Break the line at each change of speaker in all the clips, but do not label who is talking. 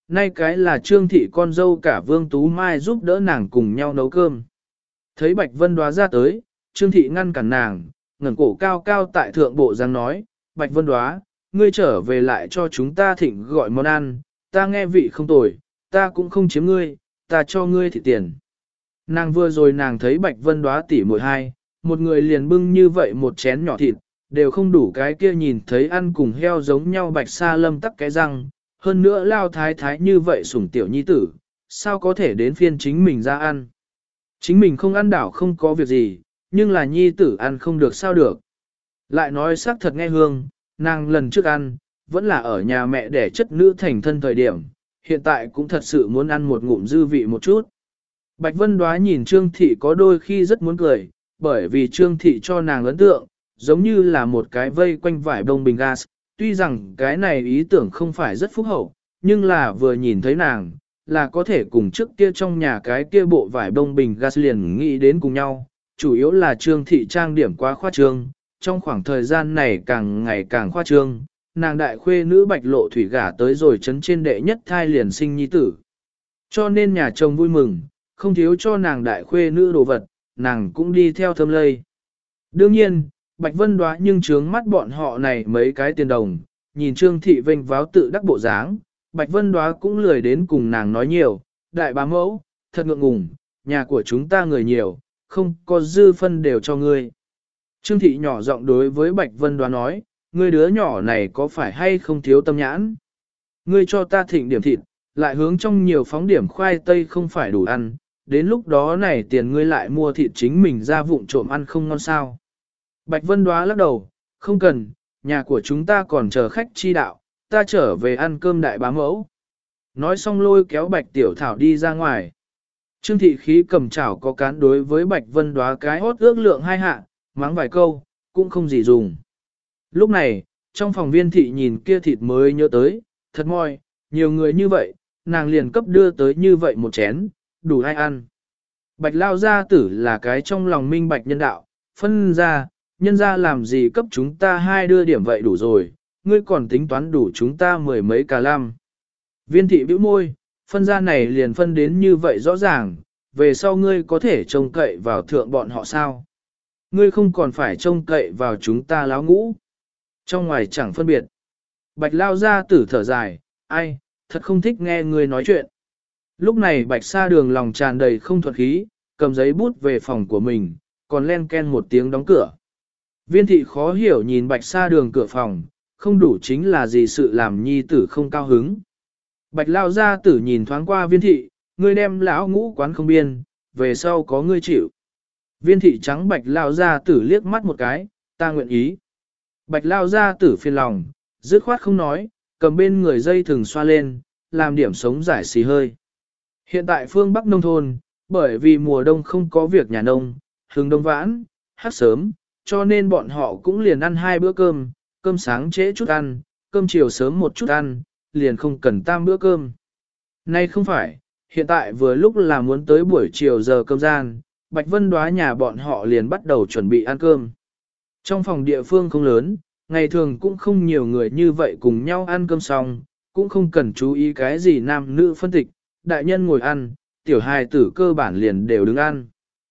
Nay cái là Trương Thị con dâu cả Vương Tú Mai giúp đỡ nàng cùng nhau nấu cơm. Thấy Bạch Vân Đoá ra tới, Trương Thị ngăn cản nàng, ngẩng cổ cao cao tại thượng bộ dáng nói, Bạch Vân Đoá, ngươi trở về lại cho chúng ta thịnh gọi món ăn, ta nghe vị không tồi, ta cũng không chiếm ngươi, ta cho ngươi thị tiền. Nàng vừa rồi nàng thấy Bạch Vân Đoá tỉ muội hai, một người liền bưng như vậy một chén nhỏ thịt, đều không đủ cái kia nhìn thấy ăn cùng heo giống nhau Bạch Sa Lâm tắc cái răng, hơn nữa lao thái thái như vậy sủng tiểu nhi tử, sao có thể đến phiên chính mình ra ăn. Chính mình không ăn đảo không có việc gì, nhưng là nhi tử ăn không được sao được. Lại nói xác thật nghe hương, nàng lần trước ăn, vẫn là ở nhà mẹ đẻ chất nữ thành thân thời điểm, hiện tại cũng thật sự muốn ăn một ngụm dư vị một chút. Bạch Vân Đoá nhìn Trương Thị có đôi khi rất muốn cười, bởi vì Trương Thị cho nàng ấn tượng, giống như là một cái vây quanh vải bông bình gas, tuy rằng cái này ý tưởng không phải rất phúc hậu, nhưng là vừa nhìn thấy nàng, là có thể cùng trước kia trong nhà cái kia bộ vải bông bình gas liền nghĩ đến cùng nhau, chủ yếu là Trương Thị trang điểm quá khoa trương, trong khoảng thời gian này càng ngày càng khoa trương, nàng đại khuê nữ Bạch Lộ Thủy gả tới rồi chấn trên đệ nhất thai liền sinh nhi tử. Cho nên nhà chồng vui mừng, không thiếu cho nàng đại khuê nữ đồ vật, nàng cũng đi theo thâm lây. Đương nhiên, Bạch Vân Đoá nhưng trướng mắt bọn họ này mấy cái tiền đồng, nhìn Trương Thị vênh váo tự đắc bộ dáng, Bạch Vân Đoá cũng lười đến cùng nàng nói nhiều, đại bá mẫu, thật ngượng ngùng, nhà của chúng ta người nhiều, không có dư phân đều cho ngươi. Trương Thị nhỏ giọng đối với Bạch Vân Đoá nói, ngươi đứa nhỏ này có phải hay không thiếu tâm nhãn? Ngươi cho ta thịnh điểm thịt, lại hướng trong nhiều phóng điểm khoai tây không phải đủ ăn, đến lúc đó này tiền ngươi lại mua thịt chính mình ra vụng trộm ăn không ngon sao. Bạch Vân Đoá lắc đầu, không cần, nhà của chúng ta còn chờ khách chi đạo, ta trở về ăn cơm đại bá mẫu. Nói xong lôi kéo Bạch Tiểu Thảo đi ra ngoài. Trương Thị khí cầm chảo có cán đối với Bạch Vân Đoá cái hốt ước lượng hai hạ, mắng vài câu, cũng không gì dùng. Lúc này, trong phòng Viên Thị nhìn kia thịt mới nhớ tới, thật moi, nhiều người như vậy, nàng liền cấp đưa tới như vậy một chén, đủ ai ăn. Bạch Lao Gia Tử là cái trong lòng minh bạch nhân đạo, phân ra, nhân ra làm gì cấp chúng ta hai đưa điểm vậy đủ rồi, ngươi còn tính toán đủ chúng ta mười mấy cả lam. Viên Thị bĩu môi, phân ra này liền phân đến như vậy rõ ràng, về sau ngươi có thể trông cậy vào thượng bọn họ sao. Ngươi không còn phải trông cậy vào chúng ta láo ngũ. Trong ngoài chẳng phân biệt. Bạch Lao Gia Tử thở dài, ai, thật không thích nghe ngươi nói chuyện. Lúc này Bạch Sa Đường lòng tràn đầy không thuận khí, cầm giấy bút về phòng của mình, còn len ken một tiếng đóng cửa. Viên Thị khó hiểu nhìn Bạch Sa Đường cửa phòng, không đủ chính là gì sự làm nhi tử không cao hứng. Bạch Lao Gia Tử nhìn thoáng qua Viên Thị, ngươi đem lão ngũ quán không biên, về sau có ngươi chịu. Viên Thị trắng Bạch Lao Gia Tử liếc mắt một cái, ta nguyện ý. Bạch Lao Gia Tử phiền lòng, dứt khoát không nói, cầm bên người dây thừng xoa lên, làm điểm sống giải xì hơi. Hiện tại phương Bắc nông thôn, bởi vì mùa đông không có việc nhà nông, hừng đông vãn, hát sớm, cho nên bọn họ cũng liền ăn hai bữa cơm, cơm sáng trễ chút ăn, cơm chiều sớm một chút ăn, liền không cần tam bữa cơm. Nay không phải, hiện tại vừa lúc là muốn tới buổi chiều giờ cơm gian, Bạch Vân Đoá nhà bọn họ liền bắt đầu chuẩn bị ăn cơm. Trong phòng địa phương không lớn, ngày thường cũng không nhiều người như vậy cùng nhau ăn cơm xong, cũng không cần chú ý cái gì nam nữ phân tịch, đại nhân ngồi ăn, tiểu hài tử cơ bản liền đều đứng ăn.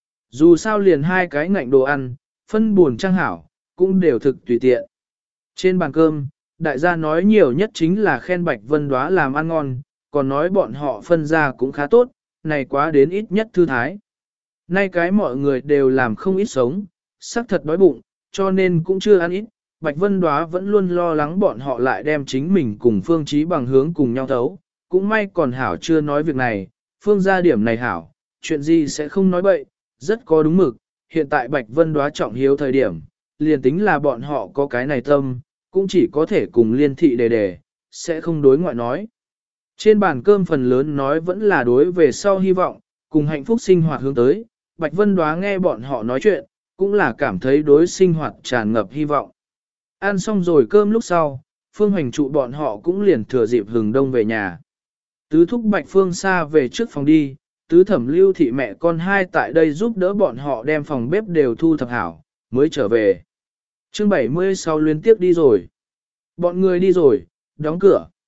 Dù sao liền hai cái ngạnh đồ ăn, phân buồn trang hảo, cũng đều thực tùy tiện. Trên bàn cơm, đại gia nói nhiều nhất chính là khen Bạch Vân Đoá làm ăn ngon, còn nói bọn họ phân ra cũng khá tốt, này quá đến ít nhất thư thái. Nay cái mọi người đều làm không ít sống, xác thật đói bụng, cho nên cũng chưa ăn ít. Bạch Vân Đoá vẫn luôn lo lắng bọn họ lại đem chính mình cùng Phương Chí bằng hướng cùng nhau thấu. Cũng may còn Hảo chưa nói việc này, Phương gia điểm này Hảo, chuyện gì sẽ không nói bậy, rất có đúng mực. Hiện tại Bạch Vân Đoá trọng hiếu thời điểm, liền tính là bọn họ có cái này tâm, cũng chỉ có thể cùng liên thị đề, sẽ không đối ngoại nói. Trên bàn cơm phần lớn nói vẫn là đối về sau hy vọng, cùng hạnh phúc sinh hoạt hướng tới. Bạch Vân Đoá nghe bọn họ nói chuyện, cũng là cảm thấy đối sinh hoạt tràn ngập hy vọng. Ăn xong rồi cơm lúc sau, Phương Hoành trụ bọn họ cũng liền thừa dịp hừng đông về nhà. Tứ thúc Bạch Phương xa về trước phòng đi, tứ thẩm Lưu thị mẹ con hai tại đây giúp đỡ bọn họ đem phòng bếp đều thu thập hảo, mới trở về. Chương 76 liên tiếp đi rồi. Bọn người đi rồi, đóng cửa.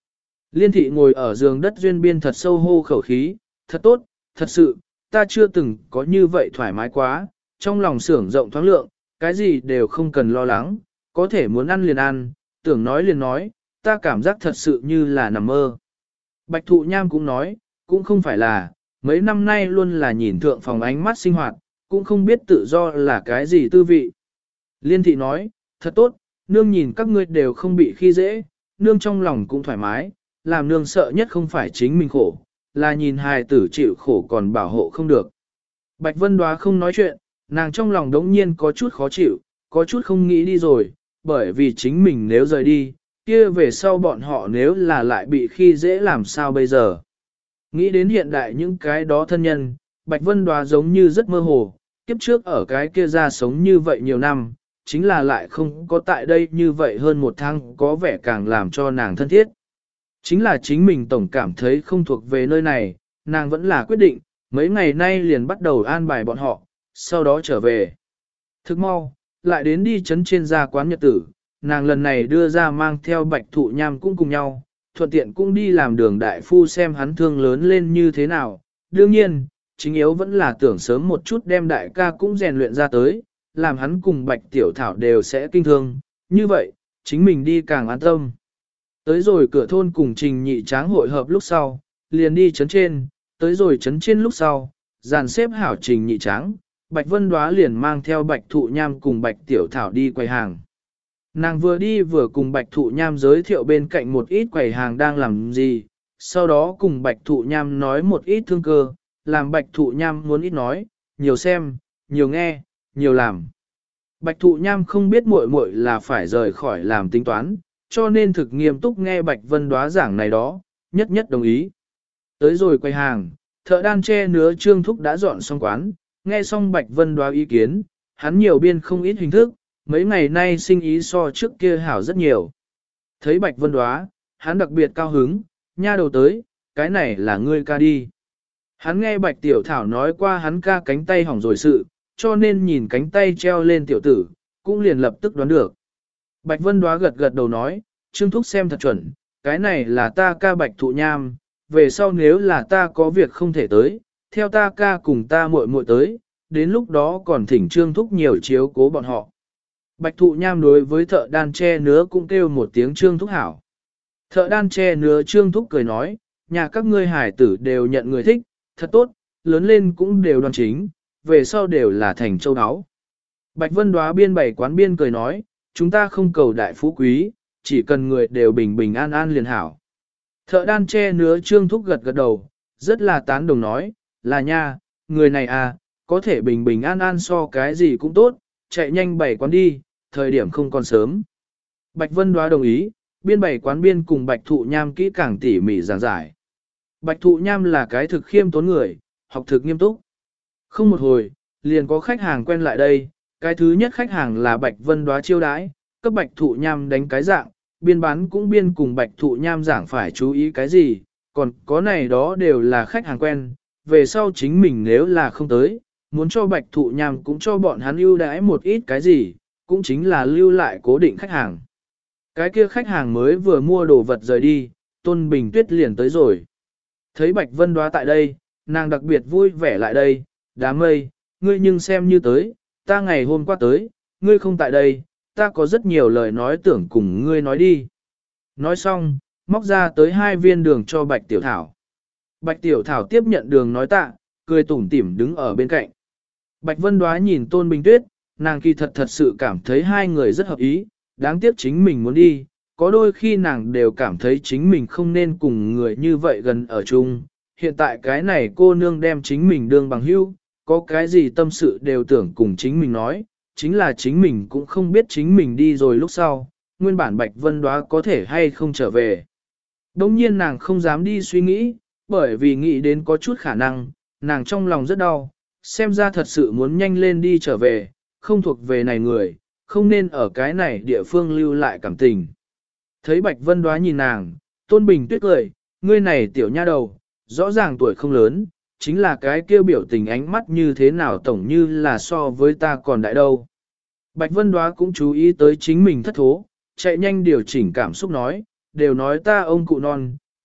Liên thị ngồi ở giường đất duyên biên thật sâu hô khẩu khí, thật tốt, thật sự, ta chưa từng có như vậy thoải mái quá, trong lòng xưởng rộng thoáng lượng, cái gì đều không cần lo lắng, có thể muốn ăn liền ăn, tưởng nói liền nói, ta cảm giác thật sự như là nằm mơ. Bạch Thụ Nham cũng nói, cũng không phải là, mấy năm nay luôn là nhìn thượng phòng ánh mắt sinh hoạt, cũng không biết tự do là cái gì tư vị. Liên thị nói, thật tốt, nương nhìn các ngươi đều không bị khi dễ, nương trong lòng cũng thoải mái, làm nương sợ nhất không phải chính mình khổ, là nhìn hài tử chịu khổ còn bảo hộ không được. Bạch Vân Đoá không nói chuyện, nàng trong lòng đống nhiên có chút khó chịu, có chút không nghĩ đi rồi, bởi vì chính mình nếu rời đi, kia về sau bọn họ nếu là lại bị khi dễ làm sao bây giờ. Nghĩ đến hiện đại những cái đó thân nhân, Bạch Vân Đoá giống như rất mơ hồ, kiếp trước ở cái kia ra sống như vậy nhiều năm, chính là lại không có tại đây như vậy hơn một tháng có vẻ càng làm cho nàng thân thiết. Chính là chính mình tổng cảm thấy không thuộc về nơi này, nàng vẫn là quyết định, mấy ngày nay liền bắt đầu an bài bọn họ, sau đó trở về. Thức mau, lại đến đi chấn trên gia quán nhật tử, nàng lần này đưa ra mang theo Bạch Thụ Nham cũng cùng nhau, thuận tiện cũng đi làm đường đại phu xem hắn thương lớn lên như thế nào. Đương nhiên, chính yếu vẫn là tưởng sớm một chút đem đại ca cũng rèn luyện ra tới, làm hắn cùng Bạch Tiểu Thảo đều sẽ kinh thương, như vậy, chính mình đi càng an tâm. Tới rồi cửa thôn cùng Trình Nhị Tráng hội hợp lúc sau, liền đi chấn trên, tới rồi chấn trên lúc sau, dàn xếp hảo Trình Nhị Tráng, Bạch Vân Đoá liền mang theo Bạch Thụ Nham cùng Bạch Tiểu Thảo đi quầy hàng. Nàng vừa đi vừa cùng Bạch Thụ Nham giới thiệu bên cạnh một ít quầy hàng đang làm gì, sau đó cùng Bạch Thụ Nham nói một ít thương cơ, làm Bạch Thụ Nham muốn ít nói, nhiều xem, nhiều nghe, nhiều làm. Bạch Thụ Nham không biết muội muội là phải rời khỏi làm tính toán, cho nên thực nghiêm túc nghe Bạch Vân Đoá giảng này đó, nhất nhất đồng ý. Tới rồi quầy hàng, thợ đan tre nứa Trương Thúc đã dọn xong quán, nghe xong Bạch Vân Đoá ý kiến, hắn nhiều biên không ít hình thức, mấy ngày nay sinh ý so trước kia hảo rất nhiều. Thấy Bạch Vân Đoá, hắn đặc biệt cao hứng, nha đầu tới, cái này là ngươi ca đi. Hắn nghe Bạch Tiểu Thảo nói qua hắn ca cánh tay hỏng rồi sự, cho nên nhìn cánh tay treo lên tiểu tử, cũng liền lập tức đoán được. Bạch Vân Đoá gật gật đầu nói, Trương Thúc xem thật chuẩn, cái này là ta ca Bạch Thụ Nham, về sau nếu là ta có việc không thể tới, theo ta ca cùng ta muội muội tới, đến lúc đó còn thỉnh Trương Thúc nhiều chiếu cố bọn họ. Bạch Thụ Nham đối với thợ đan tre nứa cũng kêu một tiếng Trương Thúc hảo. Thợ đan tre nứa Trương Thúc cười nói, nhà các ngươi hải tử đều nhận người thích, thật tốt, lớn lên cũng đều đoan chính, về sau đều là thành châu áo. Bạch Vân Đoá biên bày quán biên cười nói, chúng ta không cầu đại phú quý, chỉ cần người đều bình bình an an liền hảo. Thợ đan tre nứa Trương Thúc gật gật đầu, rất là tán đồng nói, là nha, người này à, có thể bình bình an an so cái gì cũng tốt, chạy nhanh bày quán đi, thời điểm không còn sớm. Bạch Vân Đoá đồng ý, biên bày quán biên cùng Bạch Thụ Nham kỹ càng tỉ mỉ giảng giải. Bạch Thụ Nham là cái thực khiêm tốn người, học thực nghiêm túc. Không một hồi, liền có khách hàng quen lại đây, cái thứ nhất khách hàng là Bạch Vân Đoá chiêu đãi, cấp Bạch Thụ Nham đánh cái dạng, biên bán cũng biên cùng Bạch Thụ Nham giảng phải chú ý cái gì, còn có này đó đều là khách hàng quen, về sau chính mình nếu là không tới, muốn cho Bạch Thụ Nham cũng cho bọn hắn ưu đãi một ít cái gì, cũng chính là lưu lại cố định khách hàng. Cái kia khách hàng mới vừa mua đồ vật rời đi, Tôn Bình Tuyết liền tới rồi. Thấy Bạch Vân Đoá tại đây, nàng đặc biệt vui vẻ lại đây, đám mây, ngươi nhưng xem như tới, ta ngày hôm qua tới, ngươi không tại đây, ta có rất nhiều lời nói tưởng cùng ngươi nói đi. Nói xong, móc ra tới 2 viên đường cho Bạch Tiểu Thảo. Bạch Tiểu Thảo tiếp nhận đường nói tạ, cười tủm tỉm đứng ở bên cạnh. Bạch Vân Đoá nhìn Tôn Bình Tuyết, nàng kỳ thật sự cảm thấy hai người rất hợp ý, đáng tiếc chính mình muốn đi, có đôi khi nàng đều cảm thấy chính mình không nên cùng người như vậy gần ở chung. Hiện tại cái này cô nương đem chính mình đương bằng hữu, có cái gì tâm sự đều tưởng cùng chính mình nói, chính là chính mình cũng không biết chính mình đi rồi lúc sau, nguyên bản Bạch Vân Đoá có thể hay không trở về. Đông nhiên nàng không dám đi suy nghĩ, bởi vì nghĩ đến có chút khả năng, nàng trong lòng rất đau, xem ra thật sự muốn nhanh lên đi trở về, không thuộc về này người, không nên ở cái này địa phương lưu lại cảm tình. Thấy Bạch Vân Đoá nhìn nàng, Tôn Bình Tuyết cười, ngươi này tiểu nha đầu, rõ ràng tuổi không lớn, chính là cái kêu biểu tình ánh mắt như thế nào tổng như là so với ta còn đại đâu. Bạch Vân Đoá cũng chú ý tới chính mình thất thố, chạy nhanh điều chỉnh cảm xúc nói, đều nói ta ông cụ non,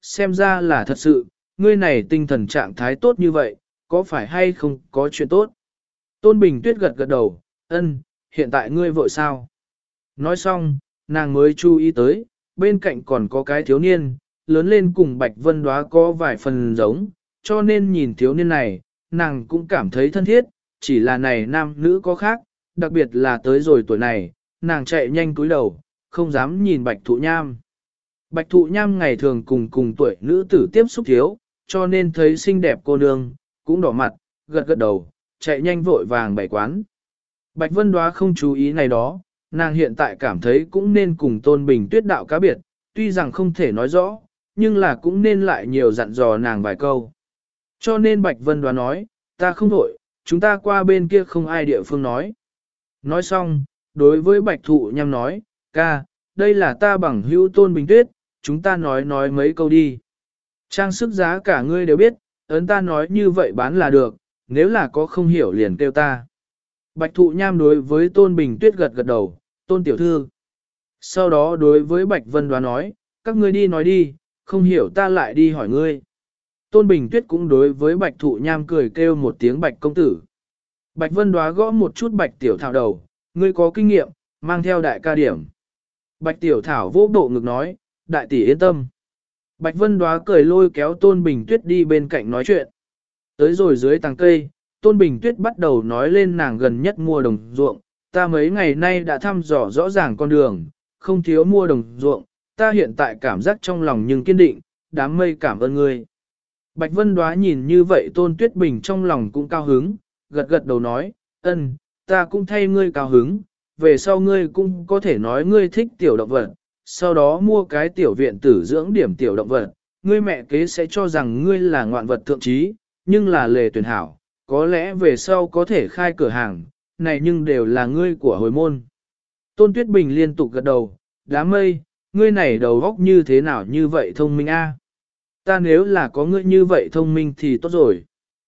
xem ra là thật sự, ngươi này tinh thần trạng thái tốt như vậy, có phải hay không có chuyện tốt? Tôn Bình Tuyết gật gật đầu, ân, hiện tại ngươi vội sao? Nói xong, nàng mới chú ý tới, bên cạnh còn có cái thiếu niên, lớn lên cùng Bạch Vân Đóa có vài phần giống, cho nên nhìn thiếu niên này, nàng cũng cảm thấy thân thiết, chỉ là này nam nữ có khác, đặc biệt là tới rồi tuổi này, nàng chạy nhanh cúi đầu, không dám nhìn Bạch Thụ Nham. Bạch Thụ Nham ngày thường cùng tuổi nữ tử tiếp xúc thiếu, cho nên thấy xinh đẹp cô nương, cũng đỏ mặt, gật gật đầu, chạy nhanh vội vàng bày quán. Bạch Vân Đóa không chú ý này đó, nàng hiện tại cảm thấy cũng nên cùng Tôn Bình Tuyết đạo cá biệt, tuy rằng không thể nói rõ, nhưng là cũng nên lại nhiều dặn dò nàng vài câu. Cho nên Bạch Vân Đóa nói, ta không đổi, chúng ta qua bên kia không ai địa phương nói. Nói xong, đối với Bạch Thụ Nham nói, ca, đây là ta bằng hữu Tôn Bình Tuyết, chúng ta nói mấy câu đi. Trang sức giá cả ngươi đều biết, ấn ta nói như vậy bán là được, nếu là có không hiểu liền kêu ta. Bạch Thụ Nham đối với Tôn Bình Tuyết gật gật đầu, Tôn tiểu thư. Sau đó đối với Bạch Vân Đóa nói, các ngươi đi nói đi, không hiểu ta lại đi hỏi ngươi. Tôn Bình Tuyết cũng đối với Bạch Thụ Nham cười kêu một tiếng Bạch công tử. Bạch Vân Đóa gõ một chút Bạch Tiểu Thảo đầu, ngươi có kinh nghiệm, mang theo đại ca điểm. Bạch Tiểu Thảo vỗ bộ ngực nói, đại tỷ yên tâm. Bạch Vân Đóa cười lôi kéo Tôn Bình Tuyết đi bên cạnh nói chuyện. Tới rồi dưới tàng cây, Tôn Bình Tuyết bắt đầu nói lên nàng gần nhất mua đồng ruộng, ta mấy ngày nay đã thăm dò rõ ràng con đường, không thiếu mua đồng ruộng, ta hiện tại cảm giác trong lòng nhưng kiên định, đám mây cảm ơn ngươi. Bạch Vân Đóa nhìn như vậy Tôn Tuyết Bình trong lòng cũng cao hứng, gật gật đầu nói, ân, ta cũng thay ngươi cao hứng, về sau ngươi cũng có thể nói ngươi thích tiểu động vật, sau đó mua cái tiểu viện tử dưỡng điểm tiểu động vật, ngươi mẹ kế sẽ cho rằng ngươi là ngoạn vật thượng trí, nhưng là lề tuyển hảo, có lẽ về sau có thể khai cửa hàng, này nhưng đều là ngươi của hồi môn. Tôn Tuyết Bình liên tục gật đầu, đám mây, ngươi này đầu óc như thế nào như vậy thông minh a? Ta nếu là có ngươi như vậy thông minh thì tốt rồi.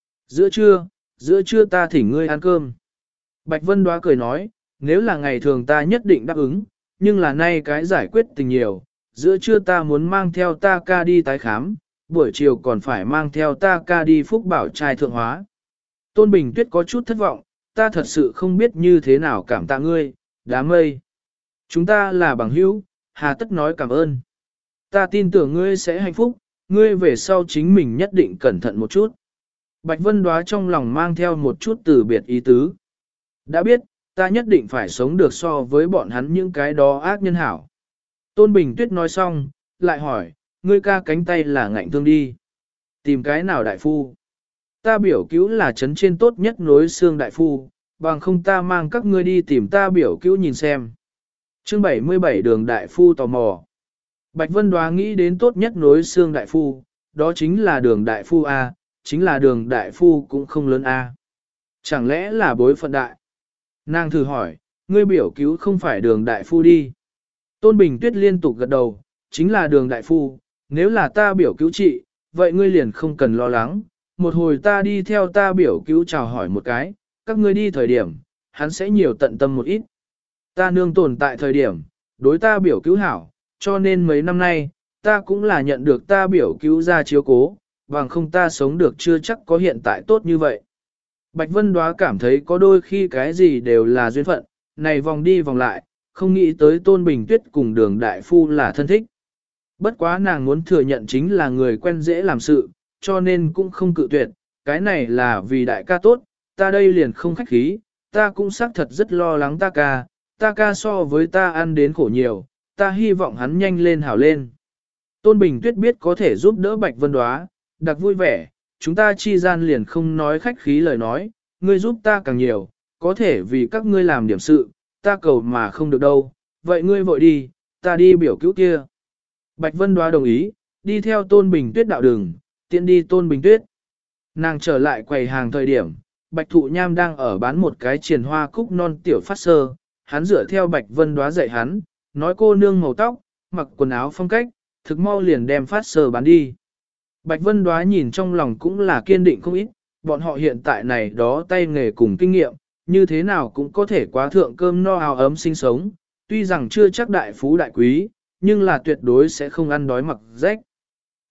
Giữa trưa ta thỉnh ngươi ăn cơm. Bạch Vân Đóa cười nói, nếu là ngày thường ta nhất định đáp ứng, nhưng là nay cái giải quyết tình nhiều, giữa trưa ta muốn mang theo ta ca đi tái khám, buổi chiều còn phải mang theo ta ca đi phúc bảo trai thượng hóa. Tôn Bình Tuyết có chút thất vọng, ta thật sự không biết như thế nào cảm tạ ngươi, đám mây. Chúng ta là bằng hữu, hà tất nói cảm ơn. Ta tin tưởng ngươi sẽ hạnh phúc, ngươi về sau chính mình nhất định cẩn thận một chút. Bạch Vân Đóa trong lòng mang theo một chút từ biệt ý tứ. Đã biết, ta nhất định phải sống được so với bọn hắn những cái đó ác nhân hảo. Tôn Bình Tuyết nói xong, lại hỏi, ngươi ca cánh tay là ngạnh thương đi. Tìm cái nào đại phu? Ta biểu cứu là chấn trên tốt nhất nối xương đại phu, bằng không ta mang các ngươi đi tìm ta biểu cứu nhìn xem. Chương 77 đường đại phu tò mò. Bạch Vân Đóa nghĩ đến tốt nhất nối xương đại phu, đó chính là đường đại phu A, chính là đường đại phu cũng không lớn A. Chẳng lẽ là bối phận đại? Nàng thử hỏi, ngươi biểu cứu không phải đường đại phu đi. Tôn Bình Tuyết liên tục gật đầu, chính là đường đại phu, nếu là ta biểu cứu trị, vậy ngươi liền không cần lo lắng. Một hồi ta đi theo ta biểu cứu chào hỏi một cái, các ngươi đi thời điểm, hắn sẽ nhiều tận tâm một ít. Ta nương tồn tại thời điểm, đối ta biểu cứu hảo, cho nên mấy năm nay, ta cũng là nhận được ta biểu cứu ra chiếu cố, bằng không ta sống được chưa chắc có hiện tại tốt như vậy. Bạch Vân Đóa cảm thấy có đôi khi cái gì đều là duyên phận, này vòng đi vòng lại, không nghĩ tới Tôn Bình Tuyết cùng đường đại phu là thân thích. Bất quá nàng muốn thừa nhận chính là người quen dễ làm sự, cho nên cũng không cự tuyệt, cái này là vì đại ca tốt, ta đây liền không khách khí, ta cũng xác thật rất lo lắng ta ca so với ta ăn đến khổ nhiều, ta hy vọng hắn nhanh lên hảo lên. Tôn Bình Tuyết biết có thể giúp đỡ Bạch Vân Đóa, đặc vui vẻ, chúng ta chi gian liền không nói khách khí lời nói, ngươi giúp ta càng nhiều, có thể vì các ngươi làm điểm sự, ta cầu mà không được đâu, vậy ngươi vội đi, ta đi biểu cứu kia. Bạch Vân Đóa đồng ý, đi theo Tôn Bình Tuyết đạo đường, tiện đi Tôn Bình Tuyết. Nàng trở lại quầy hàng thời điểm, Bạch Thụ Nham đang ở bán một cái triền hoa cúc non tiểu phát sơ, hắn dựa theo Bạch Vân Đóa dạy hắn, nói cô nương màu tóc, mặc quần áo phong cách, thực mau liền đem phát sơ bán đi. Bạch Vân Đóa nhìn trong lòng cũng là kiên định không ít, bọn họ hiện tại này đó tay nghề cùng kinh nghiệm, như thế nào cũng có thể quá thượng cơm no áo ấm sinh sống, tuy rằng chưa chắc đại phú đại quý, nhưng là tuyệt đối sẽ không ăn đói mặc rách.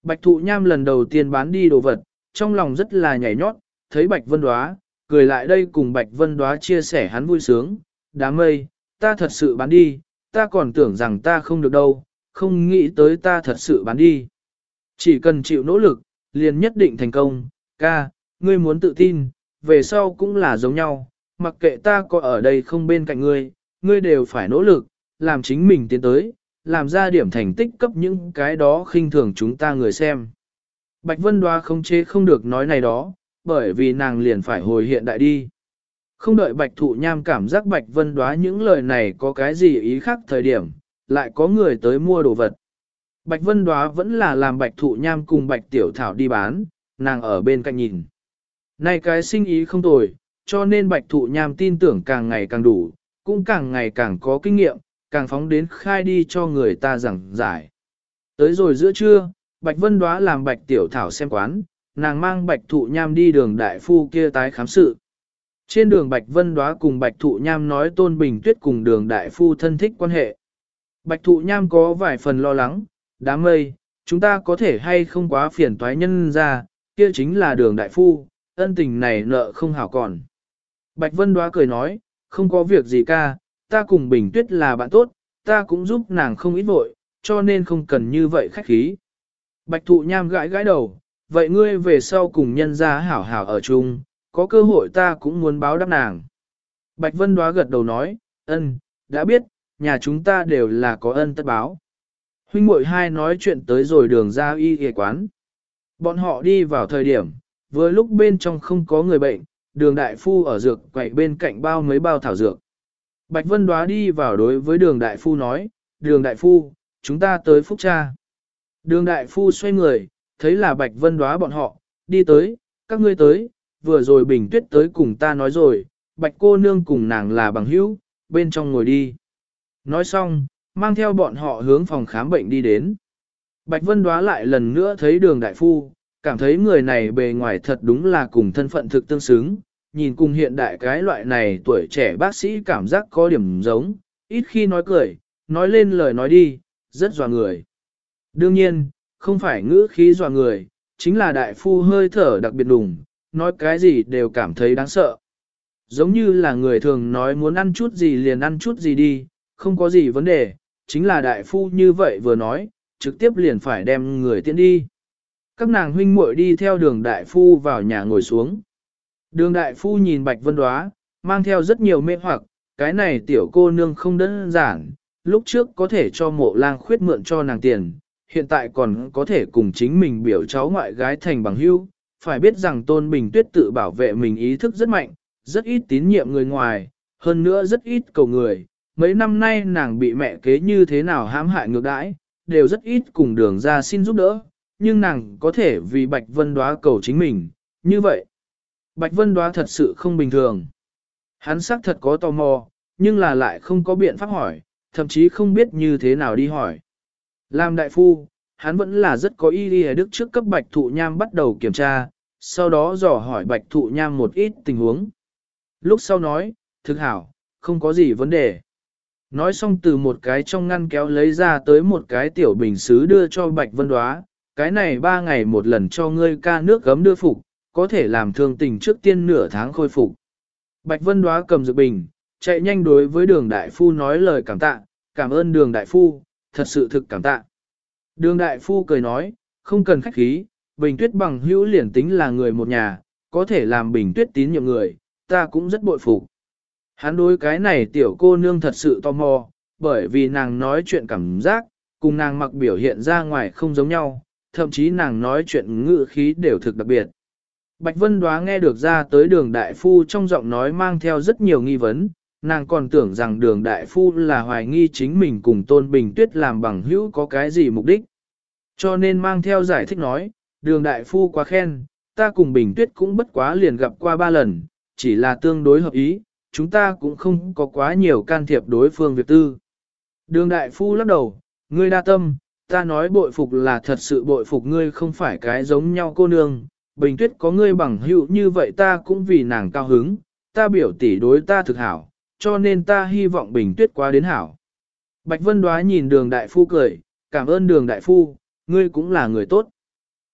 Bạch Thụ Nham lần đầu tiên bán đi đồ vật, trong lòng rất là nhảy nhót, thấy Bạch Vân Đóa, cười lại đây cùng Bạch Vân Đóa chia sẻ hắn vui sướng. Đám mây, ta thật sự bán đi, ta còn tưởng rằng ta không được đâu, không nghĩ tới ta thật sự bán đi. Chỉ cần chịu nỗ lực, liền nhất định thành công, ca, ngươi muốn tự tin, về sau cũng là giống nhau, mặc kệ ta có ở đây không bên cạnh ngươi, ngươi đều phải nỗ lực, làm chính mình tiến tới, làm ra điểm thành tích cấp những cái đó khinh thường chúng ta người xem. Bạch Vân Đoá không chế không được nói này đó, bởi vì nàng liền phải hồi hiện đại đi. Không đợi Bạch Thụ Nham cảm giác Bạch Vân Đoá những lời này có cái gì ý khác thời điểm, lại có người tới mua đồ vật. Bạch Vân Đoá vẫn là làm Bạch Thụ Nham cùng Bạch Tiểu Thảo đi bán, nàng ở bên cạnh nhìn. Này cái sinh ý không tồi, cho nên Bạch Thụ Nham tin tưởng càng ngày càng đủ, cũng càng ngày càng có kinh nghiệm, càng phóng đến khai đi cho người ta giảng giải. Tới rồi giữa trưa, Bạch Vân Đoá làm Bạch Tiểu Thảo xem quán, nàng mang Bạch Thụ Nham đi đường đại phu kia tái khám sự. Trên đường Bạch Vân Đoá cùng Bạch Thụ Nham nói Tôn Bình Tuyết cùng đường đại phu thân thích quan hệ. Bạch Thụ Nham có vài phần lo lắng, đám mây, chúng ta có thể hay không quá phiền toái nhân ra, kia chính là đường đại phu, ân tình này nợ không hảo còn. Bạch Vân Đoá cười nói, không có việc gì ca, ta cùng Bình Tuyết là bạn tốt, ta cũng giúp nàng không ít vội, cho nên không cần như vậy khách khí. Bạch Thụ Nham gãi gãi đầu, vậy ngươi về sau cùng nhân ra hảo hảo ở chung, có cơ hội ta cũng muốn báo đáp nàng. Bạch Vân Đoá gật đầu nói, ân, đã biết, nhà chúng ta đều là có ân tất báo. Huynh muội hai nói chuyện tới rồi đường ra y y quán. Bọn họ đi vào thời điểm, vừa lúc bên trong không có người bệnh, đường đại phu ở dược quậy bên cạnh bao mấy bao thảo dược. Bạch Vân Đoá đi vào đối với đường đại phu nói, đường đại phu, chúng ta tới phúc cha. Đường đại phu xoay người, thấy là Bạch Vân Đoá bọn họ, đi tới, các ngươi tới, vừa rồi Bình Tuyết tới cùng ta nói rồi, Bạch cô nương cùng nàng là bằng hữu, bên trong ngồi đi. Nói xong, mang theo bọn họ hướng phòng khám bệnh đi đến. Bạch Vân Đoá lại lần nữa thấy đường đại phu, cảm thấy người này bề ngoài thật đúng là cùng thân phận thực tương xứng, nhìn cùng hiện đại cái loại này tuổi trẻ bác sĩ cảm giác có điểm giống, ít khi nói cười, nói lên lời nói đi, rất dọa người. Đương nhiên, không phải ngữ khí dọa người, chính là đại phu hơi thở đặc biệt đùng, nói cái gì đều cảm thấy đáng sợ. Giống như là người thường nói muốn ăn chút gì liền ăn chút gì đi, không có gì vấn đề, chính là đại phu như vậy vừa nói, trực tiếp liền phải đem người tiễn đi. Các nàng huynh muội đi theo đường đại phu vào nhà ngồi xuống. Đường đại phu nhìn Bạch Vân Đoá, mang theo rất nhiều mê hoặc, cái này tiểu cô nương không đơn giản, lúc trước có thể cho Mộ Lang Khuyết mượn cho nàng tiền, hiện tại còn có thể cùng chính mình biểu cháu ngoại gái thành bằng hữu. Phải biết rằng Tôn Bình Tuyết tự bảo vệ mình ý thức rất mạnh, rất ít tín nhiệm người ngoài, hơn nữa rất ít cầu người. Mấy năm nay nàng bị mẹ kế như thế nào hãm hại ngược đãi, đều rất ít cùng đường ra xin giúp đỡ, nhưng nàng có thể vì Bạch Vân Đoá cầu chính mình, như vậy. Bạch Vân Đoá thật sự không bình thường. Hắn xác thật có tò mò, nhưng là lại không có biện pháp hỏi, thậm chí không biết như thế nào đi hỏi. Làm đại phu, hắn vẫn là rất có ý đi đức trước cấp Bạch Thụ Nham bắt đầu kiểm tra, sau đó dò hỏi Bạch Thụ Nham một ít tình huống. Lúc sau nói, thực hảo, không có gì vấn đề. Nói xong từ một cái trong ngăn kéo lấy ra tới một cái tiểu bình sứ đưa cho Bạch Vân Đoá, cái này 3 ngày một lần cho ngươi ca nước gấm đưa phục, có thể làm thương tình trước tiên nửa tháng khôi phục. Bạch Vân Đoá cầm dược bình, chạy nhanh đối với đường đại phu nói lời cảm tạ, cảm ơn đường đại phu, thật sự thực cảm tạ. Đường đại phu cười nói, không cần khách khí, Bình Tuyết bằng hữu liền tính là người một nhà, có thể làm Bình Tuyết tín nhiệm người, ta cũng rất bội phục. Hắn đối cái này tiểu cô nương thật sự tò mò, bởi vì nàng nói chuyện cảm giác, cùng nàng mặc biểu hiện ra ngoài không giống nhau, thậm chí nàng nói chuyện ngữ khí đều thực đặc biệt. Bạch Vân Đoá nghe được ra tới đường đại phu trong giọng nói mang theo rất nhiều nghi vấn, nàng còn tưởng rằng đường đại phu là hoài nghi chính mình cùng Tôn Bình Tuyết làm bằng hữu có cái gì mục đích. Cho nên mang theo giải thích nói, đường đại phu quá khen, ta cùng Bình Tuyết cũng bất quá liền gặp qua 3 lần, chỉ là tương đối hợp ý, chúng ta cũng không có quá nhiều can thiệp đối phương việc tư. Đường đại phu lắc đầu, ngươi đa tâm, ta nói bội phục là thật sự bội phục ngươi không phải cái giống nhau cô nương, Bình Tuyết có ngươi bằng hữu như vậy ta cũng vì nàng cao hứng, ta biểu tỷ đối ta thực hảo, cho nên ta hy vọng Bình Tuyết quá đến hảo. Bạch Vân Đoá nhìn đường đại phu cười, cảm ơn đường đại phu, ngươi cũng là người tốt.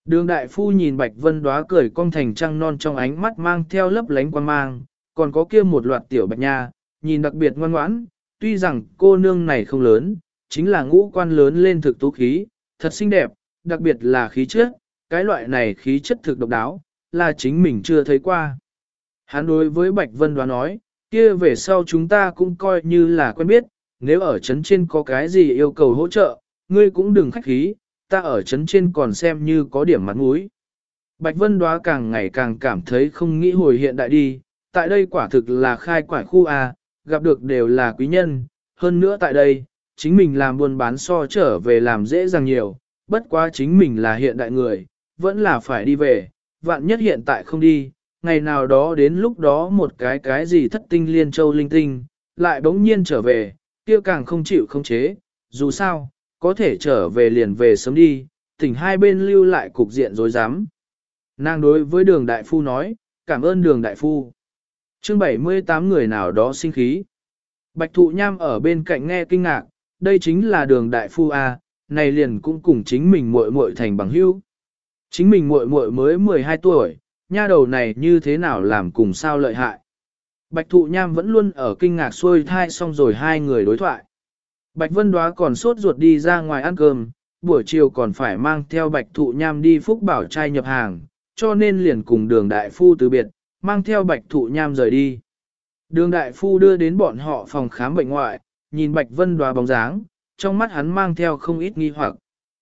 Đường đại phu nhìn Bạch Vân Đóa cười cong thành trăng non trong ánh mắt mang theo lấp lánh quan mang, còn có kia một loạt tiểu bạch nha, nhìn đặc biệt ngoan ngoãn, tuy rằng cô nương này không lớn, chính là ngũ quan lớn lên thực tú khí, thật xinh đẹp, đặc biệt là khí chất, cái loại này khí chất thực độc đáo, là chính mình chưa thấy qua. Hắn đối với Bạch Vân Đóa nói, kia về sau chúng ta cũng coi như là quen biết, nếu ở trấn trên có cái gì yêu cầu hỗ trợ, ngươi cũng đừng khách khí, ta ở trấn trên còn xem như có điểm mặt mũi. Bạch Vân Đóa càng ngày càng cảm thấy không nghĩ hồi hiện đại đi, tại đây quả thực là khai quải khu A, gặp được đều là quý nhân, hơn nữa tại đây, chính mình làm buôn bán so trở về làm dễ dàng nhiều, bất quá chính mình là hiện đại người, vẫn là phải đi về, vạn nhất hiện tại không đi, ngày nào đó đến lúc đó một cái gì thất tinh liên châu linh tinh, lại bỗng nhiên trở về, kia càng không chịu không chế, dù sao, có thể trở về liền về sớm đi, tỉnh hai bên lưu lại cục diện rối rắm. Nàng đối với đường đại phu nói, cảm ơn đường đại phu. Chương 78 người nào đó sinh khí. Bạch Thụ Nham ở bên cạnh nghe kinh ngạc, đây chính là đường đại phu A, này liền cũng cùng chính mình muội muội thành bằng hữu. Chính mình muội muội mới 12 tuổi, nha đầu này như thế nào làm cùng sao lợi hại. Bạch Thụ Nham vẫn luôn ở kinh ngạc xuôi thai xong rồi hai người đối thoại. Bạch Vân Đóa còn sốt ruột đi ra ngoài ăn cơm, buổi chiều còn phải mang theo Bạch Thụ Nham đi Phúc Bảo trai nhập hàng, cho nên liền cùng đường đại phu từ biệt, mang theo Bạch Thụ Nham rời đi. Đường đại phu đưa đến bọn họ phòng khám bệnh ngoại, nhìn Bạch Vân Đóa bóng dáng, trong mắt hắn mang theo không ít nghi hoặc.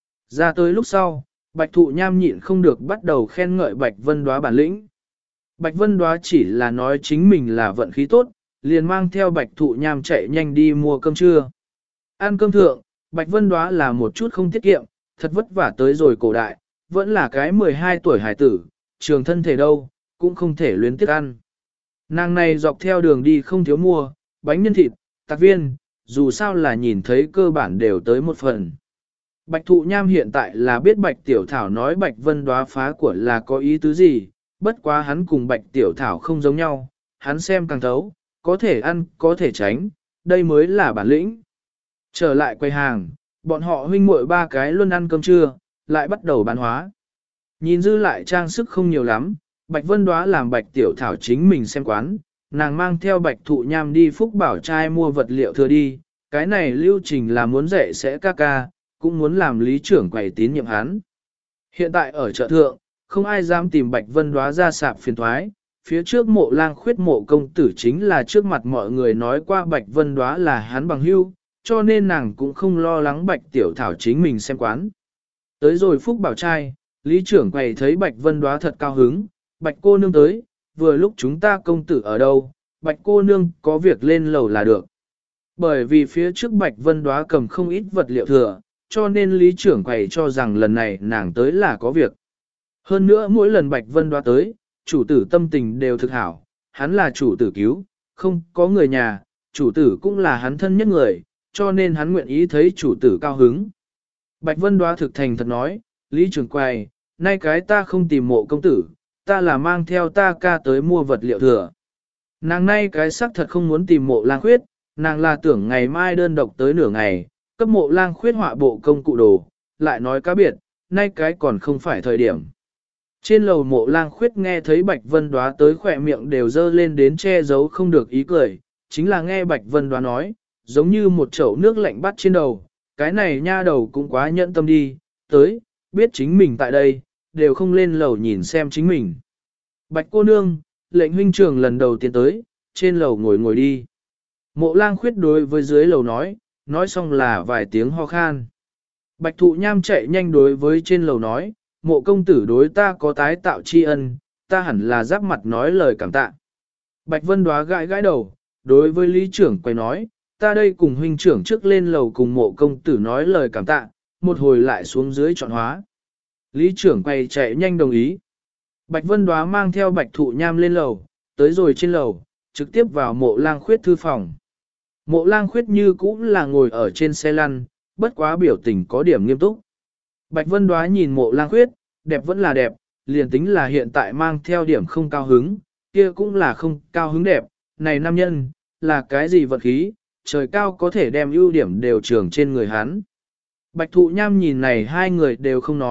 Ra tới lúc sau, Bạch Thụ Nham nhịn không được bắt đầu khen ngợi Bạch Vân Đóa bản lĩnh. Bạch Vân Đóa chỉ là nói chính mình là vận khí tốt, liền mang theo Bạch Thụ Nham chạy nhanh đi mua cơm trưa. Ăn cơm thượng, Bạch Vân Đóa là một chút không tiết kiệm, thật vất vả tới rồi cổ đại, vẫn là cái 12 tuổi hải tử, trường thân thể đâu, cũng không thể luyến tiếc ăn. Nàng này dọc theo đường đi không thiếu mua, bánh nhân thịt, tạc viên, dù sao là nhìn thấy cơ bản đều tới một phần. Bạch Thụ Nham hiện tại là biết Bạch Tiểu Thảo nói Bạch Vân Đóa phá của là có ý tứ gì, bất quá hắn cùng Bạch Tiểu Thảo không giống nhau, hắn xem càng thấu, có thể ăn, có thể tránh, đây mới là bản lĩnh. Trở lại quầy hàng, bọn họ huynh muội ba cái luôn ăn cơm trưa, lại bắt đầu bán hóa. Nhìn dư lại trang sức không nhiều lắm, Bạch Vân Đóa làm Bạch Tiểu Thảo chính mình xem quán, nàng mang theo Bạch Thụ Nham đi Phúc Bảo trai mua vật liệu thừa đi, cái này lưu trình là muốn dạy sẽ ca ca, cũng muốn làm lý trưởng quầy tín nhiệm hắn. Hiện tại ở chợ thượng, không ai dám tìm Bạch Vân Đóa ra sạp phiền thoái, phía trước Mộ Lang Khuyết Mộ công tử chính là trước mặt mọi người nói qua Bạch Vân Đóa là hắn bằng hữu, cho nên nàng cũng không lo lắng Bạch Tiểu Thảo chính mình xem quán. Tới rồi Phúc Bảo trai, lý trưởng quầy thấy Bạch Vân Đóa thật cao hứng, Bạch cô nương tới, vừa lúc chúng ta công tử ở đâu, Bạch cô nương có việc lên lầu là được. Bởi vì phía trước Bạch Vân Đóa cầm không ít vật liệu thừa, cho nên lý trưởng quầy cho rằng lần này nàng tới là có việc. Hơn nữa mỗi lần Bạch Vân Đóa tới, chủ tử tâm tình đều thực hảo, hắn là chủ tử cứu, không có người nhà, chủ tử cũng là hắn thân nhất người, cho nên hắn nguyện ý thấy chủ tử cao hứng. Bạch Vân Đóa thực thành thật nói, lý trưởng quầy, nay cái ta không tìm Mộ công tử, ta là mang theo ta ca tới mua vật liệu thừa. Nàng nay cái xác thật không muốn tìm Mộ Lang Khuyết, nàng là tưởng ngày mai đơn độc tới nửa ngày, cấp Mộ Lang Khuyết họa bộ công cụ đồ, lại nói cá biệt, nay cái còn không phải thời điểm. Trên lầu Mộ Lang Khuyết nghe thấy Bạch Vân Đóa tới khỏe miệng đều dơ lên đến che giấu không được ý cười, chính là nghe Bạch Vân Đóa nói, giống như một chậu nước lạnh bắt trên đầu, cái này nha đầu cũng quá nhẫn tâm đi, tới, biết chính mình tại đây, đều không lên lầu nhìn xem chính mình. Bạch cô nương, lệnh huynh trưởng lần đầu tiên tới, trên lầu ngồi ngồi đi. Mộ Lang Khuyết đối với dưới lầu nói xong là vài tiếng ho khan. Bạch Thụ Nham chạy nhanh đối với trên lầu nói, Mộ công tử đối ta có tái tạo tri ân, ta hẳn là giáp mặt nói lời cảm tạ. Bạch Vân Đóa gãi gãi đầu, đối với lý trưởng quay nói, ta đây cùng huynh trưởng trước lên lầu cùng Mộ công tử nói lời cảm tạ, một hồi lại xuống dưới chọn hóa. Lý trưởng quay chạy nhanh đồng ý. Bạch Vân Đóa mang theo Bạch Thụ Nham lên lầu, tới rồi trên lầu, trực tiếp vào Mộ Lang Khuyết thư phòng. Mộ Lang Khuyết như cũng là ngồi ở trên xe lăn, bất quá biểu tình có điểm nghiêm túc. Bạch Vân Đóa nhìn Mộ Lang Khuyết, đẹp vẫn là đẹp, liền tính là hiện tại mang theo điểm không cao hứng, kia cũng là không cao hứng đẹp, này nam nhân, là cái gì vật khí, trời cao có thể đem ưu điểm đều trường trên người hắn. Bạch Thụ Nham nhìn này hai người đều không nói,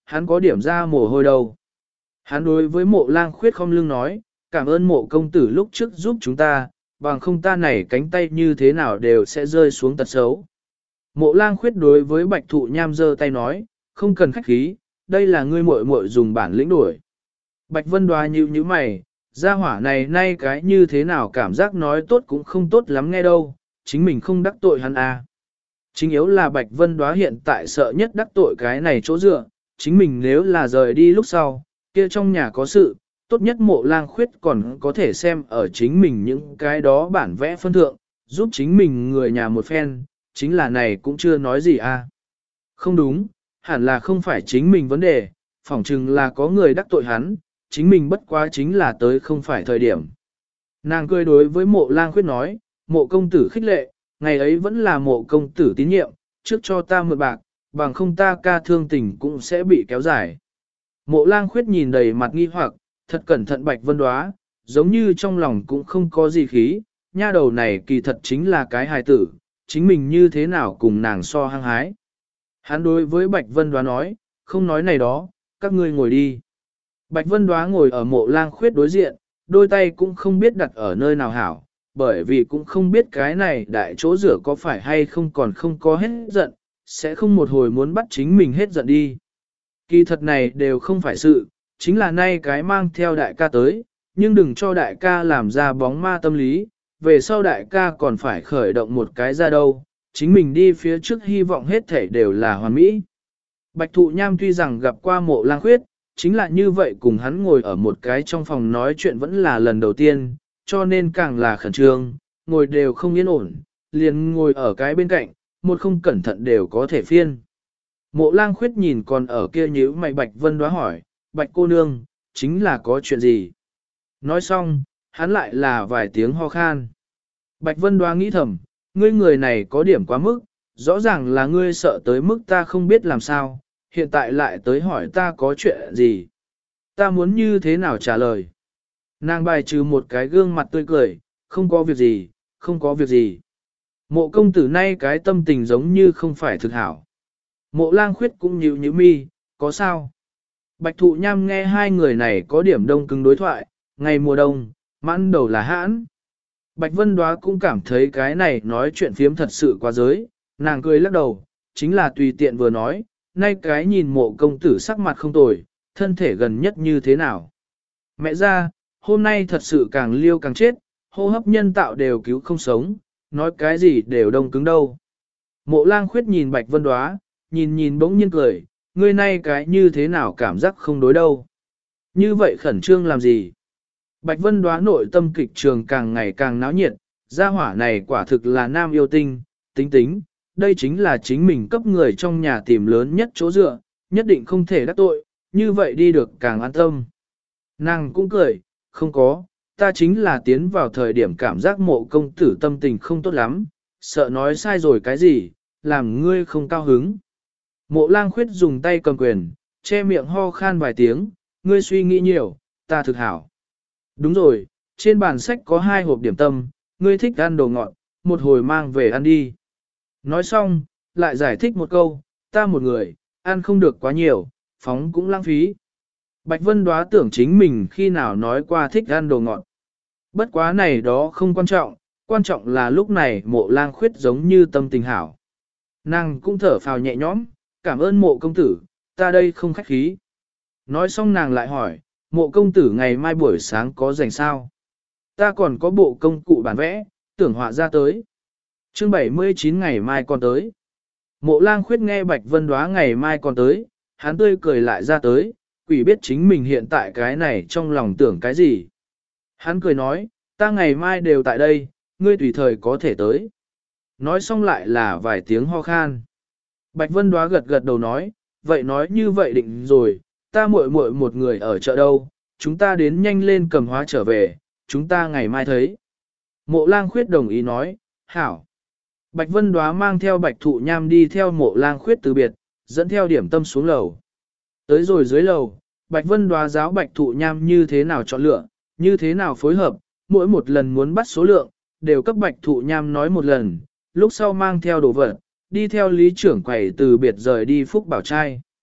hắn có điểm ra mồ hôi đâu. Hắn đối với mộ lang khuyết không lưng nói, cảm ơn mộ công tử lúc trước giúp chúng ta, bằng không ta này cánh tay như thế nào đều sẽ rơi xuống tật xấu. Mộ lang khuyết đối với bạch thụ nham giơ tay nói, không cần khách khí, đây là ngươi muội muội dùng bản lĩnh đổi. Bạch Vân Đoá nhíu nhíu mày, gia hỏa này nay cái như thế nào cảm giác nói tốt cũng không tốt lắm nghe đâu, chính mình không đắc tội hắn à. Chính yếu là Bạch Vân Đoá hiện tại sợ nhất đắc tội cái này chỗ dựa, chính mình nếu là rời đi lúc sau, kia trong nhà có sự, tốt nhất mộ lang khuyết còn có thể xem ở chính mình những cái đó bản vẽ phân thượng, giúp chính mình người nhà một phen, chính là này cũng chưa nói gì à. Không đúng, hẳn là không phải chính mình vấn đề, phỏng chừng là có người đắc tội hắn, chính mình bất quá chính là tới không phải thời điểm. Nàng cười đối với mộ lang khuyết nói, mộ công tử khích lệ, ngày ấy vẫn là mộ công tử tín nhiệm, trước cho ta mượn bạc, bằng không ta ca thương tình cũng sẽ bị kéo dài. Mộ lang khuyết nhìn đầy mặt nghi hoặc, thật cẩn thận Bạch Vân Đoá, giống như trong lòng cũng không có gì khí, nha đầu này kỳ thật chính là cái hài tử, chính mình như thế nào cùng nàng so hăng hái. Hắn đối với Bạch Vân Đoá nói, không nói này đó, các ngươi ngồi đi. Bạch Vân Đoá ngồi ở mộ lang khuyết đối diện, đôi tay cũng không biết đặt ở nơi nào hảo, bởi vì cũng không biết cái này đại chỗ rửa có phải hay không còn không có hết giận, sẽ không một hồi muốn bắt chính mình hết giận đi. Kỳ thật này đều không phải sự, chính là nay cái mang theo đại ca tới, nhưng đừng cho đại ca làm ra bóng ma tâm lý, về sau đại ca còn phải khởi động một cái ra đâu, chính mình đi phía trước hy vọng hết thể đều là hoàn mỹ. Bạch Thụ Nham tuy rằng gặp qua mộ lang khuyết, chính là như vậy cùng hắn ngồi ở một cái trong phòng nói chuyện vẫn là lần đầu tiên, cho nên càng là khẩn trương, ngồi đều không yên ổn, liền ngồi ở cái bên cạnh, một không cẩn thận đều có thể phiên. Mộ lang khuyết nhìn còn ở kia nhíu mày Bạch Vân Đoá hỏi, Bạch cô nương, chính là có chuyện gì? Nói xong, hắn lại là vài tiếng ho khan. Bạch Vân Đoá nghĩ thầm, ngươi người này có điểm quá mức, rõ ràng là ngươi sợ tới mức ta không biết làm sao, hiện tại lại tới hỏi ta có chuyện gì. Ta muốn như thế nào trả lời. Nàng bài trừ một cái gương mặt tươi cười, không có việc gì, không có việc gì. Mộ công tử nay cái tâm tình giống như không phải thực hảo. Mộ lang khuyết cũng nhíu nhíu mi, có sao? Bạch Thụ Nham nghe hai người này có điểm đông cứng đối thoại, ngày mùa đông, mãn đầu là hãn. Bạch Vân Đoá cũng cảm thấy cái này nói chuyện phiếm thật sự quá giới, nàng cười lắc đầu, chính là tùy tiện vừa nói, nay cái nhìn mộ công tử sắc mặt không tồi, thân thể gần nhất như thế nào. Mẹ ra, hôm nay thật sự càng liêu càng chết, hô hấp nhân tạo đều cứu không sống, nói cái gì đều đông cứng đâu. Mộ lang khuyết nhìn Bạch Vân Đoá, nhìn bỗng nhiên cười, ngươi nay cái như thế nào cảm giác không đối đâu. Như vậy khẩn trương làm gì? Bạch Vân Đoá nội tâm kịch trường càng ngày càng náo nhiệt, gia hỏa này quả thực là nam yêu tinh, tính, đây chính là chính mình cấp người trong nhà tìm lớn nhất chỗ dựa, nhất định không thể đắc tội, như vậy đi được càng an tâm. Nàng cũng cười, không có, ta chính là tiến vào thời điểm cảm giác mộ công tử tâm tình không tốt lắm, sợ nói sai rồi cái gì, làm ngươi không cao hứng. Mộ lang khuyết dùng tay cầm quyền, che miệng ho khan vài tiếng, ngươi suy nghĩ nhiều, ta thực hảo. Đúng rồi, trên bàn sách có 2 hộp điểm tâm, ngươi thích ăn đồ ngọt, một hồi mang về ăn đi. Nói xong, lại giải thích một câu, ta một người, ăn không được quá nhiều, phóng cũng lãng phí. Bạch Vân Đoá tưởng chính mình khi nào nói qua thích ăn đồ ngọt. Bất quá này đó không quan trọng là lúc này mộ lang khuyết giống như tâm tình hảo. Nàng cũng thở phào nhẹ nhõm, cảm ơn mộ công tử, ta đây không khách khí. Nói xong nàng lại hỏi, mộ công tử ngày mai buổi sáng có rảnh sao? Ta còn có bộ công cụ bản vẽ, tưởng họa ra tới. Chương 79 ngày mai còn tới. Mộ lang khuyết nghe Bạch Vân Đoá ngày mai còn tới, hắn tươi cười lại ra tới, quỷ biết chính mình hiện tại cái này trong lòng tưởng cái gì. Hắn cười nói, ta ngày mai đều tại đây, ngươi tùy thời có thể tới. Nói xong lại là vài tiếng ho khan. Bạch Vân Đoá gật gật đầu nói, vậy nói như vậy định rồi, ta muội một người ở chợ đâu, chúng ta đến nhanh lên cầm hóa trở về, chúng ta ngày mai thấy. Mộ lang khuyết đồng ý nói, hảo. Bạch Vân Đoá mang theo Bạch Thụ Nham đi theo mộ lang khuyết từ biệt, dẫn theo điểm tâm xuống lầu. Tới rồi dưới lầu, Bạch Vân Đoá giáo Bạch Thụ Nham như thế nào chọn lựa, như thế nào phối hợp, mỗi một lần muốn bắt số lượng, đều cấp Bạch Thụ Nham nói một lần, lúc sau mang theo đồ vật, đi theo lý trưởng quầy từ biệt rời đi Phúc Bảo Trai.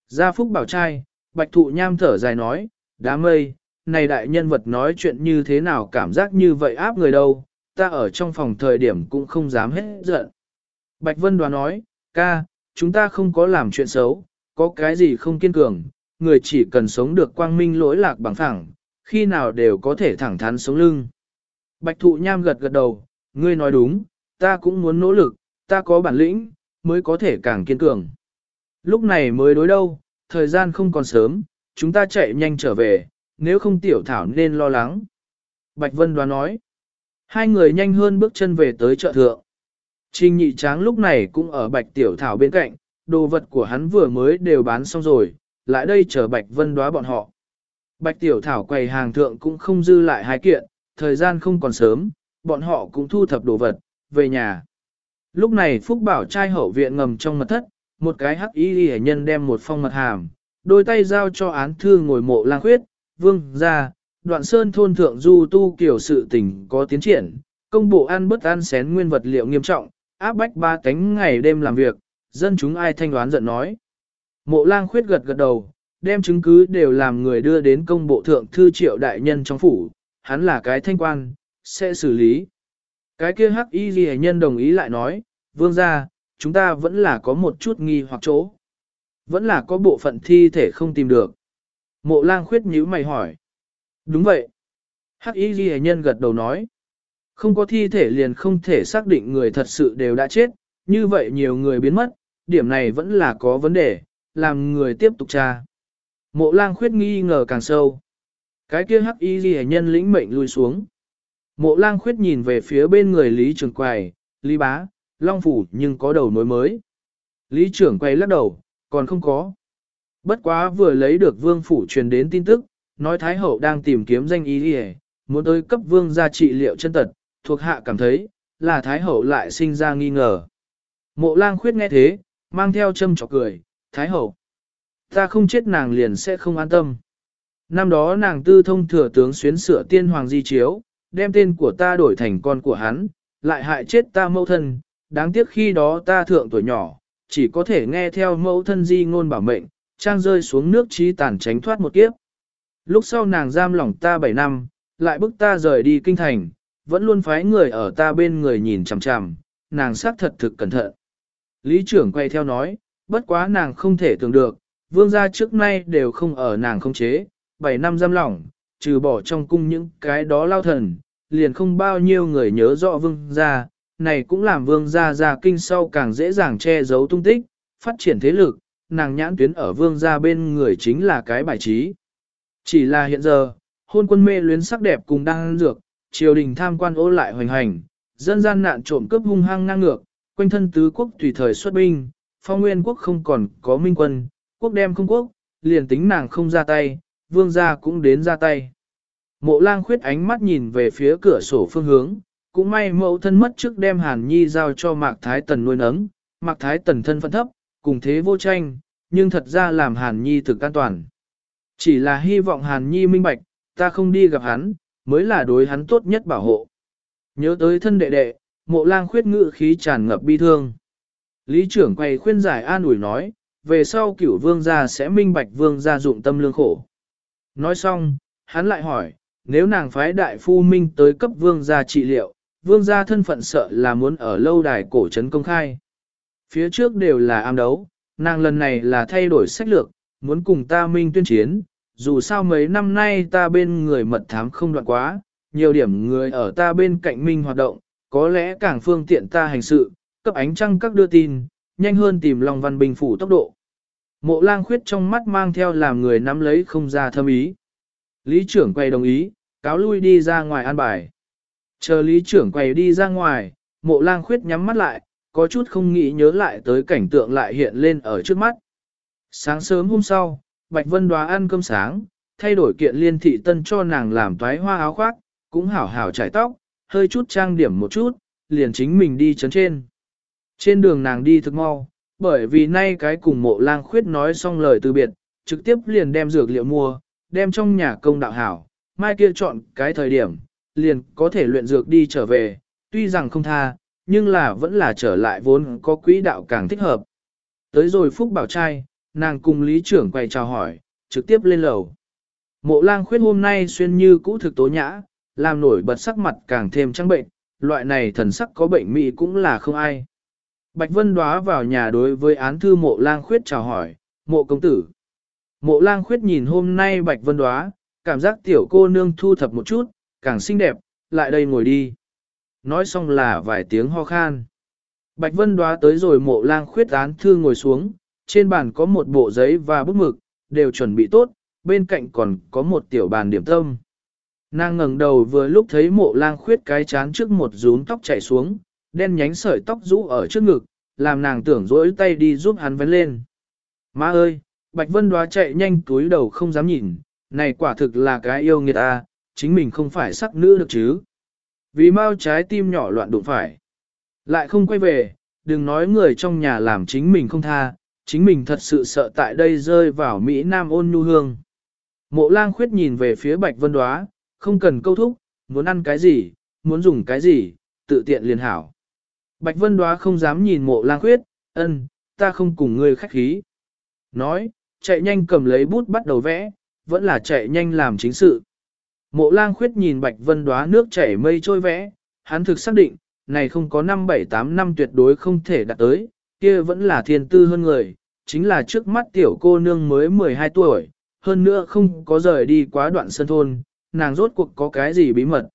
Ra Phúc Bảo trai, Bạch Thụ Nham thở dài nói, đám mây, này đại nhân vật nói chuyện như thế nào cảm giác như vậy áp người đâu, ta ở trong phòng thời điểm cũng không dám hết giận. Bạch Vân Đoán nói, ca, chúng ta không có làm chuyện xấu, có cái gì không kiên cường, người chỉ cần sống được quang minh lỗi lạc bằng thẳng, khi nào đều có thể thẳng thắn sống lưng. Bạch Thụ Nham gật gật đầu, ngươi nói đúng, ta cũng muốn nỗ lực, ta có bản lĩnh, mới có thể càng kiên cường. Lúc này mới đối đâu, thời gian không còn sớm, chúng ta chạy nhanh trở về, nếu không tiểu thảo nên lo lắng. Bạch Vân Đoán nói, hai người nhanh hơn bước chân về tới chợ thượng. Trình Nhị Tráng lúc này cũng ở Bạch Tiểu Thảo bên cạnh, đồ vật của hắn vừa mới đều bán xong rồi, lại đây chờ Bạch Vân Đoá bọn họ. Bạch Tiểu Thảo quầy hàng thượng cũng không dư lại hai kiện, thời gian không còn sớm, bọn họ cũng thu thập đồ vật, về nhà. Lúc này Phúc Bảo trai hậu viện ngầm trong mật thất, một cái hắc y hệ nhân đem một phong mật hàm, đôi tay giao cho án thư ngồi Mộ Lang Khuyết, vương ra, Đoạn Sơn thôn thượng du tu kiểu sự tình có tiến triển, công bộ ăn bớt ăn xén nguyên vật liệu nghiêm trọng, áp bách ba cánh ngày đêm làm việc, dân chúng ai thanh đoán giận nói. Mộ Lang Khuyết gật gật đầu, đem chứng cứ đều làm người đưa đến công bộ thượng thư Triệu đại nhân trong phủ, hắn là cái thanh quan, sẽ xử lý. Cái kia hắc y ghi nhân đồng ý lại nói, vương gia, chúng ta vẫn là có một chút nghi hoặc chỗ. Vẫn là có bộ phận thi thể không tìm được. Mộ Lang Khuyết nhíu mày hỏi. Đúng vậy. Hắc y ghi nhân gật đầu nói. Không có thi thể liền không thể xác định người thật sự đều đã chết, như vậy nhiều người biến mất, điểm này vẫn là có vấn đề, làm người tiếp tục tra. Mộ Lang Khuyết nghi ngờ càng sâu. Cái kia hắc y ghi nhân lĩnh mệnh lui xuống. Mộ Lang Khuyết nhìn về phía bên người Lý Trường Quầy, Lý Bá, Long Phủ nhưng có đầu mối mới. Lý Trưởng Quầy lắc đầu, còn không có. Bất quá vừa lấy được Vương Phủ truyền đến tin tức, nói Thái Hậu đang tìm kiếm danh y ghi, muốn tới cấp Vương gia trị liệu chân tật, thuộc hạ cảm thấy, là Thái Hậu lại sinh ra nghi ngờ. Mộ Lang Khuyết nghe thế, mang theo châm chọc cười, Thái Hậu. Ta không chết nàng liền sẽ không an tâm. Năm đó nàng tư thông thừa tướng xuyến sửa tiên hoàng di chiếu, đem tên của ta đổi thành con của hắn, lại hại chết ta mẫu thân, đáng tiếc khi đó ta thượng tuổi nhỏ, chỉ có thể nghe theo mẫu thân di ngôn bảo mệnh, trang rơi xuống nước trí tàn tránh thoát một kiếp. Lúc sau nàng giam lỏng ta 7 năm, lại bức ta rời đi kinh thành, vẫn luôn phái người ở ta bên người nhìn chằm chằm, nàng xác thật thực cẩn thận. Lý trưởng quay theo nói, bất quá nàng không thể tưởng được, vương gia trước nay đều không ở nàng không chế, 7 năm giam lỏng, trừ bỏ trong cung những cái đó lao thần, liền không bao nhiêu người nhớ rõ vương gia, này cũng làm vương gia ra kinh sau càng dễ dàng che giấu tung tích, phát triển thế lực, nàng nhãn tuyến ở vương gia bên người chính là cái bài trí. Chỉ là hiện giờ, hôn quân mê luyến sắc đẹp cùng đang ăn dược, triều đình tham quan ô lại hoành hành, dân gian nạn trộm cướp hung hăng ngang ngược, quanh thân tứ quốc tùy thời xuất binh, phong nguyên quốc không còn có minh quân, quốc đem không quốc, liền tính nàng không ra tay, vương gia cũng đến ra tay. Mộ Lang Khuyết ánh mắt nhìn về phía cửa sổ phương hướng, cũng may mẫu thân mất trước đem Hàn Nhi giao cho Mạc Thái Tần nuôi nấng, Mạc Thái Tần thân phận thấp, cùng thế vô tranh, nhưng thật ra làm Hàn Nhi thực an toàn. Chỉ là hy vọng Hàn Nhi minh bạch, ta không đi gặp hắn, mới là đối hắn tốt nhất bảo hộ. Nhớ tới thân đệ đệ, Mộ Lang Khuyết ngự khí tràn ngập bi thương. Lý trưởng quay khuyên giải an ủi nói, về sau cửu vương gia sẽ minh bạch vương gia dụng tâm lương khổ. Nói xong, hắn lại hỏi, nếu nàng phái đại phu minh tới cấp vương gia trị liệu, vương gia thân phận sợ là muốn ở lâu đài cổ trấn công khai. Phía trước đều là am đấu, nàng lần này là thay đổi sách lược, muốn cùng ta minh tuyên chiến, dù sao mấy năm nay ta bên người mật thám không đoạn quá, nhiều điểm người ở ta bên cạnh minh hoạt động, có lẽ càng phương tiện ta hành sự, cấp ánh trăng các đưa tin, nhanh hơn tìm Long Văn Bình phủ tốc độ. Mộ Lang Khuyết trong mắt mang theo làm người nắm lấy không ra thâm ý. Lý trưởng quay đồng ý, cáo lui đi ra ngoài an bài. Chờ lý trưởng quay đi ra ngoài, Mộ Lang Khuyết nhắm mắt lại, có chút không nghĩ nhớ lại tới cảnh tượng lại hiện lên ở trước mắt. Sáng sớm hôm sau, Bạch Vân Đoá ăn cơm sáng, thay đổi kiện liên thị tân cho nàng làm toái hoa áo khoác, cũng hảo hảo trải tóc, hơi chút trang điểm một chút, liền chính mình đi chấn trên. Trên đường nàng đi thực mau, bởi vì nay cái cùng Mộ Lang Khuyết nói xong lời từ biệt, trực tiếp liền đem dược liệu mua, đem trong nhà công đạo hảo, mai kia chọn cái thời điểm, liền có thể luyện dược đi trở về, tuy rằng không tha, nhưng là vẫn là trở lại vốn có quỹ đạo càng thích hợp. Tới rồi Phúc Bảo trai, nàng cùng lý trưởng quầy chào hỏi, trực tiếp lên lầu. Mộ Lang Khuyết hôm nay xuyên như cũ thực tố nhã, làm nổi bật sắc mặt càng thêm trắng bệnh, loại này thần sắc có bệnh mỹ cũng là không ai. Bạch Vân Đóa vào nhà đối với án thư Mộ Lang Khuyết chào hỏi, Mộ công tử. Mộ Lang Khuyết nhìn hôm nay Bạch Vân Đóa, cảm giác tiểu cô nương thu thập một chút, càng xinh đẹp, lại đây ngồi đi. Nói xong là vài tiếng ho khan. Bạch Vân Đóa tới rồi Mộ Lang Khuyết án thư ngồi xuống, trên bàn có một bộ giấy và bút mực, đều chuẩn bị tốt, bên cạnh còn có một tiểu bàn điểm tâm. Nàng ngẩng đầu vừa lúc thấy Mộ Lang Khuyết cái chán trước một rúm tóc chảy xuống, đen nhánh sợi tóc rũ ở trước ngực, làm nàng tưởng rỗi tay đi giúp hắn vén lên. Má ơi, Bạch Vân Đóa chạy nhanh túi đầu không dám nhìn, này quả thực là cái yêu nghiệt à, chính mình không phải sắc nữ được chứ. Vì mau trái tim nhỏ loạn đụng phải. Lại không quay về, đừng nói người trong nhà làm chính mình không tha, chính mình thật sự sợ tại đây rơi vào Mỹ Nam ôn nhu hương. Mộ Lang Khuyết nhìn về phía Bạch Vân Đóa, không cần câu thúc, muốn ăn cái gì, muốn dùng cái gì, tự tiện liền hảo. Bạch Vân Đóa không dám nhìn Mộ Lang Khuyết, ta không cùng ngươi khách khí. Nói, chạy nhanh cầm lấy bút bắt đầu vẽ, vẫn là chạy nhanh làm chính sự. Mộ Lang Khuyết nhìn Bạch Vân Đóa nước chảy mây trôi vẽ, hắn thực xác định, này không có 5-7-8 năm tuyệt đối không thể đạt tới, kia vẫn là thiên tư hơn người, chính là trước mắt tiểu cô nương mới 12 tuổi, hơn nữa không có rời đi quá đoạn sơn thôn, nàng rốt cuộc có cái gì bí mật.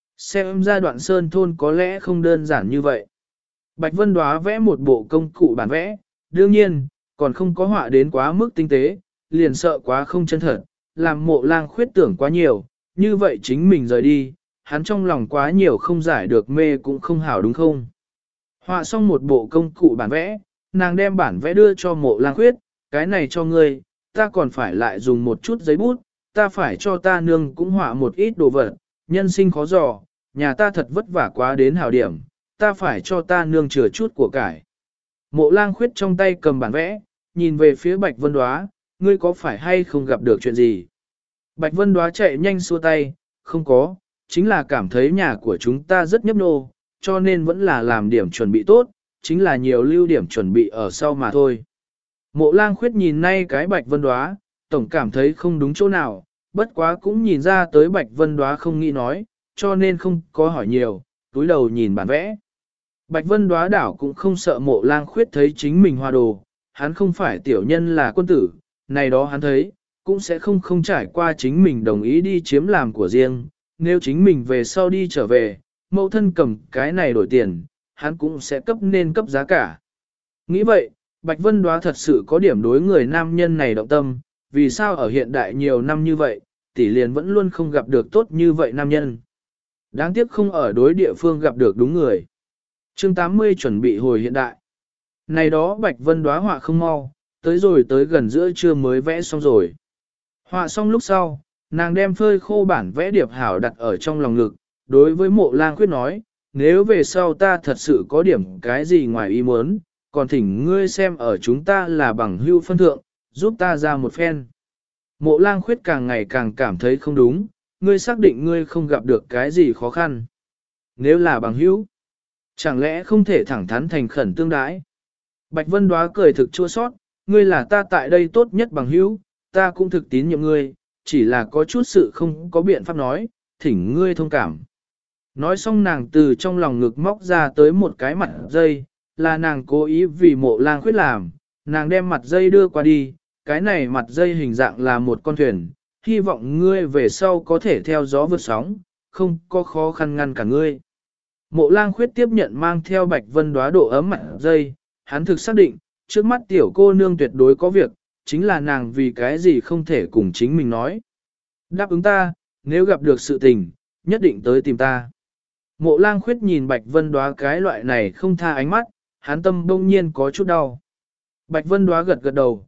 Xem ra đoạn sơn thôn có lẽ không đơn giản như vậy. Bạch Vân Đóa vẽ một bộ công cụ bản vẽ, đương nhiên, còn không có họa đến quá mức tinh tế, liền sợ quá không chân thật, làm Mộ Lang Khuyết tưởng quá nhiều, như vậy chính mình rời đi, hắn trong lòng quá nhiều không giải được mê cũng không hảo đúng không. Họa xong một bộ công cụ bản vẽ, nàng đem bản vẽ đưa cho Mộ Lang Khuyết, cái này cho ngươi, ta còn phải lại dùng một chút giấy bút, ta phải cho ta nương cũng họa một ít đồ vật, nhân sinh khó dò, nhà ta thật vất vả quá đến hảo điểm, ta phải cho ta nương chừa chút của cải. Mộ Lang Khuyết trong tay cầm bản vẽ, nhìn về phía Bạch Vân Đóa, ngươi có phải hay không gặp được chuyện gì? Bạch Vân Đóa chạy nhanh xua tay, không có, chính là cảm thấy nhà của chúng ta rất nhấp nô, cho nên vẫn là làm điểm chuẩn bị tốt, chính là nhiều lưu điểm chuẩn bị ở sau mà thôi. Mộ Lang Khuyết nhìn nay cái Bạch Vân Đóa, tổng cảm thấy không đúng chỗ nào, bất quá cũng nhìn ra tới Bạch Vân Đóa không nghĩ nói, cho nên không có hỏi nhiều, túi đầu nhìn bản vẽ. Bạch Vân Đóa đảo cũng không sợ Mộ Lang Khuyết thấy chính mình hoa đồ, hắn không phải tiểu nhân là quân tử, này đó hắn thấy, cũng sẽ không trải qua chính mình đồng ý đi chiếm làm của riêng, nếu chính mình về sau đi trở về, mẫu thân cầm cái này đổi tiền, hắn cũng sẽ cấp giá cả. Nghĩ vậy, Bạch Vân Đóa thật sự có điểm đối người nam nhân này động tâm, vì sao ở hiện đại nhiều năm như vậy, tỷ liền vẫn luôn không gặp được tốt như vậy nam nhân. Đáng tiếc không ở đối địa phương gặp được đúng người. Chương 80 chuẩn bị hồi hiện đại. Này đó Bạch Vân Đóa họa không mau, tới gần giữa trưa mới vẽ xong rồi. Họa xong lúc sau, nàng đem phơi khô bản vẽ điệp hảo đặt ở trong lòng ngực, đối với Mộ Lang Khuyết nói, nếu về sau ta thật sự có điểm cái gì ngoài ý muốn, còn thỉnh ngươi xem ở chúng ta là bằng hữu phân thượng, giúp ta ra một phen. Mộ Lang Khuyết càng ngày càng cảm thấy không đúng, ngươi xác định ngươi không gặp được cái gì khó khăn. Nếu là bằng hữu, chẳng lẽ không thể thẳng thắn thành khẩn tương đái? Bạch Vân Đóa cười thực chua sót, ngươi là ta tại đây tốt nhất bằng hữu, ta cũng thực tín nhiệm ngươi, chỉ là có chút sự không có biện pháp nói, thỉnh ngươi thông cảm. Nói xong nàng từ trong lòng ngực móc ra tới một cái mặt dây, là nàng cố ý vì Mộ Lang Khuyết làm, nàng đem mặt dây đưa qua đi, cái này mặt dây hình dạng là một con thuyền, hy vọng ngươi về sau có thể theo gió vượt sóng, không có khó khăn ngăn cả ngươi. Mộ Lang Khuyết tiếp nhận mang theo Bạch Vân Đóa độ ấm mặt dây, hắn thực xác định, trước mắt tiểu cô nương tuyệt đối có việc, chính là nàng vì cái gì không thể cùng chính mình nói. Đáp ứng ta, nếu gặp được sự tình, nhất định tới tìm ta. Mộ Lang Khuyết nhìn Bạch Vân Đóa cái loại này không tha ánh mắt, hắn tâm đông nhiên có chút đau. Bạch Vân Đóa gật gật đầu,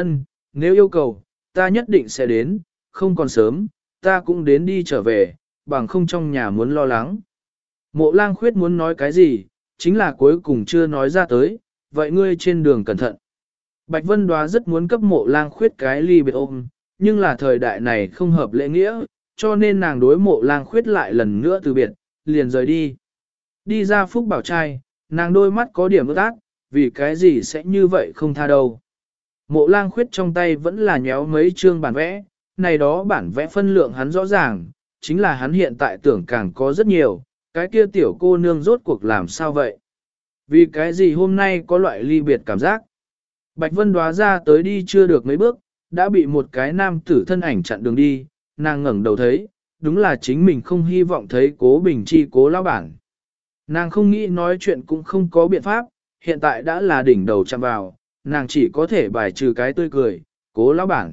nếu yêu cầu, ta nhất định sẽ đến, không còn sớm, ta cũng đến đi trở về, bằng không trong nhà muốn lo lắng. Mộ Lang Khuyết muốn nói cái gì, chính là cuối cùng chưa nói ra tới, vậy ngươi trên đường cẩn thận. Bạch Vân Đóa rất muốn cấp Mộ Lang Khuyết cái ly biệt ôm, nhưng là thời đại này không hợp lễ nghĩa, cho nên nàng đối Mộ Lang Khuyết lại lần nữa từ biệt, liền rời đi. Đi ra Phúc Bảo trai, nàng đôi mắt có điểm ướt át, vì cái gì sẽ như vậy không tha đâu. Mộ Lang Khuyết trong tay vẫn là nhéo mấy chương bản vẽ, này đó bản vẽ phân lượng hắn rõ ràng, chính là hắn hiện tại tưởng càng có rất nhiều, cái kia tiểu cô nương rốt cuộc làm sao vậy? Vì cái gì hôm nay có loại ly biệt cảm giác? Bạch Vân Đóa ra tới đi chưa được mấy bước, đã bị một cái nam tử thân ảnh chặn đường đi, nàng ngẩng đầu thấy, đúng là chính mình không hy vọng thấy Cố Bình Chi Cố lão bản. Nàng không nghĩ nói chuyện cũng không có biện pháp, hiện tại đã là đỉnh đầu chạm vào, nàng chỉ có thể bài trừ cái tươi cười, Cố lão bản.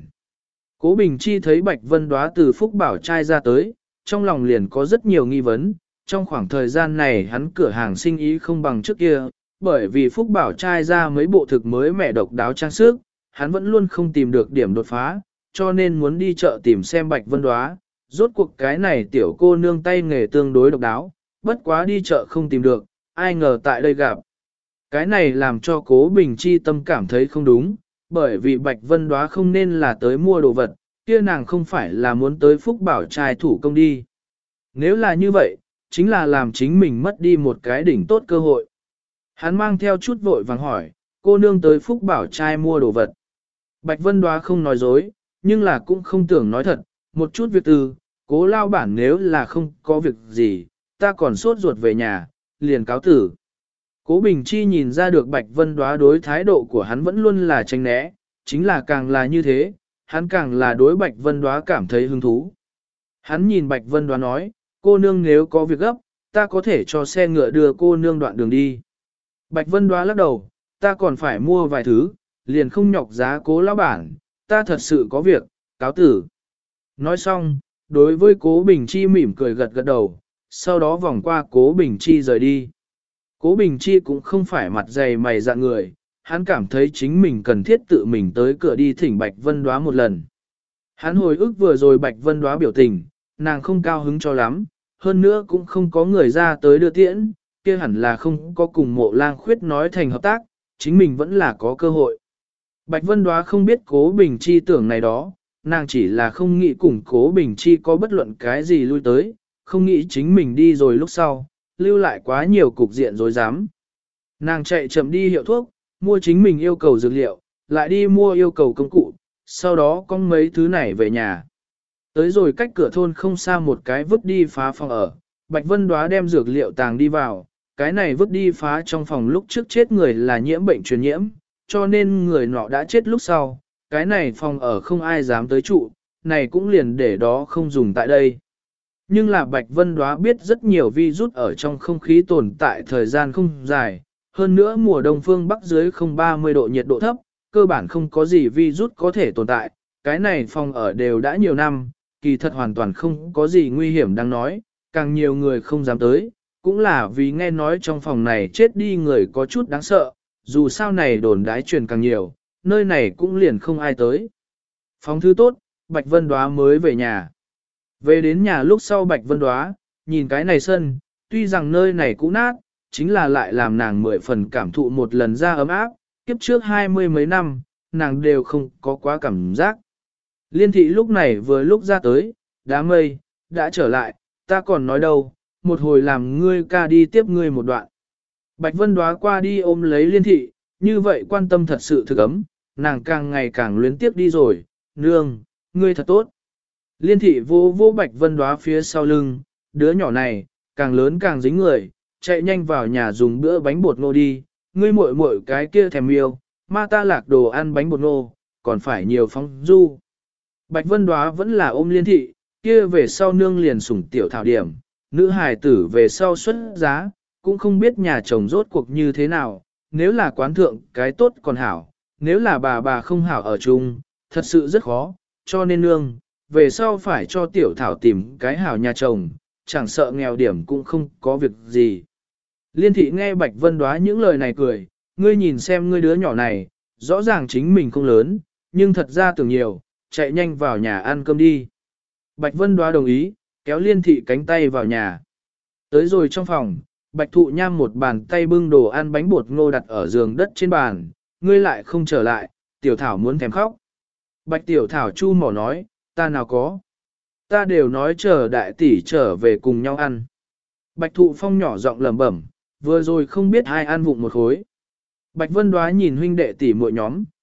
Cố Bình Chi thấy Bạch Vân Đóa từ Phúc Bảo trai ra tới, trong lòng liền có rất nhiều nghi vấn, trong khoảng thời gian này hắn cửa hàng sinh ý không bằng trước kia, bởi vì Phúc Bảo trai ra mấy bộ thực mới mẻ độc đáo trang sức, hắn vẫn luôn không tìm được điểm đột phá, cho nên muốn đi chợ tìm xem Bạch Vân Đóa. Rốt cuộc cái này tiểu cô nương tay nghề tương đối độc đáo, bất quá đi chợ không tìm được, ai ngờ tại đây gặp. Cái này làm cho Cố Bình Chi tâm cảm thấy không đúng, bởi vì Bạch Vân Đóa không nên là tới mua đồ vật, kia nàng không phải là muốn tới Phúc Bảo trai thủ công đi. Nếu là như vậy, chính là làm chính mình mất đi một cái đỉnh tốt cơ hội. Hắn mang theo chút vội vàng hỏi, cô nương tới Phúc Bảo trai mua đồ vật. Bạch Vân Đóa không nói dối, nhưng là cũng không tưởng nói thật, một chút việc từ, Cố lao bản nếu là không có việc gì, ta còn sốt ruột về nhà, liền cáo tử. Cố Bình Chi nhìn ra được Bạch Vân Đóa đối thái độ của hắn vẫn luôn là tránh né, chính là càng là như thế, hắn càng là đối Bạch Vân Đóa cảm thấy hứng thú. Hắn nhìn Bạch Vân Đóa nói, cô nương nếu có việc gấp, ta có thể cho xe ngựa đưa cô nương đoạn đường đi. Bạch Vân Đóa lắc đầu, ta còn phải mua vài thứ, liền không nhọc giá Cố lão bản, ta thật sự có việc, cáo tử. Nói xong, đối với Cố Bình Chi mỉm cười gật gật đầu, sau đó vòng qua Cố Bình Chi rời đi. Cố Bình Chi cũng không phải mặt dày mày dạ người, hắn cảm thấy chính mình cần thiết tự mình tới cửa đi thỉnh Bạch Vân Đóa một lần. Hắn hồi ức vừa rồi Bạch Vân Đóa biểu tình, nàng không cao hứng cho lắm, hơn nữa cũng không có người ra tới đưa tiễn, kia hẳn là không có cùng Mộ Lang Khuyết nói thành hợp tác, chính mình vẫn là có cơ hội. Bạch Vân Đóa không biết Cố Bình Chi tưởng này đó, nàng chỉ là không nghĩ cùng Cố Bình Chi có bất luận cái gì lui tới, không nghĩ chính mình đi rồi lúc sau, lưu lại quá nhiều cục diện rối rắm. Nàng chạy chậm đi hiệu thuốc, mua chính mình yêu cầu dược liệu, lại đi mua yêu cầu công cụ, sau đó có mấy thứ này về nhà. Tới rồi cách cửa thôn không xa một cái vứt đi phá phòng ở, Bạch Vân Đóa đem dược liệu tàng đi vào, cái này vứt đi phá trong phòng lúc trước chết người là nhiễm bệnh truyền nhiễm, cho nên người nọ đã chết lúc sau, cái này phòng ở không ai dám tới trụ, này cũng liền để đó không dùng tại đây. Nhưng là Bạch Vân Đóa biết rất nhiều virus ở trong không khí tồn tại thời gian không dài, hơn nữa mùa đông phương Bắc dưới 030 độ nhiệt độ thấp, cơ bản không có gì virus có thể tồn tại, cái này phòng ở đều đã nhiều năm, kỳ thật hoàn toàn không có gì nguy hiểm đang nói, càng nhiều người không dám tới, cũng là vì nghe nói trong phòng này chết đi người có chút đáng sợ, dù sao này đồn đái truyền càng nhiều, nơi này cũng liền không ai tới. Phòng thứ tốt, Bạch Vân Đóa mới về nhà. Về đến nhà lúc sau Bạch Vân Đóa, nhìn cái này sân, tuy rằng nơi này cũ nát, chính là lại làm nàng 10 phần cảm thụ một lần ra ấm áp, kiếp trước 20 mấy năm, nàng đều không có quá cảm giác. Liên thị lúc này vừa lúc ra tới, đám mây, đã trở lại, ta còn nói đâu, một hồi làm ngươi ca đi tiếp ngươi một đoạn. Bạch Vân Đóa qua đi ôm lấy liên thị, như vậy quan tâm thật sự thực ấm, nàng càng ngày càng luyến tiếp đi rồi, nương, ngươi thật tốt. Liên thị vô vô Bạch Vân Đóa phía sau lưng, đứa nhỏ này, càng lớn càng dính người, chạy nhanh vào nhà dùng bữa bánh bột ngô đi, ngươi muội muội cái kia thèm yêu, ma ta lạc đồ ăn bánh bột ngô, còn phải nhiều phong du. Bạch Vân Đóa vẫn là ôm liên thị, kia về sau nương liền sủng tiểu thảo điểm, nữ hài tử về sau xuất giá, cũng không biết nhà chồng rốt cuộc như thế nào, nếu là quán thượng cái tốt còn hảo, nếu là bà không hảo ở chung, thật sự rất khó, cho nên nương, về sau phải cho tiểu thảo tìm cái hảo nhà chồng, chẳng sợ nghèo điểm cũng không có việc gì. Liên thị nghe Bạch Vân Đóa những lời này cười, ngươi nhìn xem ngươi đứa nhỏ này, rõ ràng chính mình không lớn, nhưng thật ra tưởng nhiều, chạy nhanh vào nhà ăn cơm đi. Bạch Vân Đóa đồng ý, kéo liên thị cánh tay vào nhà. Tới rồi trong phòng, Bạch Thụ Nham một bàn tay bưng đồ ăn bánh bột ngô đặt ở giường đất trên bàn, ngươi lại không trở lại, tiểu thảo muốn thèm khóc. Bạch tiểu thảo chu mỏ nói, ta nào có. Ta đều nói chờ đại tỷ trở về cùng nhau ăn. Bạch Thụ Phong nhỏ giọng lẩm bẩm, vừa rồi không biết ai ăn vụng một khối. Bạch Vân Đóa nhìn huynh đệ tỷ muội nhóm,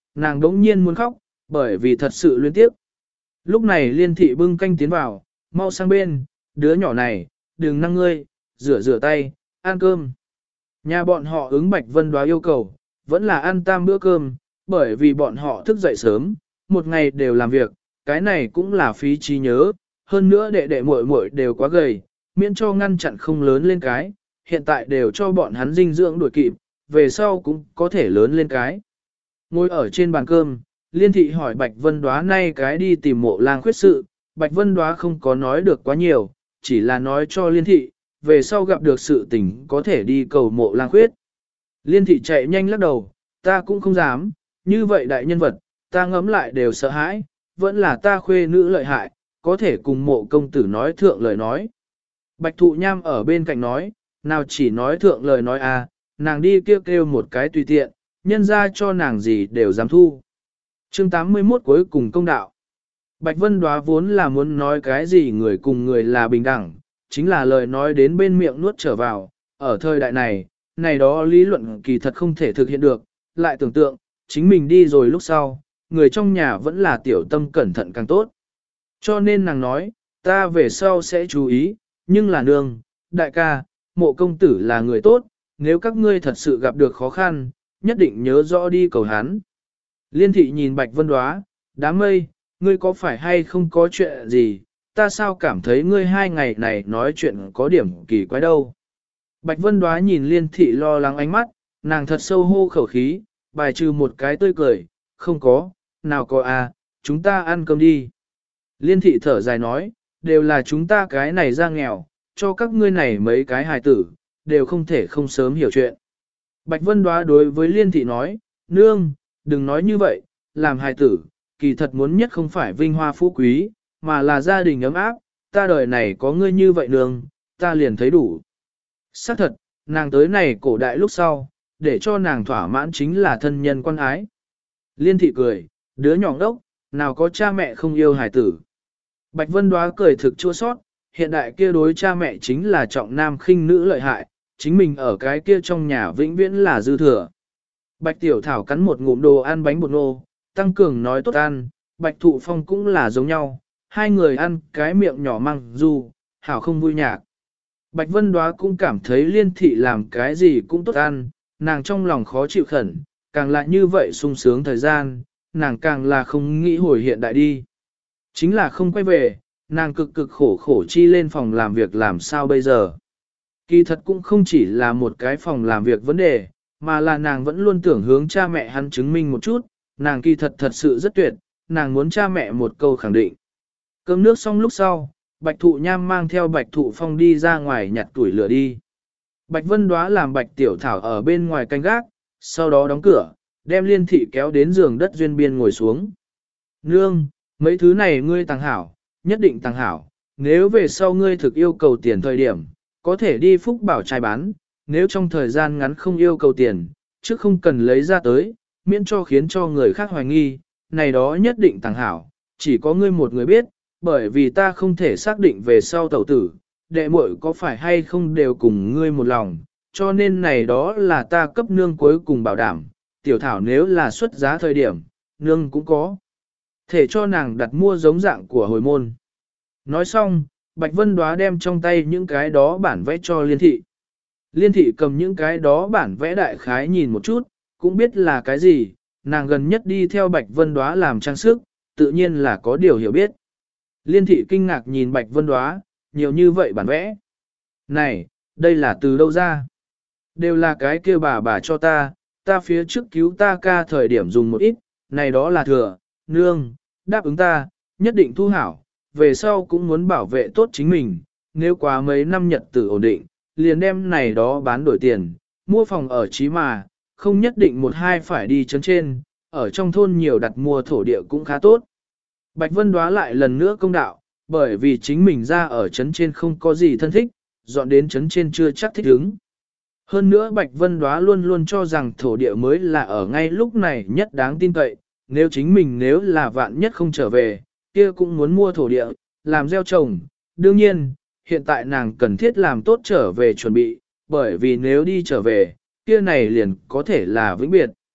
nàng đống nhiên muốn khóc, bởi vì thật sự luyến tiếc. Lúc này Liên thị bưng canh tiến vào, mau sang bên, đứa nhỏ này, đừng năng ngươi, rửa rửa tay, ăn cơm. Nhà bọn họ ứng Bạch Vân Đoá yêu cầu, vẫn là ăn tam bữa cơm, bởi vì bọn họ thức dậy sớm, một ngày đều làm việc, cái này cũng là phí trí nhớ, hơn nữa đệ đệ muội muội đều quá gầy, miễn cho ngăn chặn không lớn lên cái, hiện tại đều cho bọn hắn dinh dưỡng đuổi kịp, về sau cũng có thể lớn lên cái. Ngồi ở trên bàn cơm, Liên thị hỏi Bạch Vân Đoá nay cái đi tìm Mộ Lang khuyết sự, Bạch Vân Đoá không có nói được quá nhiều, chỉ là nói cho Liên thị, về sau gặp được sự tình có thể đi cầu Mộ Lang khuyết. Liên thị chạy nhanh lắc đầu, ta cũng không dám, như vậy đại nhân vật, ta ngẫm lại đều sợ hãi, vẫn là ta khuê nữ lợi hại, có thể cùng Mộ công tử nói thượng lời nói. Bạch Thụ Nham ở bên cạnh nói, nào chỉ nói thượng lời nói à, nàng đi kêu một cái tùy tiện, nhân ra cho nàng gì đều dám thu. Chương 81 cuối cùng công đạo. Bạch Vân Đoá vốn là muốn nói cái gì người cùng người là bình đẳng, chính là lời nói đến bên miệng nuốt trở vào, ở thời đại này, này đó lý luận kỳ thật không thể thực hiện được, lại tưởng tượng, chính mình đi rồi lúc sau, người trong nhà vẫn là tiểu tâm cẩn thận càng tốt. Cho nên nàng nói, ta về sau sẽ chú ý, nhưng là nương, đại ca, Mộ công tử là người tốt, nếu các ngươi thật sự gặp được khó khăn, nhất định nhớ rõ đi cầu hắn. Liên thị nhìn Bạch Vân Đoá, đám mây, ngươi có phải hay không có chuyện gì, ta sao cảm thấy ngươi 2 ngày này nói chuyện có điểm kỳ quái đâu. Bạch Vân Đoá nhìn Liên thị lo lắng ánh mắt, nàng thật sâu hô khẩu khí, bài trừ một cái tươi cười, không có, nào có à, chúng ta ăn cơm đi. Liên thị thở dài nói, đều là chúng ta cái này ra nghèo, cho các ngươi này mấy cái hài tử, đều không thể không sớm hiểu chuyện. Bạch Vân Đoá đối với Liên thị nói, nương, đừng nói như vậy, làm hài tử, kỳ thật muốn nhất không phải vinh hoa phú quý, mà là gia đình ấm áp, ta đời này có ngươi như vậy nương, ta liền thấy đủ. Xác thật, nàng tới này cổ đại lúc sau, để cho nàng thỏa mãn chính là thân nhân quan ái. Liên thị cười, đứa nhỏ đốc, nào có cha mẹ không yêu hài tử. Bạch Vân Đoá cười thực chua sót, hiện đại kia đối cha mẹ chính là trọng nam khinh nữ lợi hại, chính mình ở cái kia trong nhà vĩnh viễn là dư thừa. Bạch Tiểu Thảo cắn một ngụm đồ ăn bánh bột ngô, tăng cường nói tốt ăn, Bạch Thụ Phong cũng là giống nhau, hai người ăn cái miệng nhỏ măng du, hảo không vui nhạc. Bạch Vân Đoá cũng cảm thấy Liên thị làm cái gì cũng tốt ăn, nàng trong lòng khó chịu khẩn, càng lại như vậy sung sướng thời gian, nàng càng là không nghĩ hồi hiện đại đi. Chính là không quay về, nàng cực cực khổ khổ chi lên phòng làm việc làm sao bây giờ. Kỳ thật cũng không chỉ là một cái phòng làm việc vấn đề, mà là nàng vẫn luôn tưởng hướng cha mẹ hắn chứng minh một chút, nàng kỳ thật thật sự rất tuyệt, nàng muốn cha mẹ một câu khẳng định. Cơm nước xong lúc sau, Bạch Thụ Nham mang theo Bạch Thụ Phong đi ra ngoài nhặt tuổi lửa đi. Bạch Vân Đoá làm Bạch Tiểu Thảo ở bên ngoài canh gác, sau đó đóng cửa, đem Liên thị kéo đến giường đất duyên biên ngồi xuống. Nương, mấy thứ này ngươi tàng hảo, nhất định tàng hảo, nếu về sau ngươi thực yêu cầu tiền thời điểm, có thể đi Phúc Bảo trai bán, nếu trong thời gian ngắn không yêu cầu tiền, chứ không cần lấy ra tới, miễn cho khiến cho người khác hoài nghi, này đó nhất định tàng hảo, chỉ có ngươi một người biết, bởi vì ta không thể xác định về sau tẩu tử, đệ muội có phải hay không đều cùng ngươi một lòng, cho nên này đó là ta cấp nương cuối cùng bảo đảm, Tiểu Thảo nếu là xuất giá thời điểm, nương cũng có thể cho nàng đặt mua giống dạng của hồi môn. Nói xong, Bạch Vân Đoá đem trong tay những cái đó bản vẽ cho Liên thị. Liên thị cầm những cái đó bản vẽ đại khái nhìn một chút, cũng biết là cái gì, nàng gần nhất đi theo Bạch Vân Đoá làm trang sức, tự nhiên là có điều hiểu biết. Liên thị kinh ngạc nhìn Bạch Vân Đoá, nhiều như vậy bản vẽ. Này, đây là từ đâu ra? Đều là cái kia bà cho ta phía trước cứu ta ca thời điểm dùng một ít, này đó là thừa, nương, đáp ứng ta, nhất định thu hảo, về sau cũng muốn bảo vệ tốt chính mình, nếu quá mấy năm nhật tử ổn định, liền đem này đó bán đổi tiền, mua phòng ở chí mà, không nhất định một hai phải đi chấn trên, ở trong thôn nhiều đặt mua thổ địa cũng khá tốt. Bạch Vân Đoá lại lần nữa công đạo, bởi vì chính mình ra ở chấn trên không có gì thân thích, dọn đến chấn trên chưa chắc thích ứng. Hơn nữa Bạch Vân Đoá luôn luôn cho rằng thổ địa mới là ở ngay lúc này nhất đáng tin cậy, nếu chính mình nếu là vạn nhất không trở về, kia cũng muốn mua thổ địa, làm gieo trồng. Đương nhiên, hiện tại nàng cần thiết làm tốt trở về chuẩn bị, bởi vì nếu đi trở về, kia này liền có thể là vĩnh biệt.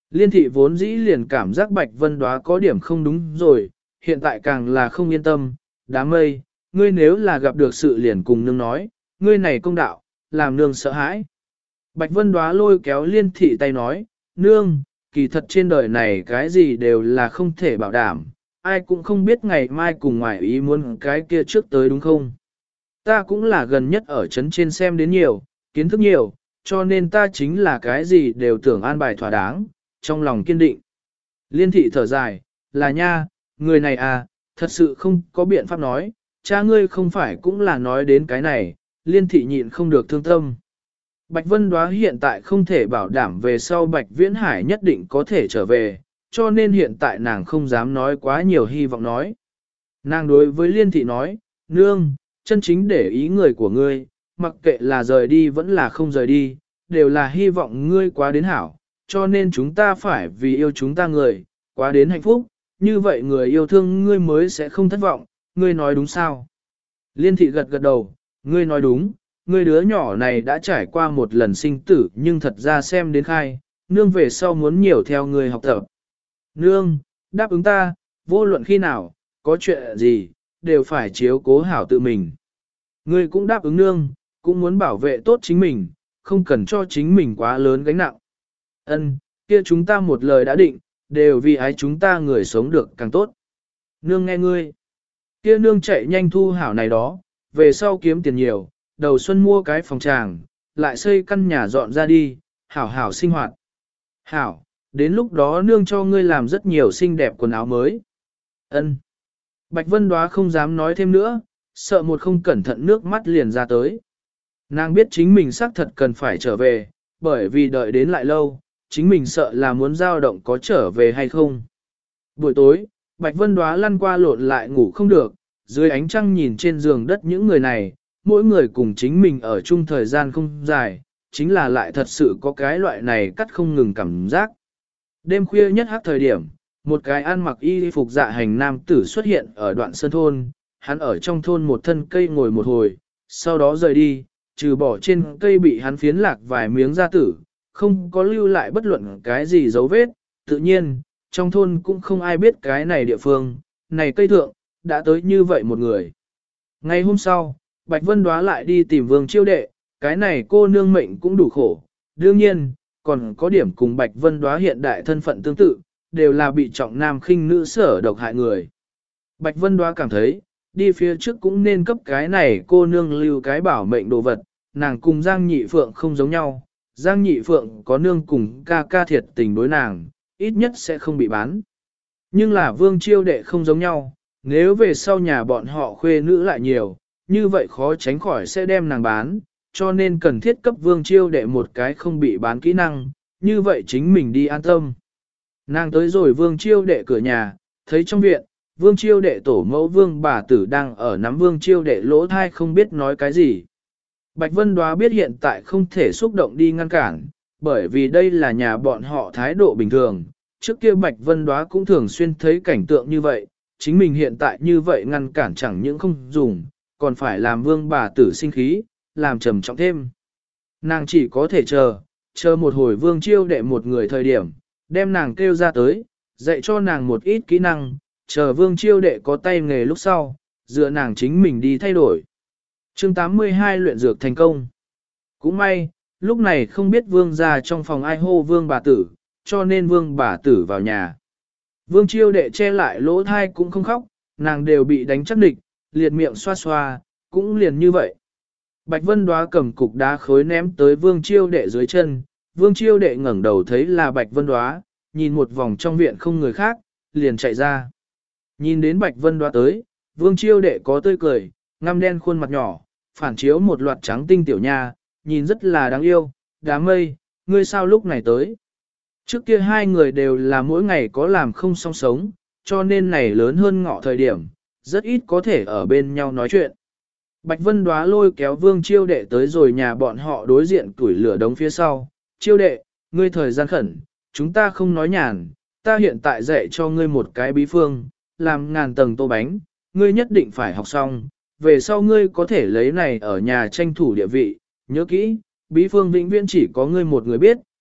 Liên thị vốn dĩ liền cảm giác Bạch Vân Đóa có điểm không đúng rồi, hiện tại càng là không yên tâm, đám mây, ngươi nếu là gặp được sự liền cùng nương nói, ngươi này công đạo, làm nương sợ hãi. Bạch Vân Đóa lôi kéo liên thị tay nói, nương, kỳ thật trên đời này cái gì đều là không thể bảo đảm, ai cũng không biết ngày mai cùng ngoài ý muốn cái kia trước tới đúng không. Ta cũng là gần nhất ở trấn trên xem đến nhiều, kiến thức nhiều, cho nên ta chính là cái gì đều tưởng an bài thỏa đáng, trong lòng kiên định. Liên thị thở dài, là nha, người này à, thật sự không có biện pháp nói, cha ngươi không phải cũng là nói đến cái này, liên thị nhịn không được thương tâm. Bạch Vân Đóa hiện tại không thể bảo đảm về sau Bạch Viễn Hải nhất định có thể trở về, cho nên hiện tại nàng không dám nói quá nhiều hy vọng nói. Nàng đối với liên thị nói, nương, chân chính để ý người của ngươi, mặc kệ là rời đi vẫn là không rời đi, đều là hy vọng ngươi quá đến hảo, cho nên chúng ta phải vì yêu chúng ta người, quá đến hạnh phúc, như vậy người yêu thương ngươi mới sẽ không thất vọng, ngươi nói đúng sao? Liên thị gật gật đầu, ngươi nói đúng, ngươi đứa nhỏ này đã trải qua một lần sinh tử nhưng thật ra xem đến khai, nương về sau muốn nhiều theo ngươi học tập. Nương, đáp ứng ta, vô luận khi nào, có chuyện gì, đều phải chiếu cố hảo tự mình. Ngươi cũng đáp ứng nương, cũng muốn bảo vệ tốt chính mình, không cần cho chính mình quá lớn gánh nặng. Ân, kia chúng ta một lời đã định, đều vì ái chúng ta người sống được càng tốt. Nương nghe ngươi. Kia nương chạy nhanh thu hảo này đó, về sau kiếm tiền nhiều, đầu xuân mua cái phòng tràng, lại xây căn nhà dọn ra đi, hảo hảo sinh hoạt. Hảo, đến lúc đó nương cho ngươi làm rất nhiều xinh đẹp quần áo mới. Ân. Bạch Vân Đóa không dám nói thêm nữa, sợ một không cẩn thận nước mắt liền ra tới. Nàng biết chính mình xác thật cần phải trở về, bởi vì đợi đến lại lâu, chính mình sợ là muốn dao động có trở về hay không. Buổi tối, Bạch Vân Đóa lăn qua lộn lại ngủ không được, dưới ánh trăng nhìn trên giường đất những người này, mỗi người cùng chính mình ở chung thời gian không dài, chính là lại thật sự có cái loại này cắt không ngừng cảm giác. Đêm khuya nhất hát thời điểm, một cái ăn mặc y phục dạ hành nam tử xuất hiện ở đoạn sơn thôn, hắn ở trong thôn một thân cây ngồi một hồi, sau đó rời đi, trừ bỏ trên cây bị hắn phiến lạc vài miếng da tử, không có lưu lại bất luận cái gì dấu vết, tự nhiên, trong thôn cũng không ai biết cái này địa phương, này cây thượng, đã tới như vậy một người. Ngày hôm sau, Bạch Vân Đóa lại đi tìm Vương Chiêu Đệ, cái này cô nương mệnh cũng đủ khổ, đương nhiên, còn có điểm cùng Bạch Vân Đóa hiện đại thân phận tương tự, đều là bị trọng nam khinh nữ sở độc hại người. Bạch Vân Đóa cảm thấy, đi phía trước cũng nên cấp cái này cô nương lưu cái bảo mệnh đồ vật, nàng cùng Giang Nhị Phượng không giống nhau, Giang Nhị Phượng có nương cùng ca ca thiệt tình đối nàng, ít nhất sẽ không bị bán. Nhưng là Vương Chiêu Đệ không giống nhau, nếu về sau nhà bọn họ khuê nữ lại nhiều, như vậy khó tránh khỏi sẽ đem nàng bán, cho nên cần thiết cấp Vương Chiêu Đệ một cái không bị bán kỹ năng, như vậy chính mình đi an tâm. Nàng tới rồi Vương Chiêu Đệ cửa nhà, thấy trong viện, Vương Chiêu Đệ tổ mẫu Vương bà tử đang ở nắm Vương Chiêu Đệ lỗ thai không biết nói cái gì. Bạch Vân Đóa biết hiện tại không thể xúc động đi ngăn cản, bởi vì đây là nhà bọn họ thái độ bình thường. Trước kia Bạch Vân Đóa cũng thường xuyên thấy cảnh tượng như vậy, chính mình hiện tại như vậy ngăn cản chẳng những không dùng, còn phải làm Vương bà tử sinh khí, làm trầm trọng thêm. Nàng chỉ có thể chờ một hồi Vương Chiêu Đệ một người thời điểm, đem nàng kêu ra tới, dạy cho nàng một ít kỹ năng, chờ Vương Chiêu Đệ có tay nghề lúc sau, dựa nàng chính mình đi thay đổi. Chương 82 luyện dược thành công. Cũng may, lúc này không biết Vương gia trong phòng ai hô Vương bà tử, cho nên Vương bà tử vào nhà. Vương Chiêu Đệ che lại lỗ thai cũng không khóc, nàng đều bị đánh chắc địch, liệt miệng xoa xoa, cũng liền như vậy. Bạch Vân Đóa cầm cục đá khối ném tới Vương Chiêu Đệ dưới chân, Vương Chiêu Đệ ngẩng đầu thấy là Bạch Vân Đóa, nhìn một vòng trong viện không người khác, liền chạy ra. Nhìn đến Bạch Vân Đóa tới, Vương Chiêu Đệ có tươi cười, ngăm đen khuôn mặt nhỏ, phản chiếu một loạt trắng tinh tiểu nha, nhìn rất là đáng yêu. Đám mây, ngươi sao lúc này tới? Trước kia hai người đều là mỗi ngày có làm không song sống, cho nên này lớn hơn ngọ thời điểm, rất ít có thể ở bên nhau nói chuyện. Bạch Vân Đóa lôi kéo Vương Chiêu Đệ tới rồi nhà bọn họ đối diện tuổi lửa đống phía sau. Chiêu Đệ, ngươi thời gian khẩn, chúng ta không nói nhàn, ta hiện tại dạy cho ngươi một cái bí phương, làm ngàn tầng tô bánh, ngươi nhất định phải học xong, về sau ngươi có thể lấy này ở nhà tranh thủ địa vị, nhớ kỹ, bí phương vĩnh viễn chỉ có ngươi một người biết,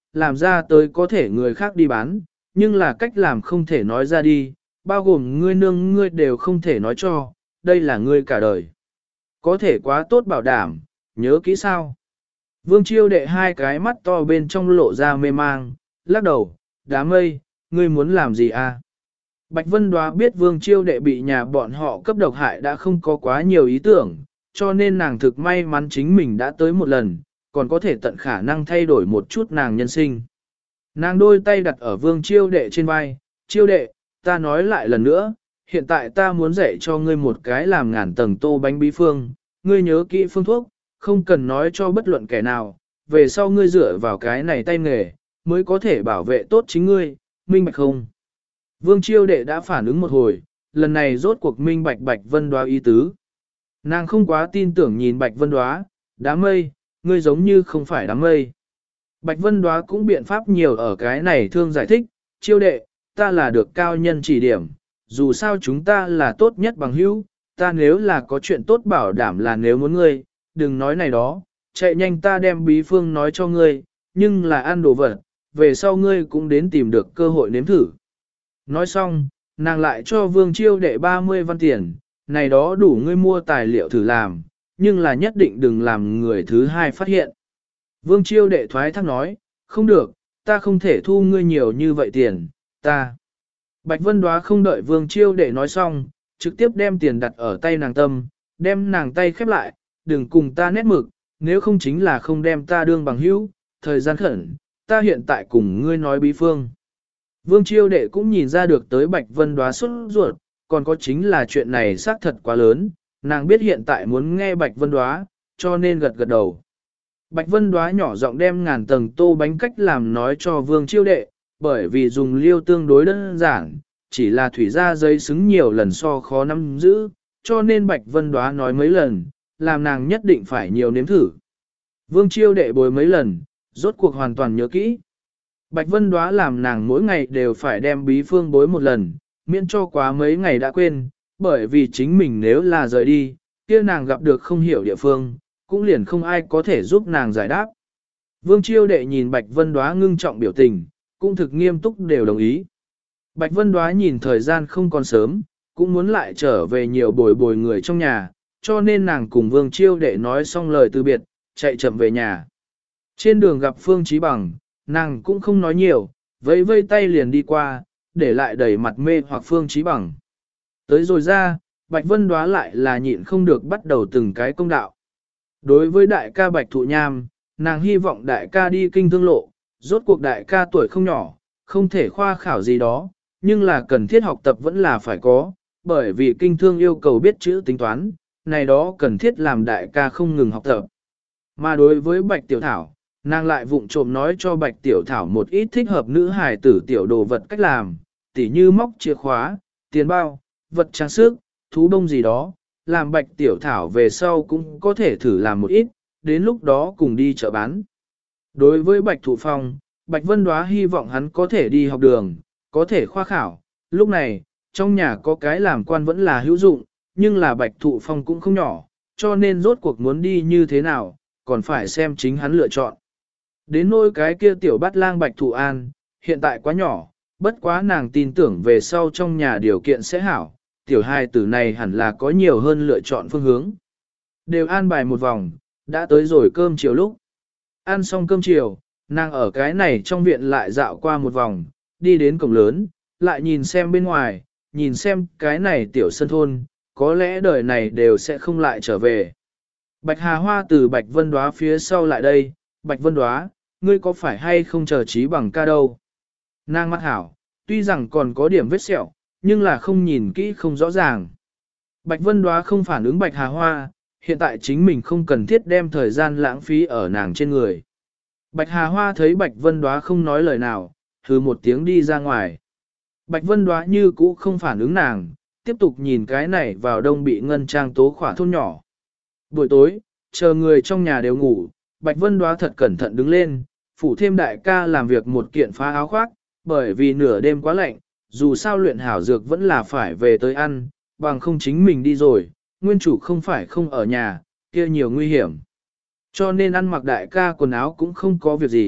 làm ra tới có thể người khác đi bán, nhưng là cách làm không thể nói ra đi, bao gồm ngươi nương ngươi đều không thể nói cho, đây là ngươi cả đời. Có thể quá tốt bảo đảm, nhớ kỹ sao. Vương Chiêu Đệ hai cái mắt to bên trong lộ ra mê mang, lắc đầu, đám mây, ngươi muốn làm gì à? Bạch Vân Đoá biết Vương Chiêu Đệ bị nhà bọn họ cấp độc hại đã không có quá nhiều ý tưởng, cho nên nàng thực may mắn chính mình đã tới một lần, còn có thể tận khả năng thay đổi một chút nàng nhân sinh. Nàng đôi tay đặt ở Vương Chiêu Đệ trên vai, Chiêu Đệ, ta nói lại lần nữa, hiện tại ta muốn dạy cho ngươi một cái làm ngàn tầng tô bánh bí phương, ngươi nhớ kỹ phương thuốc, không cần nói cho bất luận kẻ nào, về sau ngươi dựa vào cái này tay nghề, mới có thể bảo vệ tốt chính ngươi, minh bạch không? Vương Chiêu Đệ đã phản ứng một hồi, lần này rốt cuộc minh bạch Bạch Vân Đoá ý tứ. Nàng không quá tin tưởng nhìn Bạch Vân Đoá, đám mây, ngươi giống như không phải đám mây. Bạch Vân Đoá cũng biện pháp nhiều ở cái này thương giải thích, Chiêu Đệ, ta là được cao nhân chỉ điểm, dù sao chúng ta là tốt nhất bằng hữu, ta nếu là có chuyện tốt bảo đảm là nếu muốn ngươi, đừng nói này đó, chạy nhanh ta đem bí phương nói cho ngươi, nhưng là ăn đồ vật, về sau ngươi cũng đến tìm được cơ hội nếm thử. Nói xong, nàng lại cho Vương Chiêu Đệ 30 văn tiền, này đó đủ ngươi mua tài liệu thử làm, nhưng là nhất định đừng làm người thứ hai phát hiện. Vương Chiêu Đệ thoái thác nói, không được, ta không thể thu ngươi nhiều như vậy tiền, ta. Bạch Vân Đoá không đợi Vương Chiêu Đệ nói xong, trực tiếp đem tiền đặt ở tay nàng tâm, đem nàng tay khép lại, đừng cùng ta nét mực, nếu không chính là không đem ta đương bằng hữu, thời gian khẩn, ta hiện tại cùng ngươi nói bí phương. Vương Chiêu Đệ cũng nhìn ra được tới Bạch Vân Đoá xuất ruột, còn có chính là chuyện này xác thật quá lớn, nàng biết hiện tại muốn nghe Bạch Vân Đoá, cho nên gật gật đầu. Bạch Vân Đoá nhỏ giọng đem ngàn tầng tô bánh cách làm nói cho Vương Chiêu Đệ, bởi vì dùng liêu tương đối đơn giản, chỉ là thủy ra giấy xứng nhiều lần so khó nắm giữ, cho nên Bạch Vân Đoá nói mấy lần, làm nàng nhất định phải nhiều nếm thử. Vương Chiêu Đệ bồi mấy lần, rốt cuộc hoàn toàn nhớ kỹ. Bạch Vân Đoá làm nàng mỗi ngày đều phải đem bí phương bối một lần, miễn cho quá mấy ngày đã quên, bởi vì chính mình nếu là rời đi, kia nàng gặp được không hiểu địa phương, cũng liền không ai có thể giúp nàng giải đáp. Vương Chiêu Đệ nhìn Bạch Vân Đoá ngưng trọng biểu tình, cũng thực nghiêm túc đều đồng ý. Bạch Vân Đoá nhìn thời gian không còn sớm, cũng muốn lại trở về nhiều bồi bồi người trong nhà, cho nên nàng cùng Vương Chiêu Đệ nói xong lời từ biệt, chạy chậm về nhà. Trên đường gặp Phương Chí Bằng, nàng cũng không nói nhiều, vẫy vây tay liền đi qua, để lại đầy mặt mê hoặc Phương Chí Bằng. Tới rồi ra, Bạch Vân Đoá lại là nhịn không được bắt đầu từng cái công đạo. Đối với đại ca Bạch Thụ Nham, nàng hy vọng đại ca đi kinh thương lộ, rốt cuộc đại ca tuổi không nhỏ, không thể khoa khảo gì đó, nhưng là cần thiết học tập vẫn là phải có, bởi vì kinh thương yêu cầu biết chữ tính toán, này đó cần thiết làm đại ca không ngừng học tập. Mà đối với Bạch Tiểu Thảo, nàng lại vụng trộm nói cho Bạch Tiểu Thảo một ít thích hợp nữ hài tử tiểu đồ vật cách làm, tỉ như móc chìa khóa, tiền bao, vật trang sức, thú bông gì đó, làm Bạch Tiểu Thảo về sau cũng có thể thử làm một ít, đến lúc đó cùng đi chợ bán. Đối với Bạch Thụ Phong, Bạch Vân Đoá hy vọng hắn có thể đi học đường, có thể khoa khảo, lúc này, trong nhà có cái làm quan vẫn là hữu dụng, nhưng là Bạch Thụ Phong cũng không nhỏ, cho nên rốt cuộc muốn đi như thế nào, còn phải xem chính hắn lựa chọn. Đến nỗi cái kia tiểu bát lang Bạch Thụ An, hiện tại quá nhỏ, bất quá nàng tin tưởng về sau trong nhà điều kiện sẽ hảo, tiểu hài tử này hẳn là có nhiều hơn lựa chọn phương hướng. Đều an bài một vòng, đã tới rồi cơm chiều lúc. Ăn xong cơm chiều, nàng ở cái này trong viện lại dạo qua một vòng, đi đến cổng lớn, lại nhìn xem bên ngoài, nhìn xem cái này tiểu sân thôn, có lẽ đời này đều sẽ không lại trở về. Bạch Hà Hoa từ Bạch Vân Đoá phía sau lại đây, Bạch Vân Đoá, ngươi có phải hay không chờ Chí Bằng ca đâu? Nàng mắt hảo, tuy rằng còn có điểm vết sẹo, nhưng là không nhìn kỹ không rõ ràng. Bạch Vân Đoá không phản ứng Bạch Hà Hoa, hiện tại chính mình không cần thiết đem thời gian lãng phí ở nàng trên người. Bạch Hà Hoa thấy Bạch Vân Đoá không nói lời nào, hừ một tiếng đi ra ngoài. Bạch Vân Đoá như cũ không phản ứng nàng, tiếp tục nhìn cái này vào đông bị ngân trang tố khỏa thôn nhỏ. Buổi tối, chờ người trong nhà đều ngủ, Bạch Vân Đoá thật cẩn thận đứng lên, phủ thêm đại ca làm việc một kiện phá áo khoác, bởi vì nửa đêm quá lạnh, dù sao luyện hảo dược vẫn là phải về tới ăn, bằng không chính mình đi rồi, nguyên chủ không phải không ở nhà, kia nhiều nguy hiểm. Cho nên ăn mặc đại ca quần áo cũng không có việc gì,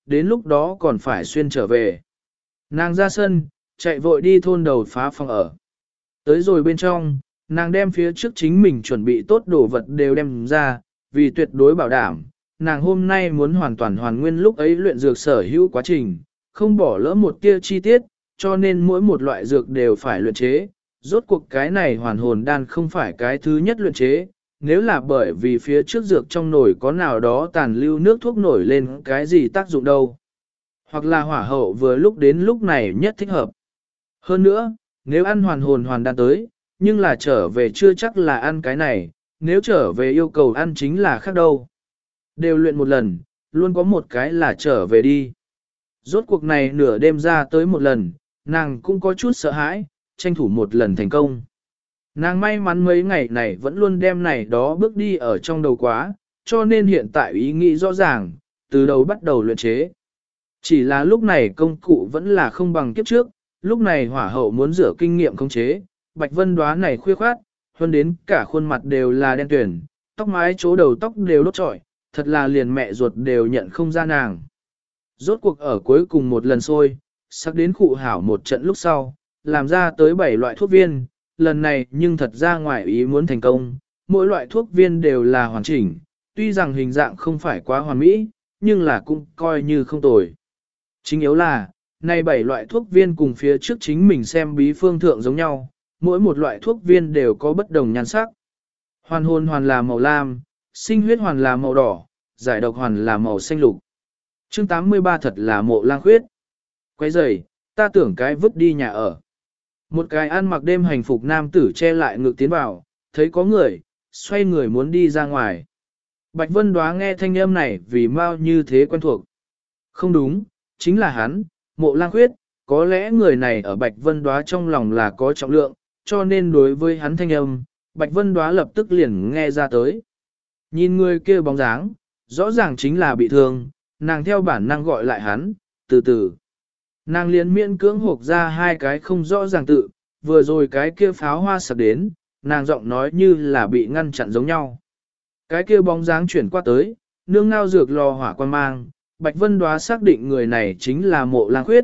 đến lúc đó còn phải xuyên trở về. Nàng ra sân, chạy vội đi thôn đầu phá phòng ở. Tới rồi bên trong, nàng đem phía trước chính mình chuẩn bị tốt đồ vật đều đem ra, vì tuyệt đối bảo đảm, nàng hôm nay muốn hoàn toàn hoàn nguyên lúc ấy luyện dược sở hữu quá trình, không bỏ lỡ một tia chi tiết, cho nên mỗi một loại dược đều phải luyện chế. Rốt cuộc cái này hoàn hồn đan không phải cái thứ nhất luyện chế, nếu là bởi vì phía trước dược trong nồi có nào đó tàn lưu nước thuốc nổi lên cái gì tác dụng đâu. Hoặc là hỏa hậu vừa lúc đến lúc này nhất thích hợp. Hơn nữa, nếu ăn hoàn hồn hoàn đan tới, nhưng là trở về chưa chắc là ăn cái này, nếu trở về yêu cầu ăn chính là khác đâu. Đều luyện một lần, luôn có một cái là trở về đi. Rốt cuộc này nửa đêm ra tới một lần, nàng cũng có chút sợ hãi, tranh thủ một lần thành công. Nàng may mắn mấy ngày này vẫn luôn đem này đó bước đi ở trong đầu quá, cho nên hiện tại ý nghĩ rõ ràng, từ đầu bắt đầu luyện chế. Chỉ là lúc này công cụ vẫn là không bằng kiếp trước, lúc này hỏa hậu muốn rửa kinh nghiệm khống chế, Bạch Vân Đóa này khuya khoát, hơn đến cả khuôn mặt đều là đen tuyển, tóc mái chỗ đầu tóc đều đốt trọi, thật là liền mẹ ruột đều nhận không ra nàng. Rốt cuộc ở cuối cùng một lần xôi, sắc đến cụ hảo một trận lúc sau, làm ra tới 7 loại thuốc viên, lần này nhưng thật ra ngoài ý muốn thành công, mỗi loại thuốc viên đều là hoàn chỉnh, tuy rằng hình dạng không phải quá hoàn mỹ, nhưng là cũng coi như không tồi. Chính yếu là, này 7 loại thuốc viên cùng phía trước chính mình xem bí phương thượng giống nhau, mỗi một loại thuốc viên đều có bất đồng nhan sắc. Hoàn hồn hoàn là màu lam, sinh huyết hoàn là màu đỏ, giải độc hoàn là màu xanh lục. Chương 83 thật là mộ lang khuyết. Quay rời, ta tưởng cái vứt đi nhà ở. Một cái ăn mặc đêm hành phục nam tử che lại ngực tiến vào, thấy có người, xoay người muốn đi ra ngoài. Bạch Vân Đóa nghe thanh âm này vì mau như thế quen thuộc. Không đúng, chính là hắn, mộ lang khuyết, có lẽ người này ở Bạch Vân Đóa trong lòng là có trọng lượng, cho nên đối với hắn thanh âm, Bạch Vân Đóa lập tức liền nghe ra tới. Nhìn người kia bóng dáng, rõ ràng chính là bị thương, nàng theo bản năng gọi lại hắn, từ từ. Nàng liền miễn cưỡng hộp ra hai cái không rõ ràng tự, vừa rồi cái kia pháo hoa sặc đến, nàng giọng nói như là bị ngăn chặn giống nhau. Cái kia bóng dáng chuyển qua tới, nương ngao dược lò hỏa quan mang, Bạch Vân Đóa xác định người này chính là mộ lang khuyết,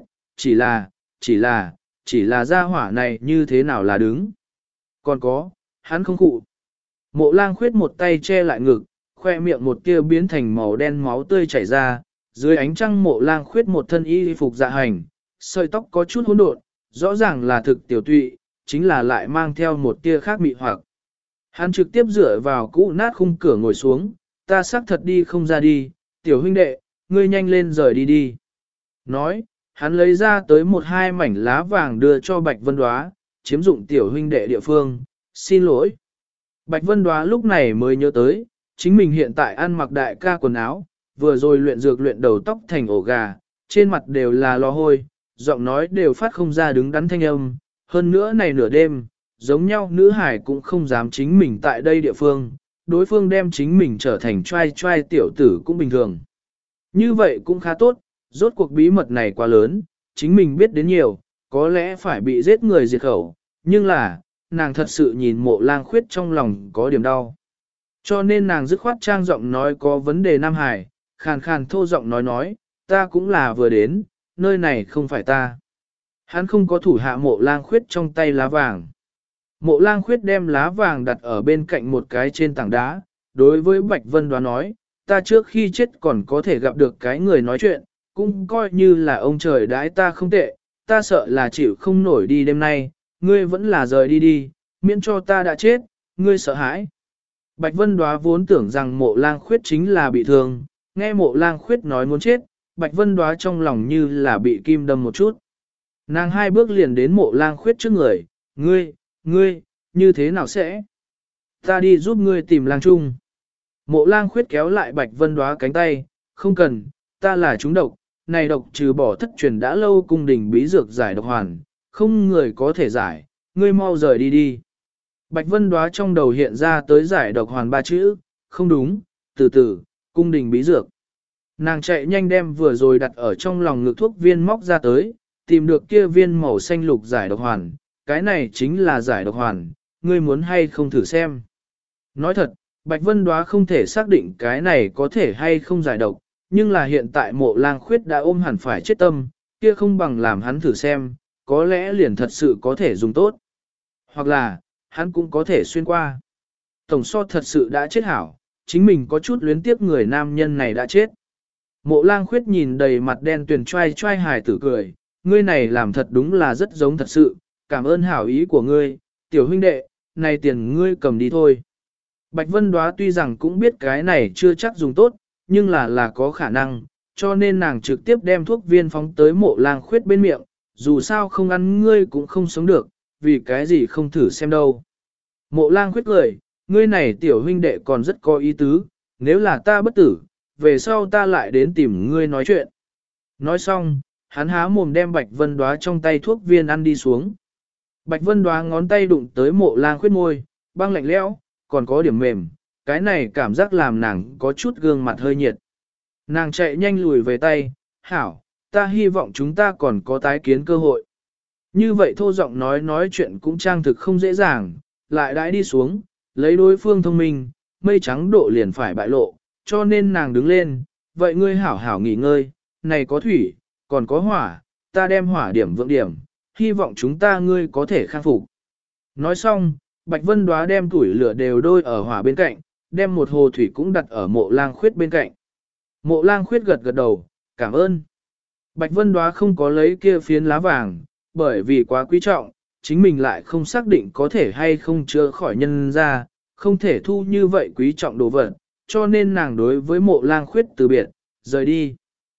chỉ là gia hỏa này như thế nào là đứng. Còn có, hắn không cụ. Mộ lang khuyết một tay che lại ngực, khoe miệng một kia biến thành màu đen máu tươi chảy ra, dưới ánh trăng mộ lang khuyết một thân y phục dạ hành, sợi tóc có chút hỗn độn, rõ ràng là thực tiểu tụy, chính là lại mang theo một tia khác mị hoặc. Hắn trực tiếp dựa vào cũ nát khung cửa ngồi xuống, ta xác thật đi không ra đi, tiểu huynh đệ, ngươi nhanh lên rời đi đi. Nói, hắn lấy ra tới một hai mảnh lá vàng đưa cho Bạch Vân Đóa, chiếm dụng tiểu huynh đệ địa phương, xin lỗi. Bạch Vân Đóa lúc này mới nhớ tới, chính mình hiện tại ăn mặc đại ca quần áo, vừa rồi luyện dược luyện đầu tóc thành ổ gà, trên mặt đều là lò hôi, giọng nói đều phát không ra đứng đắn thanh âm, hơn nữa này nửa đêm, giống nhau nữ hải cũng không dám chính mình tại đây địa phương, đối phương đem chính mình trở thành trai trai tiểu tử cũng bình thường. Như vậy cũng khá tốt, rốt cuộc bí mật này quá lớn, chính mình biết đến nhiều, có lẽ phải bị giết người diệt khẩu, nhưng là, nàng thật sự nhìn mộ lang khuyết trong lòng có điểm đau. Cho nên nàng dứt khoát trang giọng nói có vấn đề Nam Hải, khàn khàn thô giọng nói, ta cũng là vừa đến, nơi này không phải ta. Hắn không có thủ hạ mộ lang khuyết trong tay lá vàng. Mộ lang khuyết đem lá vàng đặt ở bên cạnh một cái trên tảng đá, đối với Bạch Vân Đoán nói, ta trước khi chết còn có thể gặp được cái người nói chuyện, cũng coi như là ông trời đãi ta không tệ, ta sợ là chịu không nổi đi đêm nay, ngươi vẫn là rời đi đi, miễn cho ta đã chết, ngươi sợ hãi. Bạch Vân Đoá vốn tưởng rằng mộ lang khuyết chính là bị thương, nghe mộ lang khuyết nói muốn chết, Bạch Vân Đoá trong lòng như là bị kim đâm một chút. Nàng hai bước liền đến mộ lang khuyết trước người, ngươi, như thế nào sẽ? Ta đi giúp ngươi tìm lang trung. Mộ lang khuyết kéo lại Bạch Vân Đoá cánh tay, không cần, ta là chúng độc, này độc trừ bỏ thất truyền đã lâu cung đình bí dược giải độc hoàn, không người có thể giải, ngươi mau rời đi đi. Bạch Vân Đoá trong đầu hiện ra tới giải độc hoàn ba chữ, không đúng, từ từ, cung đình bí dược. Nàng chạy nhanh đem vừa rồi đặt ở trong lòng ngực thuốc viên móc ra tới, tìm được kia viên màu xanh lục giải độc hoàn, cái này chính là giải độc hoàn, ngươi muốn hay không thử xem. Nói thật, Bạch Vân Đoá không thể xác định cái này có thể hay không giải độc, nhưng là hiện tại Mộ Lang Khuyết đã ôm hẳn phải chết tâm, kia không bằng làm hắn thử xem, có lẽ liền thật sự có thể dùng tốt. Hoặc là, hắn cũng có thể xuyên qua. Tổng so thật sự đã chết hảo, chính mình có chút luyến tiếc người nam nhân này đã chết. Mộ Lang Khuyết nhìn đầy mặt đen tuyền trai trai hài tử cười, ngươi này làm thật đúng là rất giống thật sự, cảm ơn hảo ý của ngươi, tiểu huynh đệ, này tiền ngươi cầm đi thôi. Bạch Vân Đóa tuy rằng cũng biết cái này chưa chắc dùng tốt, nhưng là có khả năng, cho nên nàng trực tiếp đem thuốc viên phóng tới Mộ Lang Khuyết bên miệng, dù sao không ăn ngươi cũng không sống được, vì cái gì không thử xem đâu. Mộ Lang Khuyết cười, ngươi này tiểu huynh đệ còn rất có ý tứ, nếu là ta bất tử, về sau ta lại đến tìm ngươi nói chuyện. Nói xong, hắn há mồm đem Bạch Vân Đóa trong tay thuốc viên ăn đi xuống. Bạch Vân Đóa ngón tay đụng tới Mộ Lang Khuyết môi, băng lạnh lẽo, còn có điểm mềm, cái này cảm giác làm nàng có chút gương mặt hơi nhiệt. Nàng chạy nhanh lùi về tay, hảo, ta hy vọng chúng ta còn có tái kiến cơ hội. Như vậy thô giọng nói chuyện cũng trang thực không dễ dàng, lại đãi đi xuống, lấy đối phương thông minh, mây trắng độ liền phải bại lộ, cho nên nàng đứng lên, vậy ngươi hảo hảo nghỉ ngơi, này có thủy, còn có hỏa, ta đem hỏa điểm vượng điểm, hy vọng chúng ta ngươi có thể khắc phục. Nói xong, Bạch Vân Đóa đem củi lửa đều đôi ở hỏa bên cạnh, đem một hồ thủy cũng đặt ở Mộ Lang Khuyết bên cạnh. Mộ Lang Khuyết gật gật đầu, cảm ơn. Bạch Vân Đóa không có lấy kia phiến lá vàng, bởi vì quá quý trọng, chính mình lại không xác định có thể hay không chữa khỏi nhân ra, không thể thu như vậy quý trọng đồ vật, cho nên nàng đối với Mộ Lang Khuyết từ biệt, rời đi.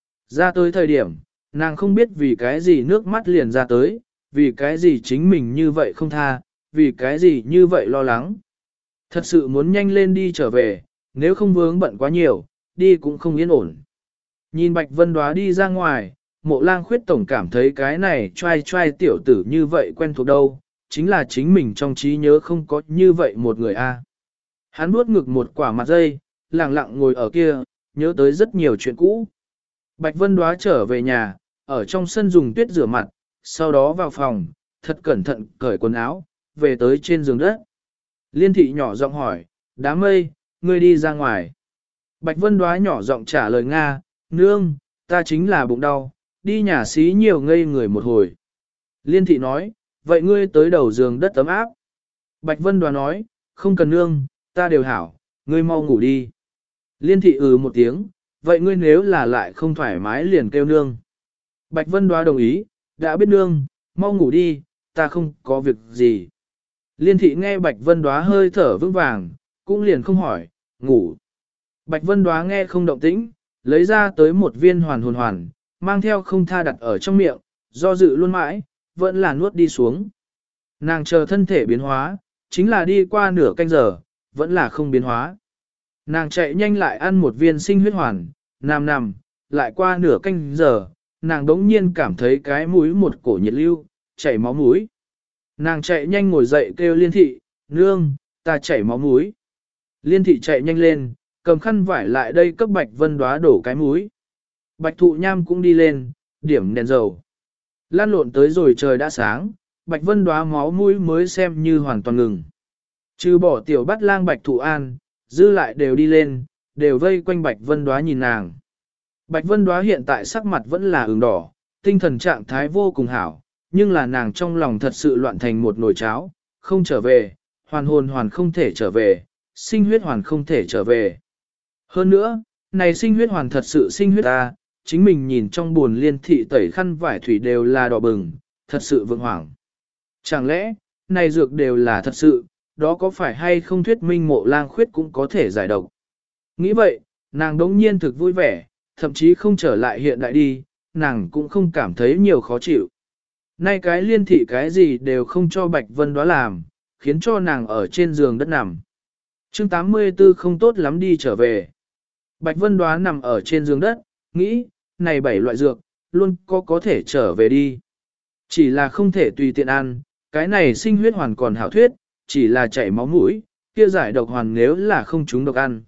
Ra tới thời điểm, nàng không biết vì cái gì nước mắt liền ra tới, vì cái gì chính mình như vậy không tha, vì cái gì như vậy lo lắng. Thật sự muốn nhanh lên đi trở về, nếu không vướng bận quá nhiều, đi cũng không yên ổn. Nhìn Bạch Vân Đóa đi ra ngoài, Mộ Lang Khuyết tổng cảm thấy cái này trai trai tiểu tử như vậy quen thuộc đâu, chính là chính mình trong trí nhớ không có như vậy một người a. Hắn nuốt ngực một quả mặt dây, lặng lặng ngồi ở kia, nhớ tới rất nhiều chuyện cũ. Bạch Vân Đóa trở về nhà, ở trong sân dùng tuyết rửa mặt, sau đó vào phòng, thật cẩn thận cởi quần áo, về tới trên giường đất. Liên thị nhỏ giọng hỏi, đám mây, ngươi đi ra ngoài. Bạch Vân Đóa nhỏ giọng trả lời Nga, nương, ta chính là bụng đau, đi nhà xí nhiều ngây người một hồi. Liên thị nói, vậy ngươi tới đầu giường đất ấm áp. Bạch Vân Đóa nói, không cần nương, ta đều hảo, ngươi mau ngủ đi. Liên thị một tiếng, vậy ngươi nếu là lại không thoải mái liền kêu nương. Bạch Vân Đóa đồng ý, đã biết nương, mau ngủ đi, ta không có việc gì. Liên thị nghe Bạch Vân Đóa hơi thở vững vàng, cũng liền không hỏi, ngủ. Bạch Vân Đóa nghe không động tĩnh, lấy ra tới một viên hoàn hồn hoàn, mang theo không tha đặt ở trong miệng, do dự luôn mãi, vẫn là nuốt đi xuống. Nàng chờ thân thể biến hóa, chính là đi qua nửa canh giờ, vẫn là không biến hóa. Nàng chạy nhanh lại ăn một viên sinh huyết hoàn, nằm, lại qua nửa canh giờ, nàng đống nhiên cảm thấy cái mũi một cổ nhiệt lưu, chảy máu mũi. Nàng chạy nhanh ngồi dậy kêu Liên thị, nương, ta chảy máu mũi. Liên thị chạy nhanh lên, cầm khăn vải lại đây cấp Bạch Vân Đóa đổ cái mũi. Bạch Thụ Nham cũng đi lên, điểm đèn dầu. Lan lộn tới rồi trời đã sáng, Bạch Vân Đóa máu mũi mới xem như hoàn toàn ngừng. Trừ bỏ tiểu Bát Lang Bạch Thụ An, dư lại đều đi lên, đều vây quanh Bạch Vân Đóa nhìn nàng. Bạch Vân Đóa hiện tại sắc mặt vẫn là ửng đỏ, tinh thần trạng thái vô cùng hảo, nhưng là nàng trong lòng thật sự loạn thành một nồi cháo, không trở về, hoàn hồn hoàn không thể trở về, sinh huyết hoàn không thể trở về. Hơn nữa, này sinh huyết hoàn thật sự sinh huyết ta, chính mình nhìn trong buồn Liên thị tẩy khăn vải thủy đều là đỏ bừng, thật sự vượng hoảng. Chẳng lẽ, này dược đều là thật sự, đó có phải hay không thuyết minh Mộ Lang Khuyết cũng có thể giải độc. Nghĩ vậy, nàng đống nhiên thực vui vẻ, thậm chí không trở lại hiện đại đi, nàng cũng không cảm thấy nhiều khó chịu. Nay cái Liên thị cái gì đều không cho Bạch Vân Đóa làm, khiến cho nàng ở trên giường đất nằm. Chương 84 không tốt lắm đi trở về. Bạch Vân Đóa nằm ở trên giường đất, nghĩ, này 7 loại dược, luôn có thể trở về đi. Chỉ là không thể tùy tiện ăn, cái này sinh huyết hoàn còn hảo thuyết, chỉ là chảy máu mũi, kia giải độc hoàn nếu là không trúng độc ăn.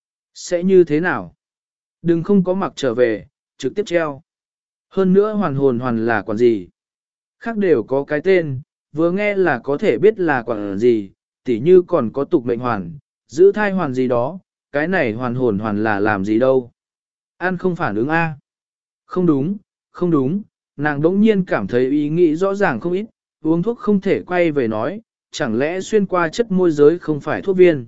Sẽ như thế nào? Đừng không có mặc trở về, trực tiếp treo. Hơn nữa hoàn hồn hoàn là quản gì? Khác đều có cái tên, vừa nghe là có thể biết là quản gì, tỉ như còn có tục mệnh hoàn, giữ thai hoàn gì đó, cái này hoàn hồn hoàn là làm gì đâu. Ăn không phản ứng A. Không đúng, không đúng, nàng đỗng nhiên cảm thấy ý nghĩ rõ ràng không ít, uống thuốc không thể quay về nói, chẳng lẽ xuyên qua chất môi giới không phải thuốc viên.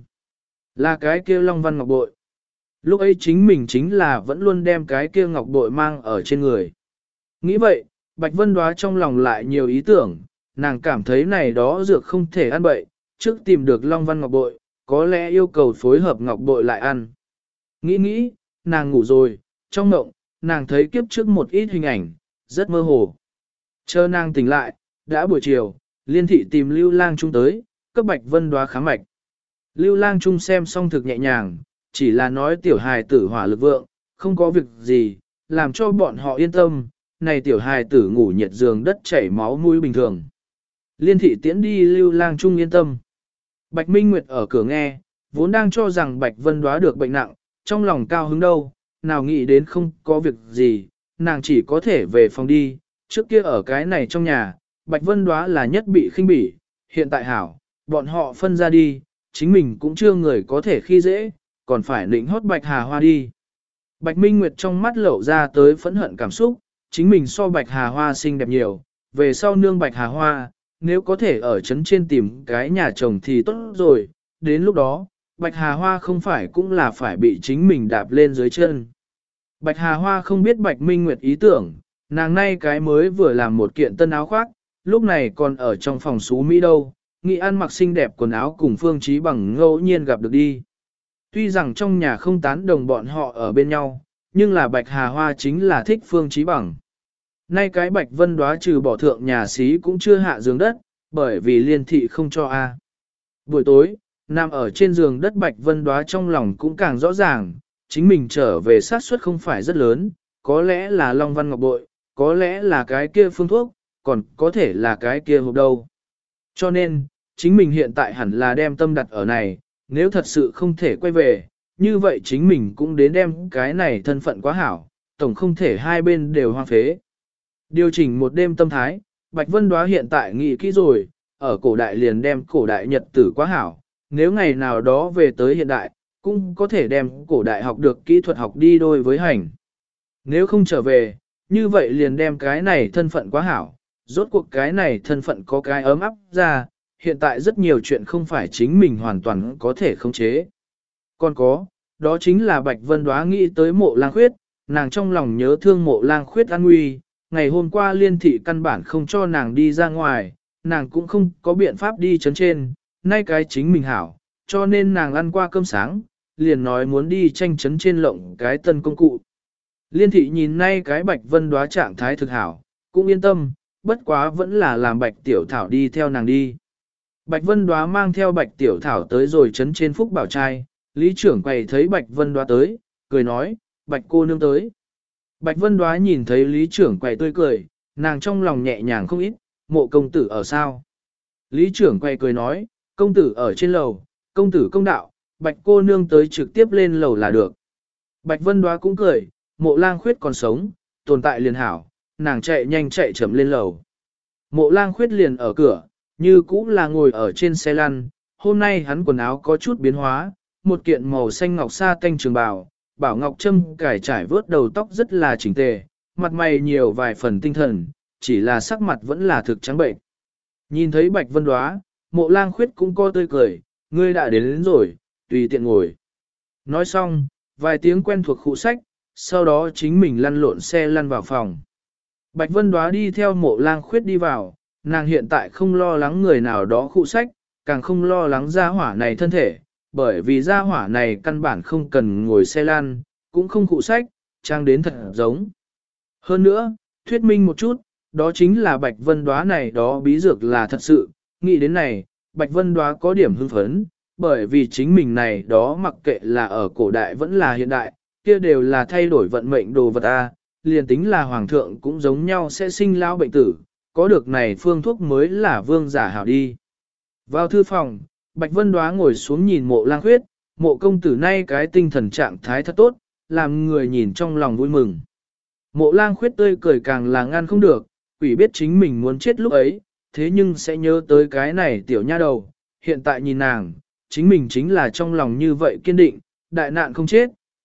Là cái kia Long Văn Ngọc Bội. Lúc ấy chính mình chính là vẫn luôn đem cái kia ngọc bội mang ở trên người. Nghĩ vậy, Bạch Vân Đóa trong lòng lại nhiều ý tưởng, nàng cảm thấy này đó dược không thể ăn bậy, trước tìm được Long Văn Ngọc Bội, có lẽ yêu cầu phối hợp Ngọc Bội lại ăn. Nghĩ, nàng ngủ rồi, trong mộng, nàng thấy kiếp trước một ít hình ảnh, rất mơ hồ. Chờ nàng tỉnh lại, đã buổi chiều, Liên thị tìm Lưu Lang Trung tới, cấp Bạch Vân Đóa khám mạch. Lưu Lang Trung xem xong thực nhẹ nhàng, chỉ là nói tiểu hài tử hỏa lực vượng, không có việc gì, làm cho bọn họ yên tâm, này tiểu hài tử ngủ nhiệt giường đất chảy máu mũi bình thường. Liên thị tiễn đi Lưu Lang Trung yên tâm. Bạch Minh Nguyệt ở cửa nghe, vốn đang cho rằng Bạch Vân Đóa được bệnh nặng, trong lòng cao hứng đâu, nào nghĩ đến không có việc gì, nàng chỉ có thể về phòng đi, trước kia ở cái này trong nhà, Bạch Vân Đóa là nhất bị khinh bỉ, hiện tại hảo, bọn họ phân ra đi, chính mình cũng chưa người có thể khi dễ, còn phải định hót Bạch Hà Hoa đi. Bạch Minh Nguyệt trong mắt lộ ra tới phẫn hận cảm xúc, chính mình so Bạch Hà Hoa xinh đẹp nhiều, về sau nương Bạch Hà Hoa, nếu có thể ở trấn trên tìm cái nhà chồng thì tốt rồi, đến lúc đó, Bạch Hà Hoa không phải cũng là phải bị chính mình đạp lên dưới chân. Bạch Hà Hoa không biết Bạch Minh Nguyệt ý tưởng, nàng nay cái mới vừa làm một kiện tân áo khoác, lúc này còn ở trong phòng xú Mỹ đâu, nghĩ ăn mặc xinh đẹp quần áo cùng Phương Chí Bằng ngẫu nhiên gặp được đi. Tuy rằng trong nhà không tán đồng bọn họ ở bên nhau, nhưng là Bạch Hà Hoa chính là thích Phương Chí Bằng. Nay cái Bạch Vân Đóa trừ bỏ thượng nhà xí cũng chưa hạ giường đất, bởi vì Liên thị không cho a. Buổi tối, nằm ở trên giường đất Bạch Vân Đóa trong lòng cũng càng rõ ràng, chính mình trở về xác suất không phải rất lớn, có lẽ là Long Văn Ngọc Bội, có lẽ là cái kia phương thuốc, còn có thể là cái kia hộp đâu. Cho nên, chính mình hiện tại hẳn là đem tâm đặt ở này, nếu thật sự không thể quay về, như vậy chính mình cũng đến đem cái này thân phận quá hảo, tổng không thể hai bên đều hoang phế. Điều chỉnh một đêm tâm thái, Bạch Vân Đóa hiện tại nghĩ kỹ rồi, ở cổ đại liền đem cổ đại nhật tử quá hảo, nếu ngày nào đó về tới hiện đại, cũng có thể đem cổ đại học được kỹ thuật học đi đôi với hành. Nếu không trở về, như vậy liền đem cái này thân phận quá hảo, rốt cuộc cái này thân phận có cái ấm áp ra, hiện tại rất nhiều chuyện không phải chính mình hoàn toàn có thể khống chế. Còn có, đó chính là Bạch Vân Đóa nghĩ tới Mộ Lang Khuyết, nàng trong lòng nhớ thương Mộ Lang Khuyết an nguy, ngày hôm qua Liên thị căn bản không cho nàng đi ra ngoài, nàng cũng không có biện pháp đi chấn trên, nay cái chính mình hảo, cho nên nàng ăn qua cơm sáng, liền nói muốn đi tranh chấn trên lộng cái tân công cụ. Liên thị nhìn nay cái Bạch Vân Đóa trạng thái thực hảo, cũng yên tâm, bất quá vẫn là làm Bạch Tiểu Thảo đi theo nàng đi. Bạch Vân Đóa mang theo Bạch Tiểu Thảo tới rồi chấn trên Phúc Bảo Trai, Lý trưởng quầy thấy Bạch Vân Đóa tới, cười nói, Bạch cô nương tới. Bạch Vân Đóa nhìn thấy Lý trưởng quầy tươi cười, nàng trong lòng nhẹ nhàng không ít, Mộ công tử ở sao? Lý trưởng quầy cười nói, công tử ở trên lầu, công tử công đạo, Bạch cô nương tới trực tiếp lên lầu là được. Bạch Vân Đóa cũng cười, Mộ Lang Khuyết còn sống, tồn tại liền hảo, nàng chạy nhanh chạy chậm lên lầu. Mộ Lang Khuyết liền ở cửa, như cũ là ngồi ở trên xe lăn, hôm nay hắn quần áo có chút biến hóa, một kiện màu xanh ngọc sa tanh trường bào, bảo ngọc trâm cải trải vớt đầu tóc rất là chỉnh tề, mặt mày nhiều vài phần tinh thần, chỉ là sắc mặt vẫn là thực trắng bệnh. Nhìn thấy Bạch Vân Đóa, Mộ Lang Khuyết cũng co tươi cười, ngươi đã đến rồi, tùy tiện ngồi. Nói xong, vài tiếng quen thuộc khụ sách, sau đó chính mình lăn lộn xe lăn vào phòng. Bạch Vân Đóa đi theo Mộ Lang Khuyết đi vào, nàng hiện tại không lo lắng người nào đó khụ sách, càng không lo lắng gia hỏa này thân thể, bởi vì gia hỏa này căn bản không cần ngồi xe lăn, cũng không khụ sách, trang đến thật giống. Hơn nữa, thuyết minh một chút, đó chính là Bạch Vân Đóa này đó bí dược là thật sự, nghĩ đến này, Bạch Vân Đóa có điểm hưng phấn, bởi vì chính mình này đó mặc kệ là ở cổ đại vẫn là hiện đại, kia đều là thay đổi vận mệnh đồ vật a, liền tính là hoàng thượng cũng giống nhau sẽ sinh lão bệnh tử, có được này phương thuốc mới là vương giả hảo đi. Vào thư phòng, Bạch Vân Đóa ngồi xuống nhìn Mộ Lang Khuyết, Mộ công tử nay cái tinh thần trạng thái thật tốt, làm người nhìn trong lòng vui mừng. Mộ Lang Khuyết tươi cười càng là ngăn không được, quỷ biết chính mình muốn chết lúc ấy, thế nhưng sẽ nhớ tới cái này tiểu nha đầu, hiện tại nhìn nàng, chính mình chính là trong lòng như vậy kiên định, đại nạn không chết,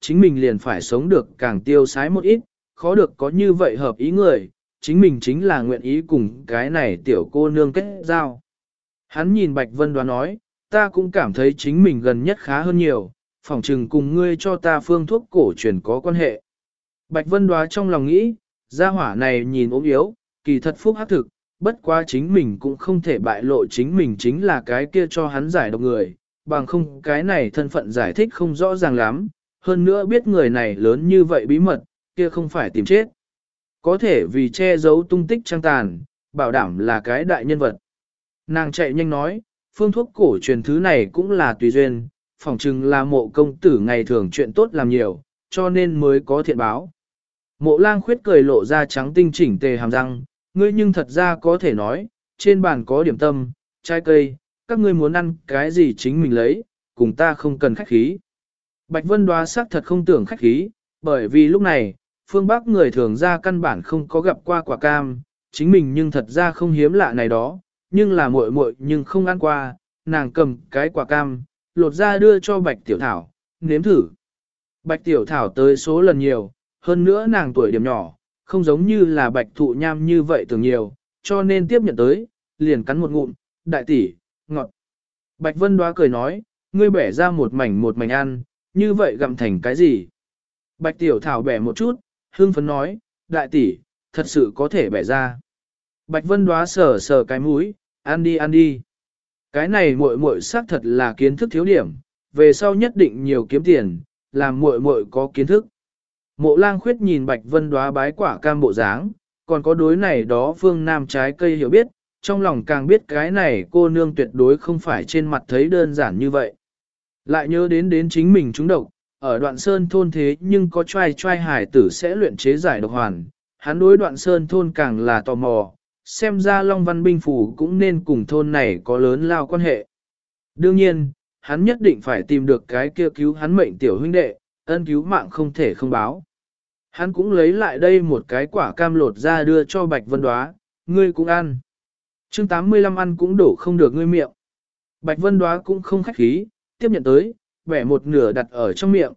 chính mình liền phải sống được càng tiêu sái một ít, khó được có như vậy hợp ý người, chính mình chính là nguyện ý cùng cái này tiểu cô nương kết giao. Hắn nhìn Bạch Vân Đoá nói, ta cũng cảm thấy chính mình gần nhất khá hơn nhiều, phỏng chừng cùng ngươi cho ta phương thuốc cổ truyền có quan hệ. Bạch Vân Đoá trong lòng nghĩ, gia hỏa này nhìn ốm yếu, kỳ thật phúc hắc thực, bất quá chính mình cũng không thể bại lộ chính mình chính là cái kia cho hắn giải độc người, bằng không cái này thân phận giải thích không rõ ràng lắm, hơn nữa biết người này lớn như vậy bí mật, kia không phải tìm chết. Có thể vì che giấu tung tích trang tàn, bảo đảm là cái đại nhân vật. Nàng chạy nhanh nói, phương thuốc cổ truyền thứ này cũng là tùy duyên, phỏng chừng là mộ công tử ngày thường chuyện tốt làm nhiều, cho nên mới có thiện báo. Mộ lang khuyết cười lộ ra trắng tinh chỉnh tề hàm răng, ngươi nhưng thật ra có thể nói, trên bàn có điểm tâm, trái cây, các ngươi muốn ăn cái gì chính mình lấy, cùng ta không cần khách khí. Bạch Vân Đoá xác thật không tưởng khách khí, bởi vì lúc này, phương Bắc người thường ra căn bản không có gặp qua quả cam, chính mình nhưng thật ra không hiếm lạ này đó, nhưng là muội muội nhưng không ăn qua, nàng cầm cái quả cam, lột ra đưa cho Bạch Tiểu Thảo, nếm thử. Bạch Tiểu Thảo tới số lần nhiều, hơn nữa nàng tuổi điểm nhỏ, không giống như là Bạch Thụ Nham như vậy tưởng nhiều, cho nên tiếp nhận tới, liền cắn một ngụm, đại tỷ, ngọt. Bạch Vân Đoá cười nói, ngươi bẻ ra một mảnh ăn, như vậy gặm thành cái gì? Bạch Tiểu Thảo bẻ một chút, hương phấn nói, đại tỷ, thật sự có thể bẻ ra. Bạch Vân Đoá sờ sờ cái mũi, ăn đi ăn đi. Cái này muội muội xác thật là kiến thức thiếu điểm, về sau nhất định nhiều kiếm tiền, làm muội muội có kiến thức. Mộ lang khuyết nhìn Bạch Vân Đoá bái quả cam bộ dáng, còn có đối này đó phương nam trái cây hiểu biết, trong lòng càng biết cái này cô nương tuyệt đối không phải trên mặt thấy đơn giản như vậy. Lại nhớ đến chính mình trúng độc, ở đoạn sơn thôn thế nhưng có trai hải tử sẽ luyện chế giải độc hoàn, hắn đối đoạn sơn thôn càng là tò mò, xem ra Long Văn Binh Phủ cũng nên cùng thôn này có lớn lao quan hệ. Đương nhiên, hắn nhất định phải tìm được cái kia cứu hắn mệnh tiểu huynh đệ, ân cứu mạng không thể không báo. Hắn cũng lấy lại đây một cái quả cam lột ra đưa cho Bạch Vân Đoá, ngươi cũng ăn. Chương 85 ăn cũng đổ không được ngươi miệng. Bạch Vân Đoá cũng không khách khí, tiếp nhận tới, bẻ một nửa đặt ở trong miệng,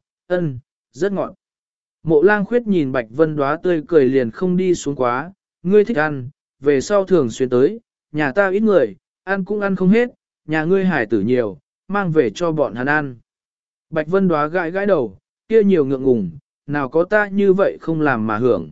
rất ngọt. Mộ lang khuyết nhìn Bạch Vân Đoá tươi cười liền không đi xuống quá, ngươi thích ăn, về sau thường xuyên tới, nhà ta ít người, ăn cũng ăn không hết, nhà ngươi hải tử nhiều, mang về cho bọn hắn ăn. Bạch Vân Đoá gãi gãi đầu, kia nhiều ngượng ngùng, nào có ta như vậy không làm mà hưởng.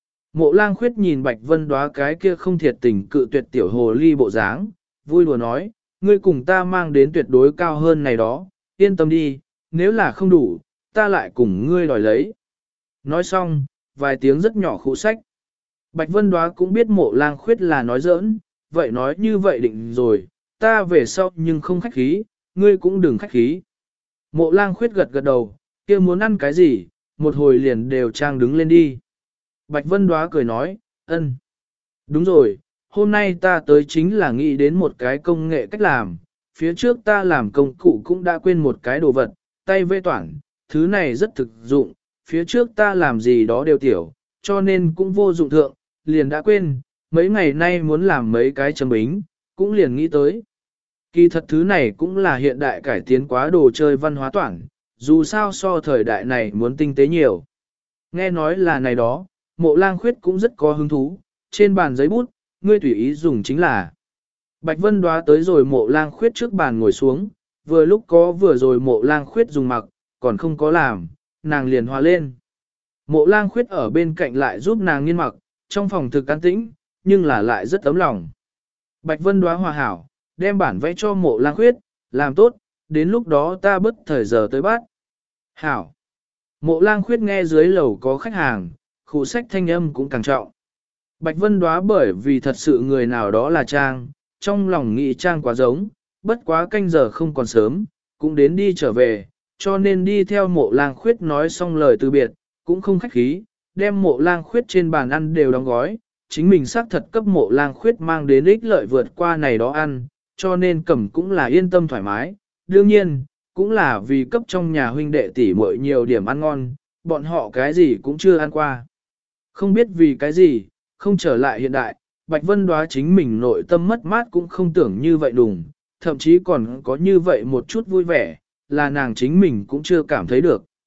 Mộ lang khuyết nhìn Bạch Vân Đoá cái kia không thiệt tình cự tuyệt tiểu hồ ly bộ dáng, vui đùa nói, ngươi cùng ta mang đến tuyệt đối cao hơn này đó, yên tâm đi, nếu là không đủ, ta lại cùng ngươi đòi lấy. Nói xong, vài tiếng rất nhỏ khụ sách. Bạch Vân Đoá cũng biết mộ lang khuyết là nói giỡn, vậy nói như vậy định rồi, ta về sau nhưng không khách khí, ngươi cũng đừng khách khí. Mộ lang khuyết gật gật đầu, kia muốn ăn cái gì, một hồi liền đều trang đứng lên đi. Bạch Vân Đoá cười nói, ân. Đúng rồi, hôm nay ta tới chính là nghĩ đến một cái công nghệ cách làm, phía trước ta làm công cụ cũng đã quên một cái đồ vật, tay vê toản, thứ này rất thực dụng, phía trước ta làm gì đó đều tiểu, cho nên cũng vô dụng thượng, liền đã quên, mấy ngày nay muốn làm mấy cái chấm bính, cũng liền nghĩ tới. Kỳ thật thứ này cũng là hiện đại cải tiến quá đồ chơi văn hóa toản, dù sao so thời đại này muốn tinh tế nhiều. Nghe nói là này đó, mộ lang khuyết cũng rất có hứng thú, trên bàn giấy bút, ngươi tùy ý dùng chính là. Bạch Vân Đoá tới rồi mộ lang khuyết trước bàn ngồi xuống, vừa lúc có vừa rồi mộ lang khuyết dùng mặc, còn không có làm, nàng liền hòa lên. Mộ lang khuyết ở bên cạnh lại giúp nàng nghiên mặc, trong phòng thực an tĩnh, nhưng là lại rất ấm lòng. Bạch Vân Đoá hòa hảo, đem bản vẽ cho mộ lang khuyết, làm tốt, đến lúc đó ta bất thời giờ tới bắt. Hảo. Mộ lang khuyết nghe dưới lầu có khách hàng, khu sách thanh âm cũng càng trọng. Bạch Vân Đoá bởi vì thật sự người nào đó là Trang, trong lòng nghĩ Trang quá giống, bất quá canh giờ không còn sớm, cũng đến đi trở về, cho nên đi theo mộ lang khuyết nói xong lời từ biệt, cũng không khách khí, đem mộ lang khuyết trên bàn ăn đều đóng gói, chính mình xác thật cấp mộ lang khuyết mang đến ích lợi vượt qua này đó ăn, cho nên Cẩm cũng là yên tâm thoải mái, đương nhiên, cũng là vì cấp trong nhà huynh đệ tỷ muội nhiều điểm ăn ngon, bọn họ cái gì cũng chưa ăn qua. Không biết vì cái gì, không trở lại hiện đại, Bạch Vân Đoá chính mình nội tâm mất mát cũng không tưởng như vậy đùng, thậm chí còn có như vậy một chút vui vẻ, là nàng chính mình cũng chưa cảm thấy được.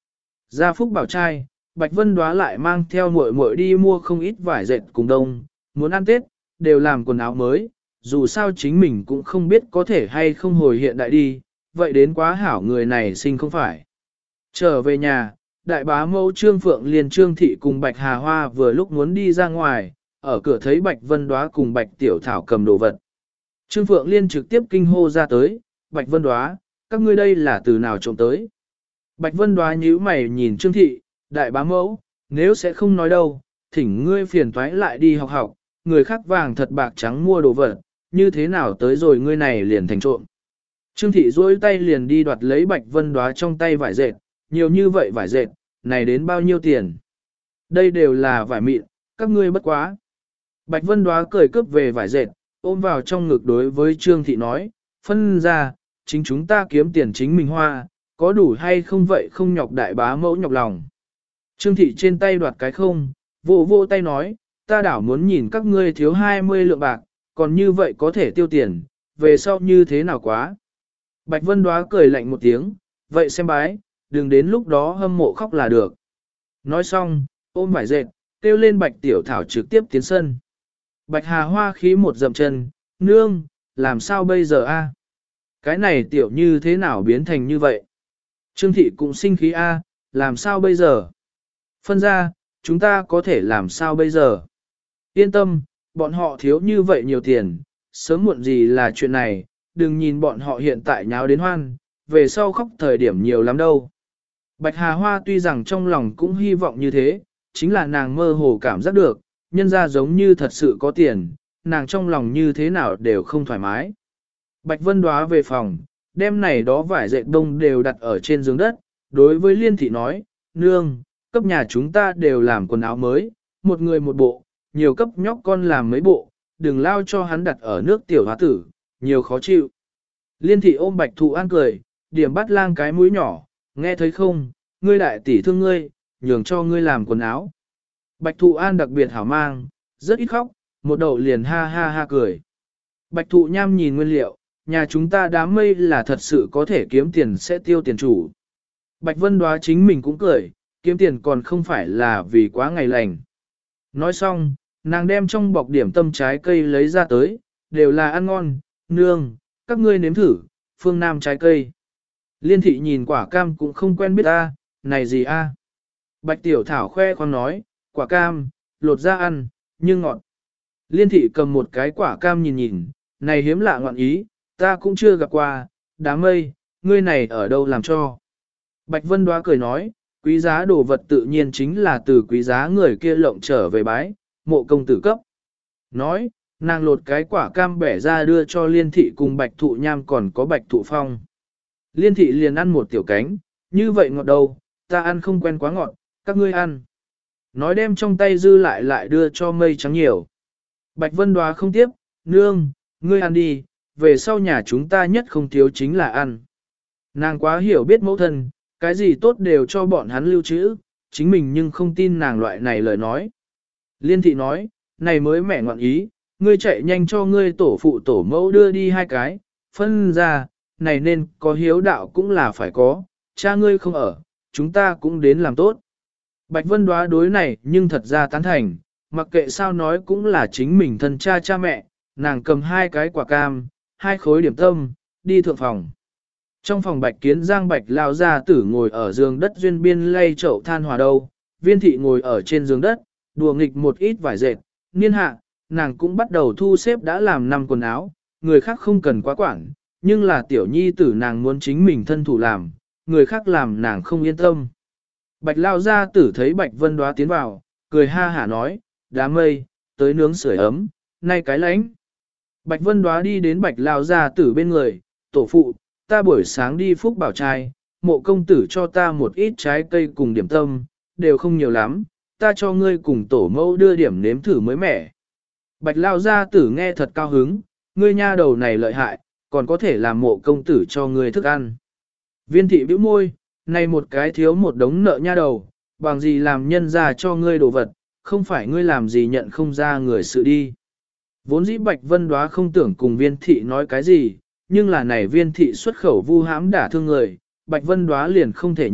Ra Phúc Bảo trai, Bạch Vân Đóa lại mang theo muội muội đi mua không ít vải dệt cùng đông, muốn ăn Tết, đều làm quần áo mới, dù sao chính mình cũng không biết có thể hay không hồi hiện đại đi, vậy đến quá hảo người này sinh không phải. Trở về nhà, đại bá mẫu Trương Phượng liền Trương Thị cùng Bạch Hà Hoa vừa lúc muốn đi ra ngoài, ở cửa thấy Bạch Vân Đóa cùng Bạch Tiểu Thảo cầm đồ vật. Trương Phượng Liên trực tiếp kinh hô ra tới, Bạch Vân Đóa, các ngươi đây là từ nào trộm tới. Bạch Vân Đóa nhíu mày nhìn Trương Thị, đại bá mẫu, nếu sẽ không nói đâu, thỉnh ngươi phiền toái lại đi học học, người khác vàng thật bạc trắng mua đồ vật, như thế nào tới rồi ngươi này liền thành trộm. Trương Thị duỗi tay liền đi đoạt lấy Bạch Vân Đóa trong tay vải dệt, nhiều như vậy vải dệt, này đến bao nhiêu tiền. Đây đều là vải mịn, các ngươi bất quá. Bạch Vân Đóa cười cướp về vải dệt, ôm vào trong ngực đối với Trương Thị nói, phân ra, chính chúng ta kiếm tiền chính mình hoa, có đủ hay không vậy không nhọc đại bá mẫu nhọc lòng. Trương Thị trên tay đoạt cái không, vô vô tay nói, ta đảo muốn nhìn các ngươi thiếu 20 lượng bạc, còn như vậy có thể tiêu tiền, về sau như thế nào quá. Bạch Vân Đóa cười lạnh một tiếng, vậy xem bái, đừng đến lúc đó hâm mộ khóc là được. Nói xong, ôm vải dệt, kêu lên Bạch Tiểu Thảo trực tiếp tiến sân. Bạch Hà Hoa khí một dậm chân, nương, làm sao bây giờ a? Cái này tiểu như thế nào biến thành như vậy? Trương Thị cũng sinh khí a, làm sao bây giờ? Phân ra, chúng ta có thể làm sao bây giờ? Yên tâm, bọn họ thiếu như vậy nhiều tiền, sớm muộn gì là chuyện này, đừng nhìn bọn họ hiện tại nháo đến hoan, về sau khóc thời điểm nhiều lắm đâu. Bạch Hà Hoa tuy rằng trong lòng cũng hy vọng như thế, chính là nàng mơ hồ cảm giác được, nhân ra giống như thật sự có tiền, nàng trong lòng như thế nào đều không thoải mái. Bạch Vân Đóa về phòng, đem này đó vải dệt đông đều đặt ở trên giường đất, đối với Liên Thị nói, nương, cấp nhà chúng ta đều làm quần áo mới, một người một bộ, nhiều cấp nhóc con làm mấy bộ, đừng lao cho hắn đặt ở nước tiểu hóa tử, nhiều khó chịu. Liên Thị ôm Bạch Thụ An cười, điểm bắt lang cái mũi nhỏ, nghe thấy không, ngươi đại tỷ thương ngươi, nhường cho ngươi làm quần áo. Bạch Thụ An đặc biệt hảo mang, rất ít khóc, một đầu liền ha ha ha cười. Bạch Thụ Nham nhìn nguyên liệu, nhà chúng ta đám mây là thật sự có thể kiếm tiền sẽ tiêu tiền chủ. Bạch Vân Đóa chính mình cũng cười, kiếm tiền còn không phải là vì quá ngày lành. Nói xong, nàng đem trong bọc điểm tâm trái cây lấy ra tới, đều là ăn ngon, nương, các ngươi nếm thử, phương Nam trái cây. Liên Thị nhìn quả cam cũng không quen biết ta, này gì a? Bạch Tiểu Thảo khoe khoang nói, quả cam, lột ra ăn, nhưng ngọt. Liên Thị cầm một cái quả cam nhìn nhìn, này hiếm lạ ngọn ý, ta cũng chưa gặp qua, đám mây, ngươi này ở đâu làm cho. Bạch Vân Đóa cười nói, quý giá đồ vật tự nhiên chính là từ quý giá người kia lộng trở về bái, mộ công tử cấp. Nói, nàng lột cái quả cam bẻ ra đưa cho Liên Thị cùng Bạch Thụ Nham còn có Bạch Thụ Phong. Liên Thị liền ăn một tiểu cánh, như vậy ngọt đâu, ta ăn không quen quá ngọt, các ngươi ăn. Nói đem trong tay dư lại đưa cho mây trắng nhiều. Bạch Vân Đóa không tiếp, nương, ngươi ăn đi, về sau nhà chúng ta nhất không thiếu chính là ăn. Nàng quá hiểu biết mẫu thân, cái gì tốt đều cho bọn hắn lưu trữ, chính mình nhưng không tin nàng loại này lời nói. Liên Thị nói, này mới mẹ ngoạn ý, ngươi chạy nhanh cho ngươi tổ phụ tổ mẫu đưa đi hai cái, phân ra, này nên có hiếu đạo cũng là phải có, cha ngươi không ở, chúng ta cũng đến làm tốt. Bạch Vân Đóa đối này nhưng thật ra tán thành, mặc kệ sao nói cũng là chính mình thân cha cha mẹ, nàng cầm hai cái quả cam, hai khối điểm tâm, đi thượng phòng. Trong phòng Bạch Kiến Giang Bạch lao ra tử ngồi ở giường đất duyên biên lay chậu than hòa đâu, Viên Thị ngồi ở trên giường đất, đùa nghịch một ít vải dệt, niên hạ, nàng cũng bắt đầu thu xếp đã làm năm quần áo, người khác không cần quá quản, nhưng là tiểu nhi tử nàng muốn chính mình thân thủ làm, người khác làm nàng không yên tâm. Bạch lao ra tử thấy Bạch Vân Đóa tiến vào, cười ha hả nói, đám mây, tới nướng sưởi ấm, nay cái lánh. Bạch Vân Đóa đi đến Bạch lao ra tử bên người, tổ phụ, ta buổi sáng đi Phúc Bảo trai, mộ công tử cho ta một ít trái cây cùng điểm tâm, đều không nhiều lắm, ta cho ngươi cùng tổ mẫu đưa điểm nếm thử mới mẻ. Bạch lao gia tử nghe thật cao hứng, ngươi nha đầu này lợi hại, còn có thể làm mộ công tử cho ngươi thức ăn. Viên Thị bĩu môi, này một cái thiếu một đống nợ nha đầu, bằng gì làm nhân ra cho ngươi đồ vật, không phải ngươi làm gì nhận không ra người sự đi. Vốn dĩ Bạch Vân Đóa không tưởng cùng Viên Thị nói cái gì, nhưng là này Viên Thị xuất khẩu vu hãm đả thương người, Bạch Vân Đóa liền không thể nhịn,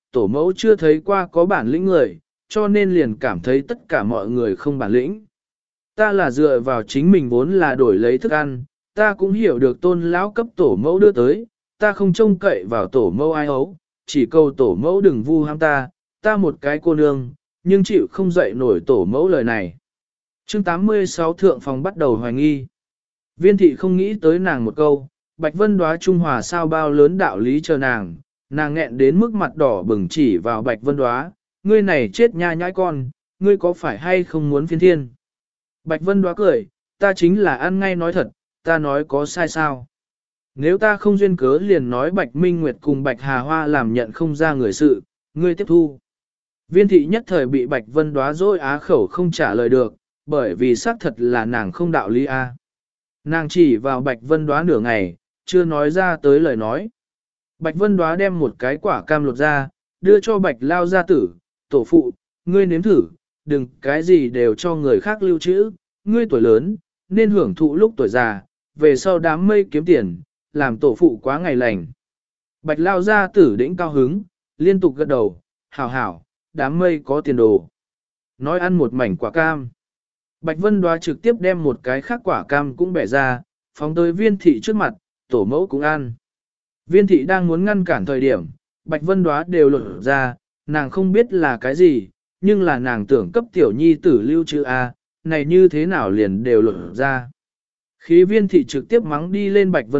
tổ mẫu chưa thấy qua có bản lĩnh người, cho nên liền cảm thấy tất cả mọi người không bản lĩnh. Ta là dựa vào chính mình vốn là đổi lấy thức ăn, ta cũng hiểu được tôn lão cấp tổ mẫu đưa tới, ta không trông cậy vào tổ mẫu ai ấu, chỉ cầu tổ mẫu đừng vu ham ta một cái cô nương, nhưng chịu không dậy nổi tổ mẫu lời này. Chương 86 thượng phòng bắt đầu hoài nghi. Viên thị không nghĩ tới nàng một câu, Bạch Vân Đóa Trung Hòa sao bao lớn đạo lý chờ nàng nghẹn đến mức mặt đỏ bừng chỉ vào Bạch Vân Đóa, ngươi này chết nha nhãi con, ngươi có phải hay không muốn phiên thiên? Bạch Vân Đóa cười, ta chính là ăn ngay nói thật, ta nói có sai sao? Nếu ta không duyên cớ liền nói Bạch Minh Nguyệt cùng Bạch Hà Hoa làm nhận không ra người sự, ngươi tiếp thu. Viên thị nhất thời bị Bạch Vân Đóa dối á khẩu không trả lời được, bởi vì xác thật là nàng không đạo lý a. Nàng chỉ vào Bạch Vân Đóa nửa ngày, chưa nói ra tới lời nói. Bạch Vân Đóa đem một cái quả cam lột ra, đưa cho Bạch Lao gia tử, tổ phụ, ngươi nếm thử, đừng cái gì đều cho người khác lưu trữ, ngươi tuổi lớn, nên hưởng thụ lúc tuổi già, về sau đám mây kiếm tiền, làm tổ phụ quá ngày lành. Bạch Lao gia tử đĩnh cao hứng, liên tục gật đầu, hảo hảo, đám mây có tiền đồ. Nói ăn một mảnh quả cam. Bạch Vân Đóa trực tiếp đem một cái khác quả cam cũng bẻ ra, phóng tới viên thị trước mặt, tổ mẫu cũng ăn. Viên thị đang muốn ngăn cản thời điểm, Bạch Vân Đóa đều lột ra, nàng không biết là cái gì, nhưng là nàng tưởng cấp tiểu nhi tử lưu trữ A, này như thế nào liền đều lột ra. Khí viên thị trực tiếp mắng đi lên Bạch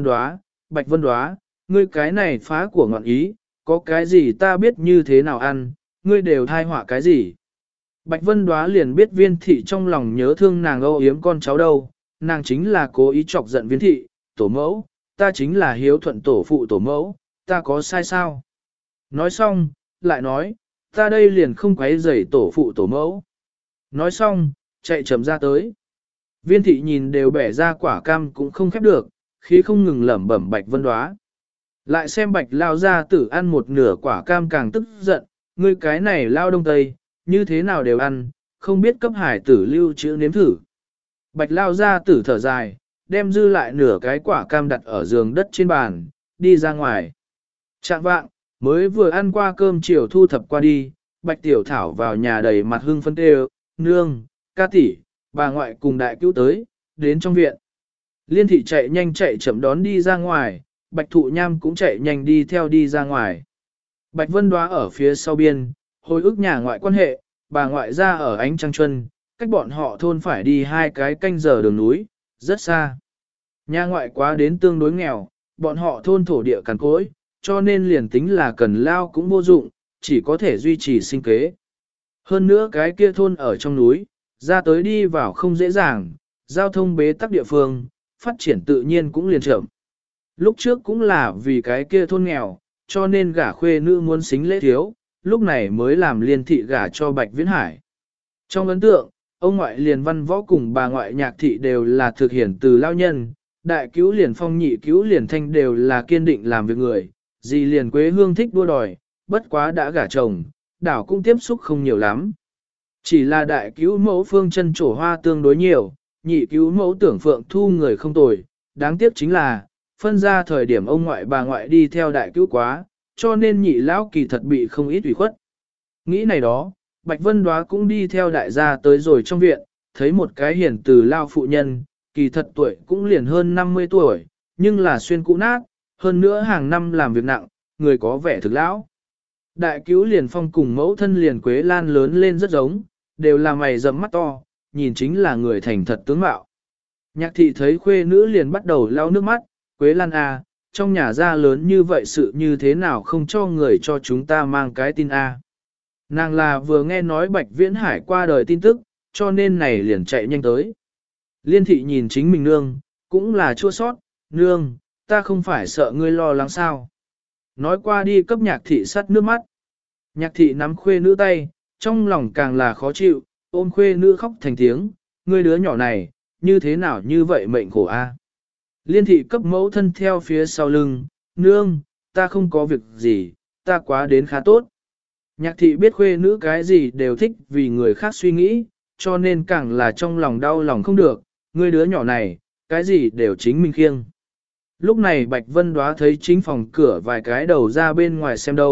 Vân Đóa, ngươi cái này phá của ngọn ý, có cái gì ta biết như thế nào ăn, ngươi đều thai họa cái gì. Bạch Vân Đóa liền biết viên thị trong lòng nhớ thương nàng âu yếm con cháu đâu, nàng chính là cố ý chọc giận viên thị, tổ mẫu, ta chính là hiếu thuận tổ phụ tổ mẫu, ta có sai sao? Nói xong, lại nói, ta đây liền không quấy rầy tổ phụ tổ mẫu. Nói xong, chạy chậm ra tới. Viên thị nhìn đều bẻ ra quả cam cũng không khép được, khí không ngừng lẩm bẩm Bạch Vân Đóa. Lại xem Bạch Lao gia tử ăn một nửa quả cam càng tức giận, ngươi cái này lao đông tây, như thế nào đều ăn, không biết cấp hải tử lưu trữ nếm thử. Bạch Lao gia tử thở dài, đem dư lại nửa cái quả cam đặt ở giường đất trên bàn, đi ra ngoài. Trạng vạng, mới vừa ăn qua cơm chiều thu thập qua đi, Bạch Tiểu Thảo vào nhà đầy mặt hưng phấn tê nương, ca tỷ, bà ngoại cùng đại cứu tới, đến trong viện. Liên thị chạy nhanh chạy chậm đón đi ra ngoài, Bạch Thụ Nham cũng chạy nhanh đi theo đi ra ngoài. Bạch Vân Đóa ở phía sau biên, hồi ức nhà ngoại quan hệ, bà ngoại ra ở Ánh Trăng Chuân, cách bọn họ thôn phải đi 2 cái canh giờ đường núi, rất xa. Nhà ngoại quá đến tương đối nghèo, bọn họ thôn thổ địa cằn cỗi, cho nên liền tính là cần lao cũng vô dụng, chỉ có thể duy trì sinh kế. Hơn nữa cái kia thôn ở trong núi, ra tới đi vào không dễ dàng, giao thông bế tắc địa phương, phát triển tự nhiên cũng liền chậm. Lúc trước cũng là vì cái kia thôn nghèo, cho nên gả khuê nữ muốn xính lễ thiếu, lúc này mới làm Liên thị gả cho Bạch Viễn Hải. Trong ấn tượng, ông ngoại liền văn võ cùng bà ngoại nhạc thị đều là thực hiện từ lao nhân, đại cứu liền phong nhị cứu liền thanh đều là kiên định làm việc người, dì liền quế hương thích đua đòi, bất quá đã gả chồng, đảo cũng tiếp xúc không nhiều lắm. Chỉ là đại cứu mẫu phương chân trổ hoa tương đối nhiều, nhị cứu mẫu tưởng phượng thu người không tồi, đáng tiếc chính là, phân ra thời điểm ông ngoại bà ngoại đi theo đại cứu quá, cho nên nhị lão kỳ thật bị không ít ủy khuất. Nghĩ này đó, Bạch Vân Đóa cũng đi theo đại gia tới rồi trong viện, thấy một cái hiền từ lao phụ nhân, kỳ thật tuổi cũng liền hơn 50 tuổi, nhưng là xuyên cũ nát, hơn nữa hàng năm làm việc nặng, người có vẻ thực lão. Đại cứu liền phong cùng mẫu thân liền Quế Lan lớn lên rất giống, đều là mày rậm mắt to, nhìn chính là người thành thật tướng mạo. Nhạc thị thấy khuê nữ liền bắt đầu lau nước mắt, Quế Lan à, trong nhà gia lớn như vậy sự như thế nào không cho người cho chúng ta mang cái tin a? Nàng là vừa nghe nói Bạch Viễn Hải qua đời tin tức, cho nên này liền chạy nhanh tới. Liên thị nhìn chính mình nương, cũng là chua sót, nương, ta không phải sợ ngươi lo lắng sao. Nói qua đi cấp nhạc thị sắt nước mắt. Nhạc thị nắm khuê nữ tay, trong lòng càng là khó chịu, ôm khuê nữ khóc thành tiếng, ngươi đứa nhỏ này, như thế nào như vậy mệnh khổ a? Liên thị cấp mẫu thân theo phía sau lưng, nương, ta không có việc gì, ta quá đến khá tốt. Nhạc thị biết khuê nữ cái gì đều thích vì người khác suy nghĩ, cho nên càng là trong lòng đau lòng không được, ngươi đứa nhỏ này, cái gì đều chính mình khiêng. Lúc này Bạch Vân Đóa thấy chính phòng cửa vài cái đầu ra bên ngoài xem đâu,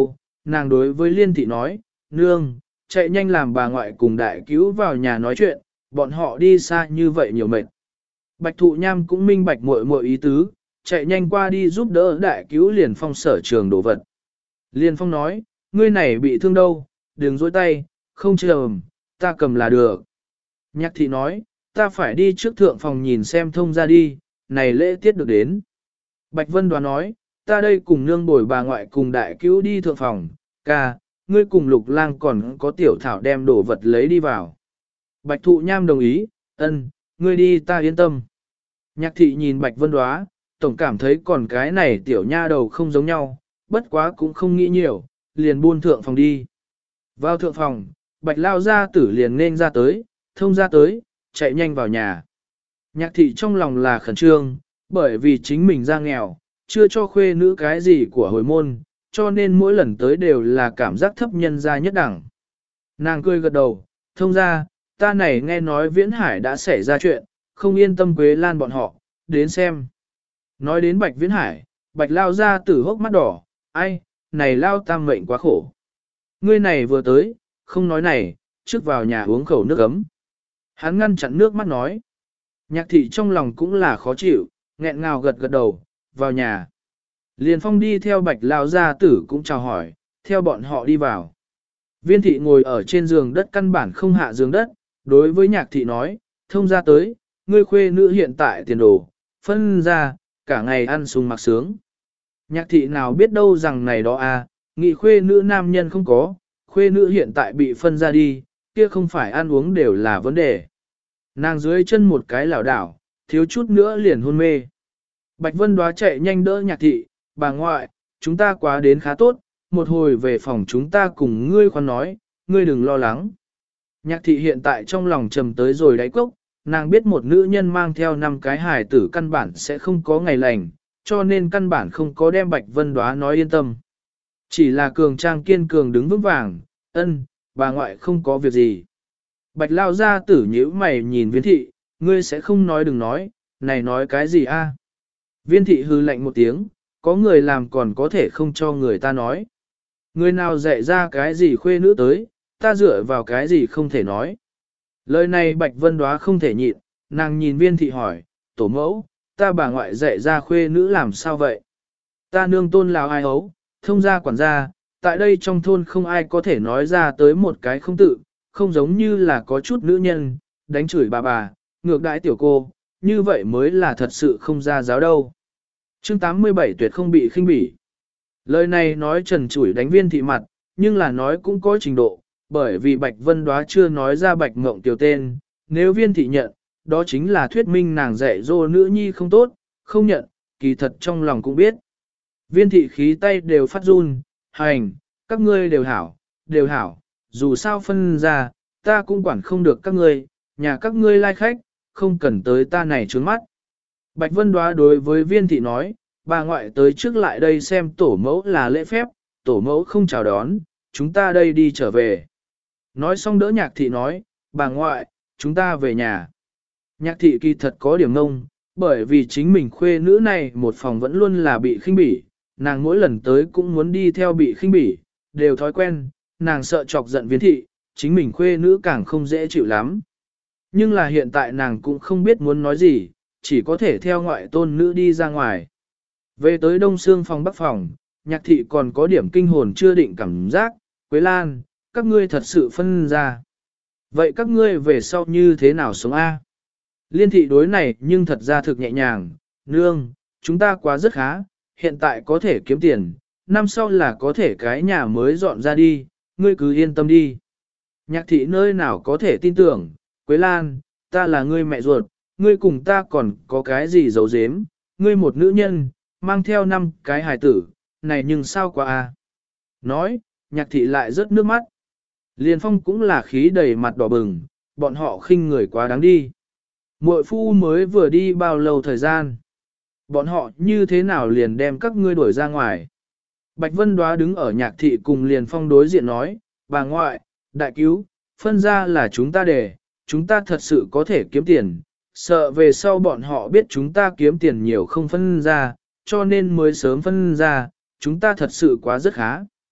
nàng đối với Liên thị nói, nương, chạy nhanh làm bà ngoại cùng đại cứu vào nhà nói chuyện, bọn họ đi xa như vậy nhiều mệt. Bạch thụ nham cũng minh bạch muội muội ý tứ, chạy nhanh qua đi giúp đỡ đại cứu Liền Phong sở trường đồ vật. Liên Phong nói, ngươi này bị thương đâu, đừng dối tay, không chờ, ta cầm là được. Nhạc thị nói, ta phải đi trước thượng phòng nhìn xem thông ra đi, này lễ tiết được đến. Bạch Vân Đoán nói, ta đây cùng nương bồi bà ngoại cùng đại cứu đi thượng phòng, ca, ngươi cùng Lục Lang còn có tiểu thảo đem đồ vật lấy đi vào. Bạch Thụ Nham đồng ý, ân, ngươi đi ta yên tâm. Nhạc thị nhìn Bạch Vân Đoá, tổng cảm thấy còn cái này tiểu nha đầu không giống nhau, bất quá cũng không nghĩ nhiều, liền buôn thượng phòng đi. Vào thượng phòng, Bạch Lao gia tử liền nên ra tới, thông ra tới, chạy nhanh vào nhà. Nhạc thị trong lòng là khẩn trương, bởi vì chính mình ra nghèo, chưa cho khuê nữ cái gì của hồi môn, cho nên mỗi lần tới đều là cảm giác thấp nhân ra nhất đẳng. Nàng cười gật đầu, thông ra, ta này nghe nói Viễn Hải đã xảy ra chuyện, không yên tâm Quế Lan bọn họ, đến xem. Nói đến Bạch Viễn Hải, Bạch Lao ra tử hốc mắt đỏ, ai, này Lao tam mệnh quá khổ. Ngươi này vừa tới, không nói này, trước vào nhà uống khẩu nước ấm. Hắn ngăn chặn nước mắt nói. Nhạc thị trong lòng cũng là khó chịu, nghẹn ngào gật gật đầu, vào nhà. Liền Phong đi theo Bạch Lao gia tử cũng chào hỏi, theo bọn họ đi vào. Viên thị ngồi ở trên giường đất căn bản không hạ giường đất, đối với nhạc thị nói, thông ra tới, ngươi khuê nữ hiện tại tiền đồ, phân ra, cả ngày ăn sung mặc sướng. Nhạc thị nào biết đâu rằng này đó à, nghị khuê nữ nam nhân không có, khuê nữ hiện tại bị phân ra đi, kia không phải ăn uống đều là vấn đề. Nàng dưới chân một cái lảo đảo, thiếu chút nữa liền hôn mê. Bạch Vân Đoá chạy nhanh đỡ nhạc thị, bà ngoại, chúng ta quá đến khá tốt, một hồi về phòng chúng ta cùng ngươi khoan nói, ngươi đừng lo lắng. Nhạc thị hiện tại trong lòng trầm tới rồi đáy cốc, nàng biết một nữ nhân mang theo 5 cái hài tử căn bản sẽ không có ngày lành, cho nên căn bản không có đem Bạch Vân Đoá nói yên tâm. Chỉ là cường trang kiên cường đứng vững vàng, ân, bà ngoại không có việc gì. Bạch Lao gia tử nhíu mày nhìn Viên thị, ngươi sẽ không nói đừng nói, này nói cái gì a? Viên thị hư lạnh một tiếng, có người làm còn có thể không cho người ta nói. Người nào dạy ra cái gì khuê nữ tới, ta dựa vào cái gì không thể nói. Lời này Bạch Vân Đoá không thể nhịn, nàng nhìn Viên thị hỏi, tổ mẫu, ta bà ngoại dạy ra khuê nữ làm sao vậy? Ta nương tôn lào ai ấu, thông gia quản gia, tại đây trong thôn không ai có thể nói ra tới một cái không tự, không giống như là có chút nữ nhân, đánh chửi bà, ngược đãi tiểu cô, như vậy mới là thật sự không ra giáo đâu. Chương 87 tuyệt không bị khinh bỉ. Lời này nói trần chủi đánh Viên thị mặt, nhưng là nói cũng có trình độ, bởi vì Bạch Vân Đoá chưa nói ra Bạch Ngộng tiểu tên, nếu Viên thị nhận, đó chính là thuyết minh nàng dạy dỗ nữ nhi không tốt, không nhận, kỳ thật trong lòng cũng biết. Viên thị khí tay đều phát run, hành, các ngươi đều hảo, dù sao phân ra, ta cũng quản không được các ngươi, nhà các ngươi lai khách, không cần tới ta này trướng mắt. Bạch Vân Đoá đối với Viên thị nói, bà ngoại tới trước lại đây xem tổ mẫu là lễ phép, tổ mẫu không chào đón, chúng ta đây đi trở về. Nói xong đỡ nhạc thị nói, bà ngoại, chúng ta về nhà. Nhạc thị kỳ thật có điểm ngông, bởi vì chính mình khuê nữ này một phòng vẫn luôn là bị khinh bỉ, nàng mỗi lần tới cũng muốn đi theo bị khinh bỉ, đều thói quen, nàng sợ chọc giận Viên thị, chính mình khuê nữ càng không dễ chịu lắm. Nhưng là hiện tại nàng cũng không biết muốn nói gì, chỉ có thể theo ngoại tôn nữ đi ra ngoài. Về tới đông xương phòng bắc phòng, nhạc thị còn có điểm kinh hồn chưa định cảm giác, Quế Lan, các ngươi thật sự phân ra. Vậy các ngươi về sau như thế nào sống A? Liên thị đối này nhưng thật ra thực nhẹ nhàng, nương, chúng ta quá rất khá, hiện tại có thể kiếm tiền, năm sau là có thể cái nhà mới dọn ra đi, ngươi cứ yên tâm đi. Nhạc thị nơi nào có thể tin tưởng, Quế Lan, ta là ngươi mẹ ruột, ngươi cùng ta còn có cái gì giấu giếm, ngươi một nữ nhân, mang theo 5 cái hài tử, này nhưng sao quá a? Nói, nhạc thị lại rớt nước mắt. Liên Phong cũng là khí đầy mặt đỏ bừng, bọn họ khinh người quá đáng đi. Muội phu mới vừa đi bao lâu thời gian? Bọn họ như thế nào liền đem các ngươi đuổi ra ngoài? Bạch Vân Đoá đứng ở nhạc thị cùng Liên Phong đối diện nói, bà ngoại, đại cứu, phân ra là chúng ta để, chúng ta thật sự có thể kiếm tiền, sợ về sau bọn họ biết chúng ta kiếm tiền nhiều không phân ra, cho nên mới sớm phân ra, chúng ta thật sự quá rất khá.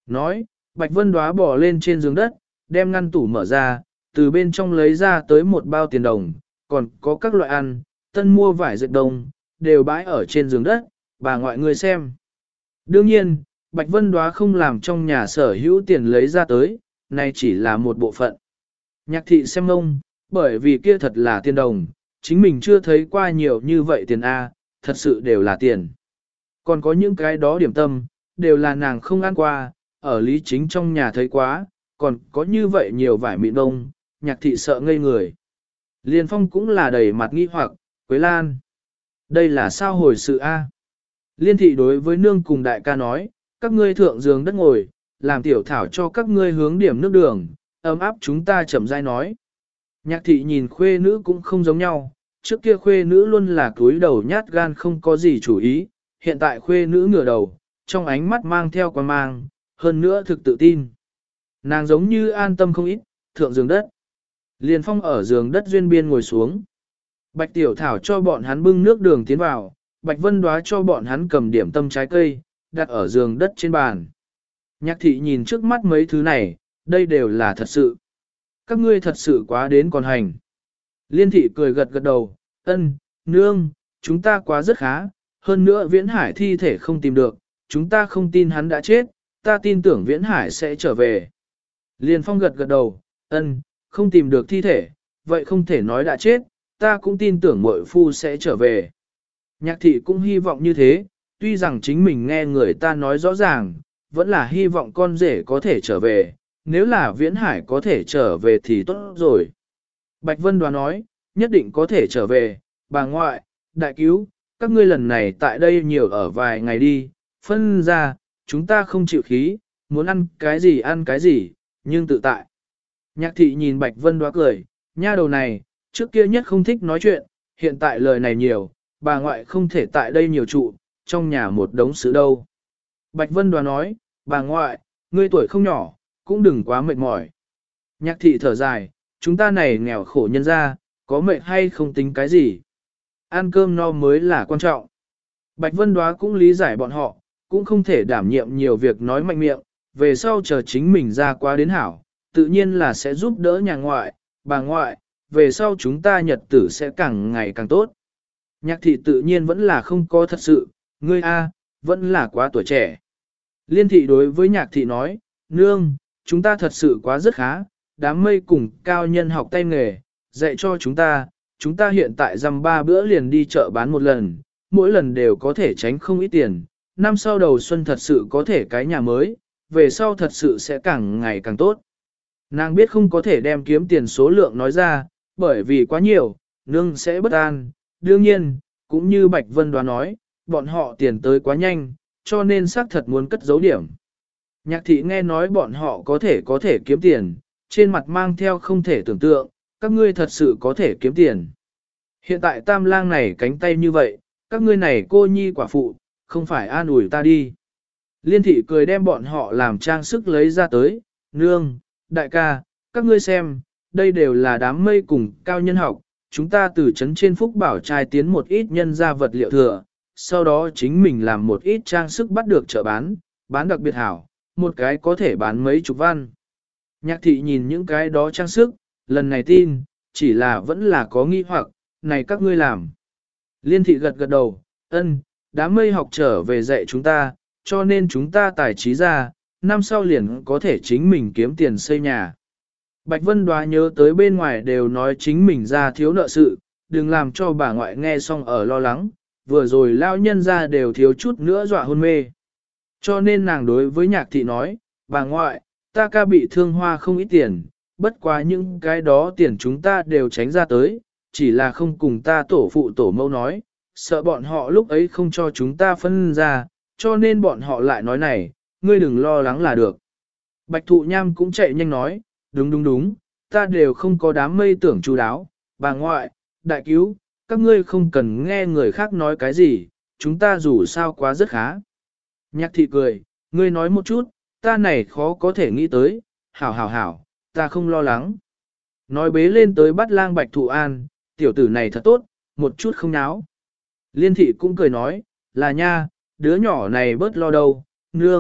Nói, Bạch Vân Đóa bỏ lên trên giường đất, đem ngăn tủ mở ra, từ bên trong lấy ra tới một bao tiền đồng, còn có các loại ăn, tân mua vải dệt đồng, đều bãi ở trên giường đất, bà ngoại người xem. Đương nhiên, Bạch Vân Đóa không làm trong nhà sở hữu tiền lấy ra tới, này chỉ là một bộ phận. Nhạc thị xem ông, bởi vì kia thật là tiền đồng, chính mình chưa thấy qua nhiều như vậy tiền A, thật sự đều là tiền. Còn có những cái đó điểm tâm, đều là nàng không ăn qua, ở Lý Chính trong nhà thấy quá, còn có như vậy nhiều vải mịn đông, nhạc thị sợ ngây người. Liên Phong cũng là đầy mặt nghi hoặc, Quế Lan. Đây là sao hồi sự A? Liên thị đối với nương cùng đại ca nói, các ngươi thượng giường đất ngồi, làm tiểu thảo cho các ngươi hướng điểm nước đường, ấm áp chúng ta chậm rãi nói. Nhạc thị nhìn khuê nữ cũng không giống nhau, trước kia khuê nữ luôn là cúi đầu nhát gan không có gì chủ ý, hiện tại khuê nữ ngửa đầu, trong ánh mắt mang theo quan mang, hơn nữa thực tự tin. Nàng giống như an tâm không ít, thượng giường đất. Liên Phong ở giường đất duyên biên ngồi xuống. Bạch Tiểu Thảo cho bọn hắn bưng nước đường tiến vào, Bạch Vân Đóa cho bọn hắn cầm điểm tâm trái cây, đặt ở giường đất trên bàn. Nhạc thị nhìn trước mắt mấy thứ này, đây đều là thật sự. Các ngươi thật sự quá đến còn hành. Liên thị cười gật gật đầu, ân, nương, chúng ta quá rất khá, hơn nữa Viễn Hải thi thể không tìm được, chúng ta không tin hắn đã chết, ta tin tưởng Viễn Hải sẽ trở về. Liên Phong gật gật đầu, ân, không tìm được thi thể, vậy không thể nói đã chết, ta cũng tin tưởng muội phu sẽ trở về. Nhạc thị cũng hy vọng như thế, tuy rằng chính mình nghe người ta nói rõ ràng, vẫn là hy vọng con rể có thể trở về, nếu là Viễn Hải có thể trở về thì tốt rồi. Bạch Vân Đoán nói, nhất định có thể trở về, bà ngoại, đại cứu, các ngươi lần này tại đây nhiều ở vài ngày đi, phân ra, chúng ta không chịu khí, muốn ăn cái gì, nhưng tự tại. Nhạc thị nhìn Bạch Vân Đoán cười, nha đầu này, trước kia nhất không thích nói chuyện, hiện tại lời này nhiều, bà ngoại không thể tại đây nhiều trụ, trong nhà một đống sự đâu. Bạch Vân Đoán nói, bà ngoại, ngươi tuổi không nhỏ, cũng đừng quá mệt mỏi. Nhạc thị thở dài, chúng ta này nghèo khổ nhân ra, có mệt hay không tính cái gì. Ăn cơm no mới là quan trọng. Bạch Vân Đoá cũng lý giải bọn họ, cũng không thể đảm nhiệm nhiều việc nói mạnh miệng, về sau chờ chính mình ra qua đến hảo, tự nhiên là sẽ giúp đỡ nhà ngoại, bà ngoại, về sau chúng ta nhật tử sẽ càng ngày càng tốt. Nhạc thị tự nhiên vẫn là không có thật sự, ngươi A, vẫn là quá tuổi trẻ. Liên thị đối với nhạc thị nói, nương, chúng ta thật sự quá rất khá, đám mây cùng cao nhân học tay nghề, dạy cho chúng ta hiện tại dăm 3 bữa liền đi chợ bán một lần, mỗi lần đều có thể tránh không ít tiền, năm sau đầu xuân thật sự có thể cái nhà mới, về sau thật sự sẽ càng ngày càng tốt. Nàng biết không có thể đem kiếm tiền số lượng nói ra, bởi vì quá nhiều, nương sẽ bất an, đương nhiên, cũng như Bạch Vân đoán nói, bọn họ tiền tới quá nhanh, cho nên xác thật muốn cất giấu điểm. Nhạc thị nghe nói bọn họ có thể kiếm tiền, trên mặt mang theo không thể tưởng tượng, các ngươi thật sự có thể kiếm tiền. Hiện tại tam lang này cánh tay như vậy, các ngươi này cô nhi quả phụ, không phải an ủi ta đi. Liên thị cười đem bọn họ làm trang sức lấy ra tới, nương, đại ca, các ngươi xem, đây đều là đám mây cùng cao nhân học, chúng ta từ trấn trên Phúc Bảo trai tiến một ít nhân ra vật liệu thừa, sau đó chính mình làm một ít trang sức bắt được chợ bán đặc biệt hảo, một cái có thể bán mấy chục văn. Nhạc thị nhìn những cái đó trang sức, lần này tin, chỉ là vẫn là có nghi hoặc, này các ngươi làm. Liên thị gật gật đầu, ân, đám mây học trở về dạy chúng ta, cho nên chúng ta tài trí ra, năm sau liền có thể chính mình kiếm tiền xây nhà. Bạch Vân Đoá nhớ tới bên ngoài đều nói chính mình ra thiếu nợ sự, đừng làm cho bà ngoại nghe xong ở lo lắng, vừa rồi lao nhân ra đều thiếu chút nữa dọa hôn mê. Cho nên nàng đối với nhạc thị nói, bà ngoại, ta ca bị thương hoa không ít tiền, bất quá những cái đó tiền chúng ta đều tránh ra tới, chỉ là không cùng ta tổ phụ tổ mẫu nói, sợ bọn họ lúc ấy không cho chúng ta phân ra, cho nên bọn họ lại nói này, ngươi đừng lo lắng là được. Bạch Thụ Nham cũng chạy nhanh nói, đúng, ta đều không có đám mây tưởng chú đáo, bà ngoại, đại cứu, các ngươi không cần nghe người khác nói cái gì, chúng ta dù sao quá rất khá. Nhạc thị cười, ngươi nói một chút, ta này khó có thể nghĩ tới, hảo, ta không lo lắng. Nói bế lên tới bắt lang Bạch Thụ An, tiểu tử này thật tốt, một chút không náo. Liên thị cũng cười nói, là nha, đứa nhỏ này bớt lo đâu, nương,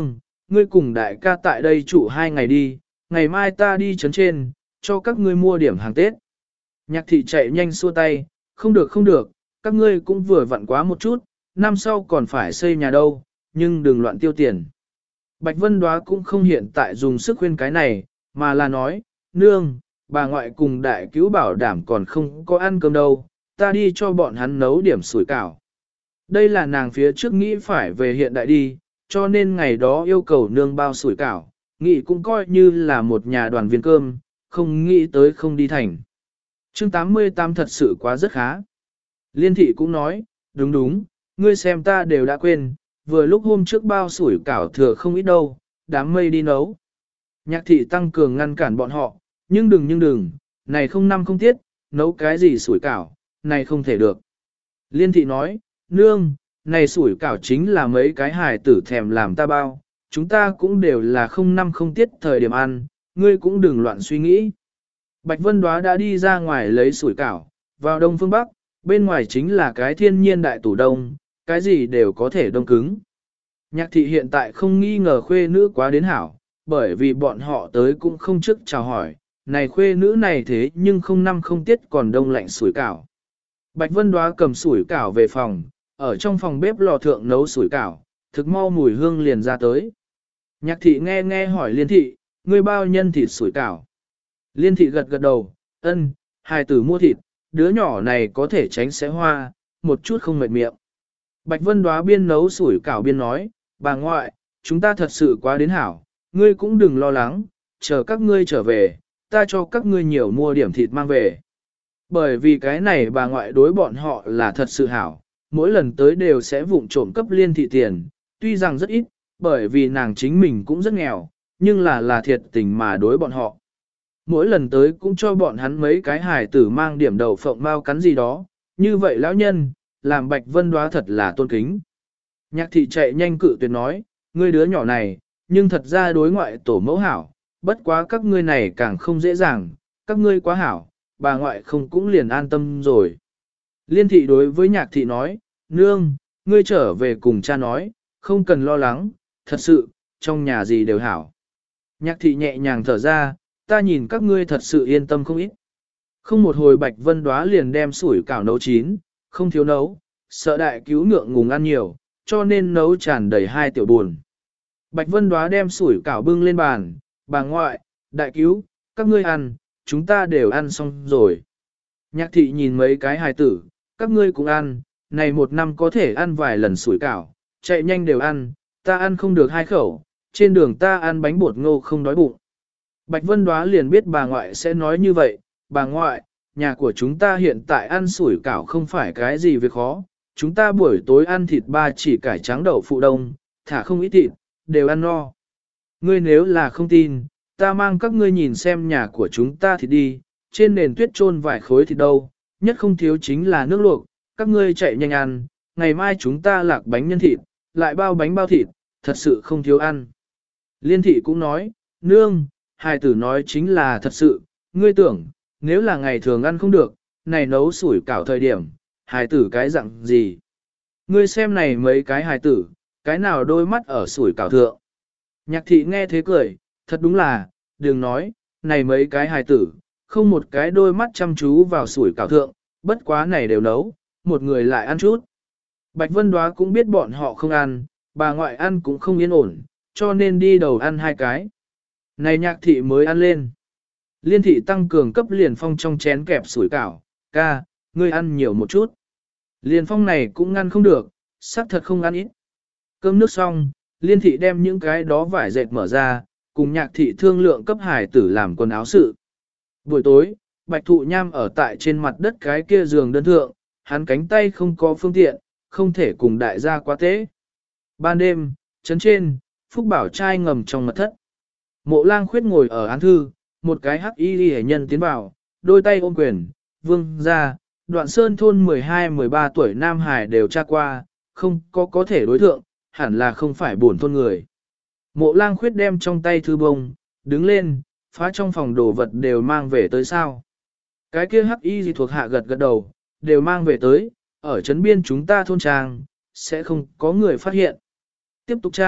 ngươi cùng đại ca tại đây trụ 2 ngày đi, ngày mai ta đi trấn trên, cho các ngươi mua điểm hàng Tết. Nhạc thị chạy nhanh xua tay, không được không được, các ngươi cũng vừa vặn quá một chút, năm sau còn phải xây nhà đâu, nhưng đừng loạn tiêu tiền. Bạch Vân Đóa cũng không hiện tại dùng sức khuyên cái này, mà là nói, nương, bà ngoại cùng đại cứu bảo đảm còn không có ăn cơm đâu, ta đi cho bọn hắn nấu điểm sủi cảo. Đây là nàng phía trước nghĩ phải về hiện đại đi, cho nên ngày đó yêu cầu nương bao sủi cảo, nghĩ cũng coi như là một nhà đoàn viên cơm, không nghĩ tới không đi thành. Chương 88 thật sự quá rất khá. Liên thị cũng nói, đúng đúng, ngươi xem ta đều đã quên, vừa lúc hôm trước bao sủi cảo thừa không ít đâu, đám mây đi nấu. Nhạc thị tăng cường ngăn cản bọn họ, nhưng đừng, này không năm không tiết, nấu cái gì sủi cảo, này không thể được. Liên thị nói, nương, này sủi cảo chính là mấy cái hài tử thèm làm ta bao, chúng ta cũng đều là không năm không tiết thời điểm ăn, ngươi cũng đừng loạn suy nghĩ. Bạch Vân Đóa đã đi ra ngoài lấy sủi cảo, vào đông phương bắc, bên ngoài chính là cái thiên nhiên đại tủ đông, cái gì đều có thể đông cứng. Nhạc thị hiện tại không nghi ngờ khuê nữ quá đến hảo, bởi vì bọn họ tới cũng không trước chào hỏi, này khuê nữ này thế nhưng không năm không tiết còn đông lạnh sủi cảo. Bạch Vân Đóa cầm sủi cảo về phòng, ở trong phòng bếp lò thượng nấu sủi cảo, thực mau mùi hương liền ra tới. Nhạc thị nghe hỏi Liên thị, ngươi bao nhân thịt sủi cảo. Liên thị gật đầu, ân, hài tử mua thịt, đứa nhỏ này có thể tránh sẽ hoa, một chút không mệt miệng. Bạch Vân Đóa biên nấu sủi cảo biên nói, bà ngoại, chúng ta thật sự quá đến hảo, ngươi cũng đừng lo lắng, chờ các ngươi trở về, ta cho các ngươi nhiều mua điểm thịt mang về. Bởi vì cái này bà ngoại đối bọn họ là thật sự hảo, mỗi lần tới đều sẽ vụng trộm cấp Liên thị tiền, tuy rằng rất ít, bởi vì nàng chính mình cũng rất nghèo, nhưng là thiệt tình mà đối bọn họ. Mỗi lần tới cũng cho bọn hắn mấy cái hài tử mang điểm đầu phộng bao cắn gì đó, như vậy lão nhân, làm Bạch Vân Đóa thật là tôn kính. Nhạc thị chạy nhanh cự tuyệt nói, ngươi đứa nhỏ này, nhưng thật ra đối ngoại tổ mẫu hảo, bất quá các ngươi này càng không dễ dàng, các ngươi quá hảo, bà ngoại không cũng liền an tâm rồi. Liên thị đối với nhạc thị nói, nương, ngươi trở về cùng cha nói, không cần lo lắng, thật sự, trong nhà gì đều hảo. Nhạc thị nhẹ nhàng thở ra, ta nhìn các ngươi thật sự yên tâm không ít. Không một hồi Bạch Vân Đóa liền đem sủi cảo nấu chín, không thiếu nấu, sợ đại cứu ngượng ngùng ăn nhiều, cho nên nấu tràn đầy 2 tiểu buồn. Bạch Vân Đóa đem sủi cảo bưng lên bàn, bà ngoại, đại cứu, các ngươi ăn, chúng ta đều ăn xong rồi. Nhạc thị nhìn mấy cái hài tử, các ngươi cũng ăn, này một năm có thể ăn vài lần sủi cảo, chạy nhanh đều ăn, ta ăn không được 2 khẩu, trên đường ta ăn bánh bột ngô không đói bụng. Bạch Vân Đóa liền biết bà ngoại sẽ nói như vậy, bà ngoại, nhà của chúng ta hiện tại ăn sủi cảo không phải cái gì việc khó, chúng ta buổi tối ăn thịt ba chỉ cải trắng đậu phụ đông, thả không ít thịt, đều ăn no. Ngươi nếu là không tin, ta mang các ngươi nhìn xem nhà của chúng ta thịt đi, trên nền tuyết trôn vài khối thịt đâu, nhất không thiếu chính là nước luộc, các ngươi chạy nhanh ăn, ngày mai chúng ta lạc bánh nhân thịt, lại bao bánh bao thịt, thật sự không thiếu ăn. Liên thị cũng nói, nương, hài tử nói chính là thật sự, ngươi tưởng, nếu là ngày thường ăn không được, này nấu sủi cảo thời điểm, hài tử cái dạng gì. Ngươi xem này mấy cái hài tử, cái nào đôi mắt ở sủi cảo thượng. Nhạc thị nghe thế cười, thật đúng là, đừng nói, này mấy cái hài tử, không một cái đôi mắt chăm chú vào sủi cảo thượng, bất quá này đều nấu, một người lại ăn chút. Bạch Vân Đóa cũng biết bọn họ không ăn, bà ngoại ăn cũng không yên ổn, cho nên đi đầu ăn 2 cái. Này nhạc thị mới ăn lên. Liên thị tăng cường cấp liền phong trong chén kẹp sủi cảo, ca, ngươi ăn nhiều một chút. Liền phong này cũng ngăn không được, xác thật không ăn ít. Cơm nước xong, liên thị đem những cái đó vải dệt mở ra, cùng nhạc thị thương lượng cấp hải tử làm quần áo sự. Buổi tối, Bạch Thụ Nham ở tại trên mặt đất cái kia giường đơn thượng, hắn cánh tay không có phương tiện, không thể cùng đại gia quá tế. Ban đêm, trấn trên, Phúc Bảo trai ngầm trong mật thất. Mộ Lang Khuyết ngồi ở án thư, một cái hắc y hệ nhân tiến vào, đôi tay ôm quyền, vương ra, Đoạn Sơn thôn 12-13 tuổi Nam Hải đều tra qua, không có thể đối thượng, hẳn là không phải buồn thôn người. Mộ Lang Khuyết đem trong tay thư bông, đứng lên, phá trong phòng đồ vật đều mang về tới sao. Cái kia hắc y gì thuộc hạ gật đầu, đều mang về tới, ở trấn biên chúng ta thôn trang, sẽ không có người phát hiện. Tiếp tục tra,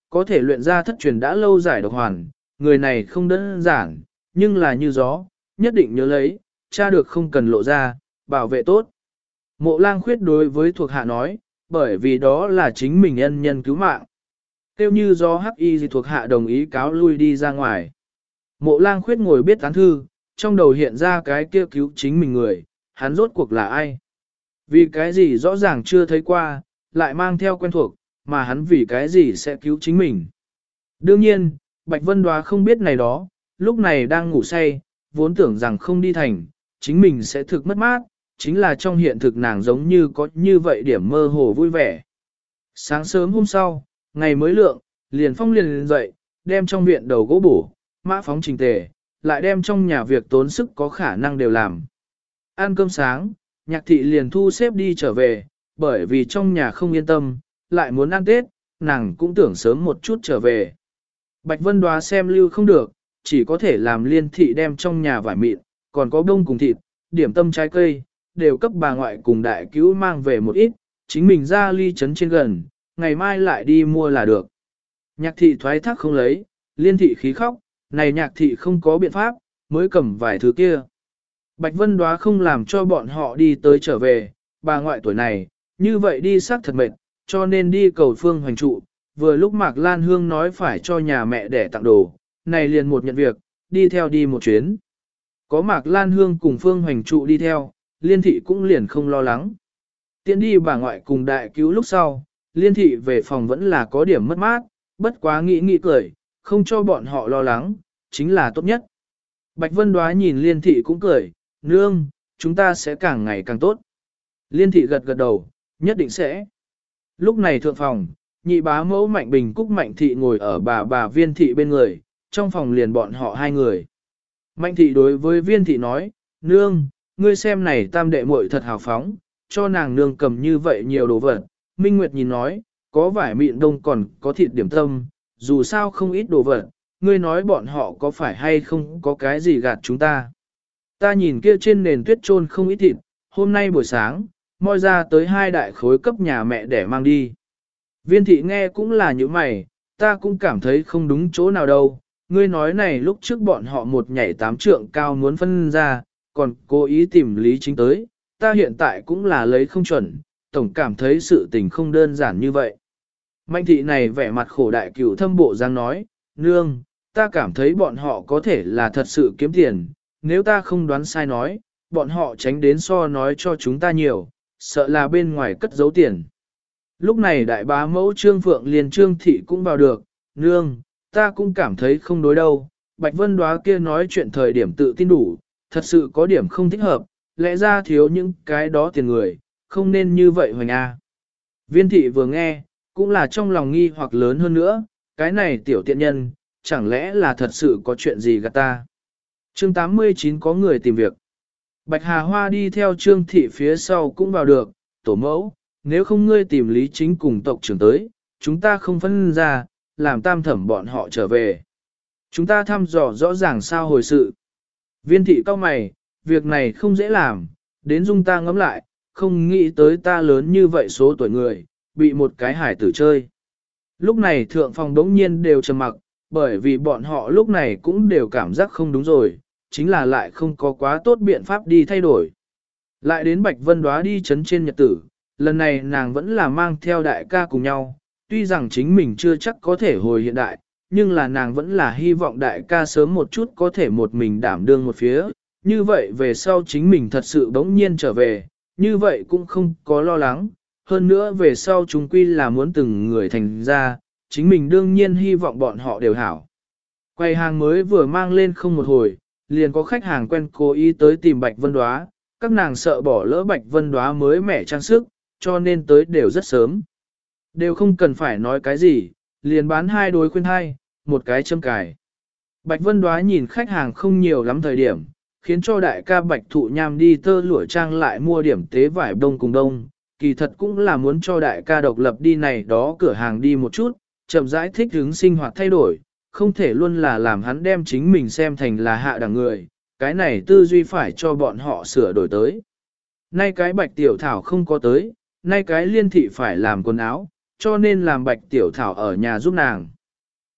có thể luyện ra thất truyền đã lâu giải độc hoàn, người này không đơn giản, nhưng là như gió, nhất định nhớ lấy, cha được không cần lộ ra, bảo vệ tốt. Mộ Lang Khuyết đối với thuộc hạ nói, bởi vì đó là chính mình ân nhân cứu mạng. Tiêu như do hắc y gì thuộc hạ đồng ý cáo lui đi ra ngoài. Mộ Lang Khuyết ngồi biết tán thư, trong đầu hiện ra cái kia cứu chính mình người, hắn rốt cuộc là ai? Vì cái gì rõ ràng chưa thấy qua, lại mang theo quen thuộc, mà hắn vì cái gì sẽ cứu chính mình? Đương nhiên, Bạch Vân Đoá không biết này đó, lúc này đang ngủ say, vốn tưởng rằng không đi thành, chính mình sẽ thực mất mát, chính là trong hiện thực nàng giống như có như vậy điểm mơ hồ vui vẻ. Sáng sớm hôm sau, ngày mới lượng, liền phong liền dậy, đem trong viện đầu gỗ bổ, mã phóng trình tề, lại đem trong nhà việc tốn sức có khả năng đều làm. Ăn cơm sáng, Nhạc thị liền thu xếp đi trở về, bởi vì trong nhà không yên tâm, lại muốn ăn Tết, nàng cũng tưởng sớm một chút trở về. Bạch Vân Đoá xem lưu không được, chỉ có thể làm Liên thị đem trong nhà vải mịn, còn có đông cùng thịt, điểm tâm trái cây, đều cấp bà ngoại cùng đại cứu mang về một ít, chính mình ra ly trấn trên gần, ngày mai lại đi mua là được. Nhạc thị thoái thác không lấy, Liên thị khí khóc, này nhạc thị không có biện pháp, mới cầm vài thứ kia. Bạch Vân Đoá không làm cho bọn họ đi tới trở về, bà ngoại tuổi này, như vậy đi xác thật mệt, cho nên đi cầu Phương Hoành trụ, vừa lúc Mạc Lan Hương nói phải cho nhà mẹ để tặng đồ, này liền một nhận việc, đi theo đi một chuyến. Có Mạc Lan Hương cùng Phương Hoành trụ đi theo, Liên thị cũng liền không lo lắng. Tiến đi bà ngoại cùng đại cứu lúc sau, Liên thị về phòng vẫn là có điểm mất mát, bất quá nghĩ cười, không cho bọn họ lo lắng, chính là tốt nhất. Bạch Vân Đoá nhìn Liên thị cũng cười, nương, chúng ta sẽ càng ngày càng tốt. Liên thị gật đầu, nhất định sẽ. Lúc này thượng phòng, nhị bá mẫu Mạnh Bình Cúc Mạnh thị ngồi ở bà Viên thị bên người, trong phòng liền bọn họ hai người. Mạnh thị đối với Viên thị nói, nương, ngươi xem này tam đệ muội thật hào phóng, cho nàng nương cầm như vậy nhiều đồ vật. Minh Nguyệt nhìn nói, có vải mịn đông còn có thịt điểm tâm, dù sao không ít đồ vật, ngươi nói bọn họ có phải hay không có cái gì gạt chúng ta. Ta nhìn kia trên nền tuyết trôn không ít thịt, hôm nay buổi sáng, moi ra tới 2 đại khối cấp nhà mẹ để mang đi. Viên thị nghe cũng là như mày, ta cũng cảm thấy không đúng chỗ nào đâu, ngươi nói này lúc trước bọn họ một nhảy 8 trượng cao muốn phân ra, còn cố ý tìm lý chính tới, ta hiện tại cũng là lấy không chuẩn, tổng cảm thấy sự tình không đơn giản như vậy. Mạnh thị này vẻ mặt khổ đại cửu thâm bộ giang nói, nương, ta cảm thấy bọn họ có thể là thật sự kiếm tiền, nếu ta không đoán sai nói, bọn họ tránh đến so nói cho chúng ta nhiều, sợ là bên ngoài cất giấu tiền. Lúc này đại bá mẫu Trương Phượng liền Trương thị cũng vào được, nương, ta cũng cảm thấy không đối đâu, Bạch Vân Đoá kia nói chuyện thời điểm tự tin đủ, thật sự có điểm không thích hợp, lẽ ra thiếu những cái đó tiền người, không nên như vậy hoành a. Viên thị vừa nghe, cũng là trong lòng nghi hoặc lớn hơn nữa, cái này tiểu tiện nhân, chẳng lẽ là thật sự có chuyện gì gạt ta. Chương 89 có người tìm việc. Bạch Hà Hoa đi theo Trương thị phía sau cũng vào được, tổ mẫu, nếu không ngươi tìm lý chính cùng tộc trưởng tới, chúng ta không phân ra, làm tam thẩm bọn họ trở về. Chúng ta thăm dò rõ ràng sao hồi sự. Viên thị cao mày, việc này không dễ làm, đến dung ta ngẫm lại, không nghĩ tới ta lớn như vậy số tuổi người, bị một cái hải tử chơi. Lúc này thượng phòng đống nhiên đều trầm mặc, bởi vì bọn họ lúc này cũng đều cảm giác không đúng rồi, chính là lại không có quá tốt biện pháp đi thay đổi. Lại đến Bạch Vân Đoá đi chấn trên nhật tử, lần này nàng vẫn là mang theo đại ca cùng nhau, tuy rằng chính mình chưa chắc có thể hồi hiện đại, nhưng là nàng vẫn là hy vọng đại ca sớm một chút có thể một mình đảm đương một phía, như vậy về sau chính mình thật sự bỗng nhiên trở về, như vậy cũng không có lo lắng, hơn nữa về sau chúng quy là muốn từng người thành ra, chính mình đương nhiên hy vọng bọn họ đều hảo. Quầy hàng mới vừa mang lên không một hồi, liền có khách hàng quen cố ý tới tìm Bạch Vân Đoá, các nàng sợ bỏ lỡ Bạch Vân Đoá mới mẻ trang sức, cho nên tới đều rất sớm. Đều không cần phải nói cái gì, liền bán 2 đối khuyên hai, một cái châm cài. Bạch Vân Đoá nhìn khách hàng không nhiều lắm thời điểm, khiến cho đại ca Bạch Thụ Nham đi tơ lụa trang lại mua điểm tế vải đông cùng đông, kỳ thật cũng là muốn cho đại ca độc lập đi này đó cửa hàng đi một chút, chậm rãi thích ứng sinh hoạt thay đổi, không thể luôn là làm hắn đem chính mình xem thành là hạ đẳng người, cái này tư duy phải cho bọn họ sửa đổi tới. Nay cái Bạch Tiểu Thảo không có tới, nay cái Liên thị phải làm quần áo, cho nên làm Bạch Tiểu Thảo ở nhà giúp nàng.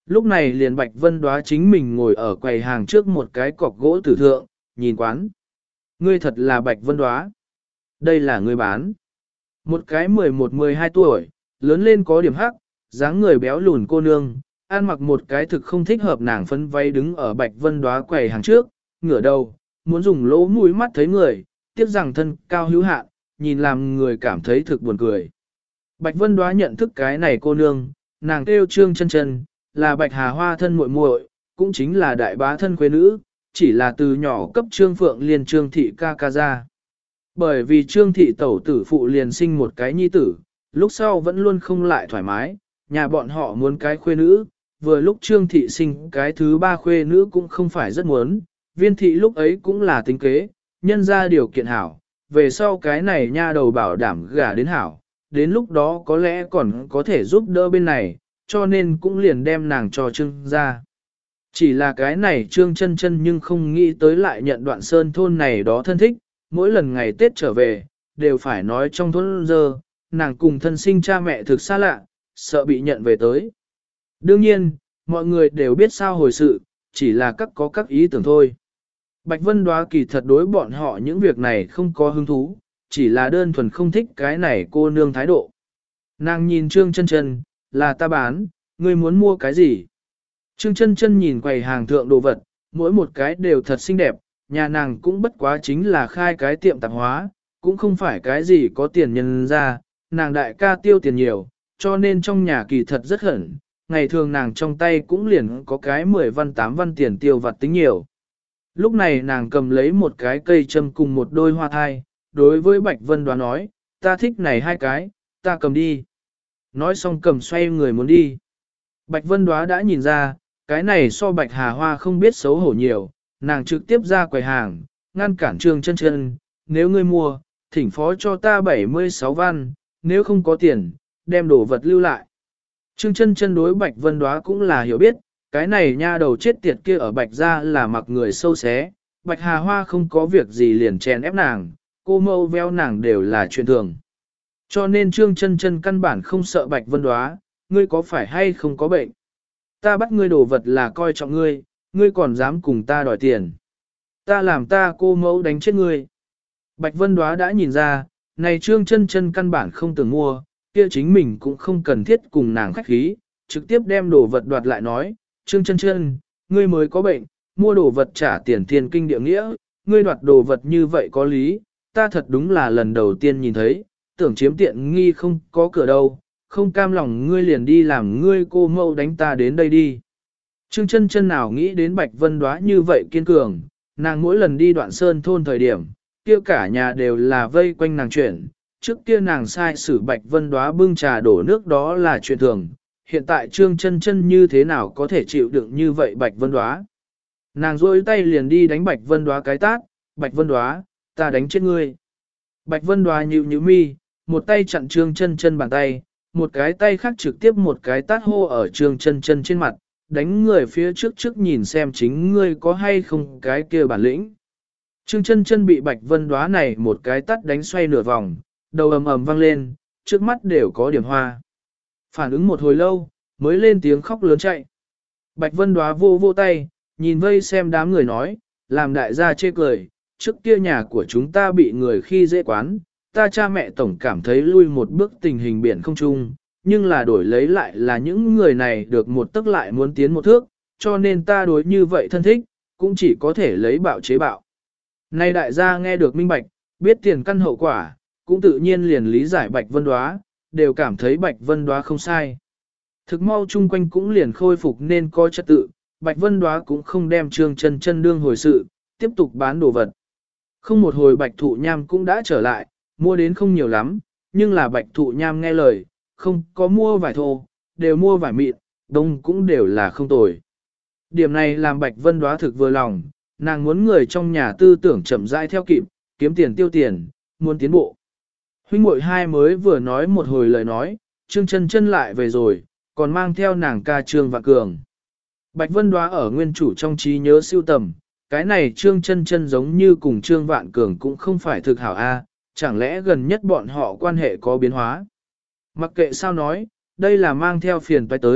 Lúc này liền Bạch Vân Đóa chính mình ngồi ở quầy hàng trước một cái cọc gỗ tử thượng, nhìn quán. Ngươi thật là Bạch Vân Đóa. Đây là ngươi bán. Một cái 11-12 tuổi, lớn lên có điểm hắc, dáng người béo lùn cô nương, ăn mặc một cái thực không thích hợp nàng phấn váy đứng ở Bạch Vân Đóa quầy hàng trước, ngửa đầu, muốn dùng lỗ mũi mắt thấy người, tiếc rằng thân cao hữu hạn, nhìn làm người cảm thấy thực buồn cười. Bạch Vân Đóa nhận thức cái này cô nương, nàng kêu Trương Chân Chân, là Bạch Hà Hoa thân muội muội, cũng chính là đại bá thân quê nữ, chỉ là từ nhỏ cấp Trương Phượng liền Trương thị ca ca ra. Bởi vì Trương thị tẩu tử phụ liền sinh một cái nhi tử, lúc sau vẫn luôn không lại thoải mái, nhà bọn họ muốn cái khuê nữ, vừa lúc Trương thị sinh cái thứ ba khuê nữ cũng không phải rất muốn, Viên thị lúc ấy cũng là tính kế, nhân ra điều kiện hảo, về sau cái này nha đầu bảo đảm gả đến hảo, đến lúc đó có lẽ còn có thể giúp đỡ bên này, cho nên cũng liền đem nàng cho Trương ra. Chỉ là cái này Trương Chân Chân nhưng không nghĩ tới lại nhận Đoạn Sơn thôn này đó thân thích, mỗi lần ngày Tết trở về, đều phải nói trong thôn giờ, nàng cùng thân sinh cha mẹ thực xa lạ, sợ bị nhận về tới. Đương nhiên, mọi người đều biết sao hồi sự, chỉ là có các ý tưởng thôi. Bạch Vân Đóa kỳ thật đối bọn họ những việc này không có hứng thú, chỉ là đơn thuần không thích cái này cô nương thái độ. Nàng nhìn Trương Chân Chân, là ta bán, ngươi muốn mua cái gì? Trương Chân Chân nhìn quầy hàng thượng đồ vật, mỗi một cái đều thật xinh đẹp, nhà nàng cũng bất quá chính là khai cái tiệm tạp hóa, cũng không phải cái gì có tiền nhân ra, nàng đại ca tiêu tiền nhiều, cho nên trong nhà kỳ thật rất hẩn, ngày thường nàng trong tay cũng liền có cái 10 văn 8 văn tiền tiêu vặt tính nhiều. Lúc này nàng cầm lấy một cái cây châm cùng một đôi hoa thai, đối với Bạch Vân Đóa nói, ta thích này hai cái, ta cầm đi. Nói xong cầm xoay người muốn đi. Bạch Vân Đóa đã nhìn ra, cái này so Bạch Hà Hoa không biết xấu hổ nhiều, nàng trực tiếp ra quầy hàng, ngăn cản Trương Chân Chân, nếu ngươi mua, thỉnh phó cho ta 76 văn, nếu không có tiền, đem đồ vật lưu lại. Trương Chân Chân đối Bạch Vân Đóa cũng là hiểu biết, cái này nha đầu chết tiệt kia ở Bạch gia là mặc người sâu xé, Bạch Hà Hoa không có việc gì liền chèn ép nàng, cô mâu veo nàng đều là chuyện thường. Cho nên Trương Chân Chân căn bản không sợ Bạch Vân Đóa, ngươi có phải hay không có bệnh? Ta bắt ngươi đồ vật là coi trọng ngươi, ngươi còn dám cùng ta đòi tiền. Ta làm ta cô mẫu đánh chết ngươi. Bạch Vân Đóa đã nhìn ra, này Trương Chân Chân căn bản không tưởng mua, kia chính mình cũng không cần thiết cùng nàng khách khí, trực tiếp đem đồ vật đoạt lại nói, Trương Chân Chân, ngươi mới có bệnh, mua đồ vật trả tiền thiên kinh địa nghĩa, ngươi đoạt đồ vật như vậy có lý, ta thật đúng là lần đầu tiên nhìn thấy, tưởng chiếm tiện nghi không có cửa đâu, không cam lòng ngươi liền đi làm ngươi cô mẫu đánh ta đến đây đi. Trương Chân Chân nào nghĩ đến Bạch Vân Đóa như vậy kiên cường, nàng mỗi lần đi Đoạn Sơn thôn thời điểm, kia cả nhà đều là vây quanh nàng chuyển, trước kia nàng sai xử Bạch Vân Đóa bưng trà đổ nước đó là chuyện thường, hiện tại Trương Chân Chân như thế nào có thể chịu đựng như vậy Bạch Vân Đóa. Nàng rôi tay liền đi đánh Bạch Vân Đóa cái tát, Bạch Vân Đóa, ta đánh chết ngươi. Bạch Vân Đóa nhíu nhíu mi, một tay chặn Trương Chân Chân bàn tay, một cái tay khác trực tiếp một cái tát hô ở Trương Chân Chân trên mặt, đánh người phía trước trước nhìn xem chính ngươi có hay không cái kia bản lĩnh. Trương Chân Chân bị Bạch Vân Đóa này một cái tát đánh xoay nửa vòng, đầu ầm ầm vang lên, trước mắt đều có điểm hoa. Phản ứng một hồi lâu, mới lên tiếng khóc lớn chạy. Bạch Vân Đóa vô vô tay, nhìn vây xem đám người nói, làm đại gia chê cười, trước kia nhà của chúng ta bị người khi dễ quán, ta cha mẹ tổng cảm thấy lui một bước tình hình biển không chung, nhưng là đổi lấy lại là những người này được một tức lại muốn tiến một thước, cho nên ta đối như vậy thân thích, cũng chỉ có thể lấy bạo chế bạo. Nay đại gia nghe được minh bạch, biết tiền căn hậu quả, cũng tự nhiên liền lý giải Bạch Vân Đóa, đều cảm thấy Bạch Vân Đóa không sai. Thực mau chung quanh cũng liền khôi phục nên coi trật tự, Bạch Vân Đóa cũng không đem Trương Chân Chân đương hồi sự, tiếp tục bán đồ vật. Không một hồi Bạch Thụ Nham cũng đã trở lại, mua đến không nhiều lắm, nhưng là Bạch Thụ Nham nghe lời, không có mua vải thô, đều mua vải mịn, đông cũng đều là không tồi. Điểm này làm Bạch Vân Đóa thực vừa lòng, nàng muốn người trong nhà tư tưởng chậm rãi theo kịp, kiếm tiền tiêu tiền, muốn tiến bộ. Huynh muội hai mới vừa nói một hồi lời nói, Trương Chân Chân lại về rồi, còn mang theo nàng ca Trương Vạn Cường. Bạch Vân Đóa ở nguyên chủ trong trí nhớ siêu tầm, cái này Trương Chân Chân giống như cùng Trương Vạn Cường cũng không phải thực hảo a, chẳng lẽ gần nhất bọn họ quan hệ có biến hóa. Mặc kệ sao nói, đây là mang theo phiền toái tới,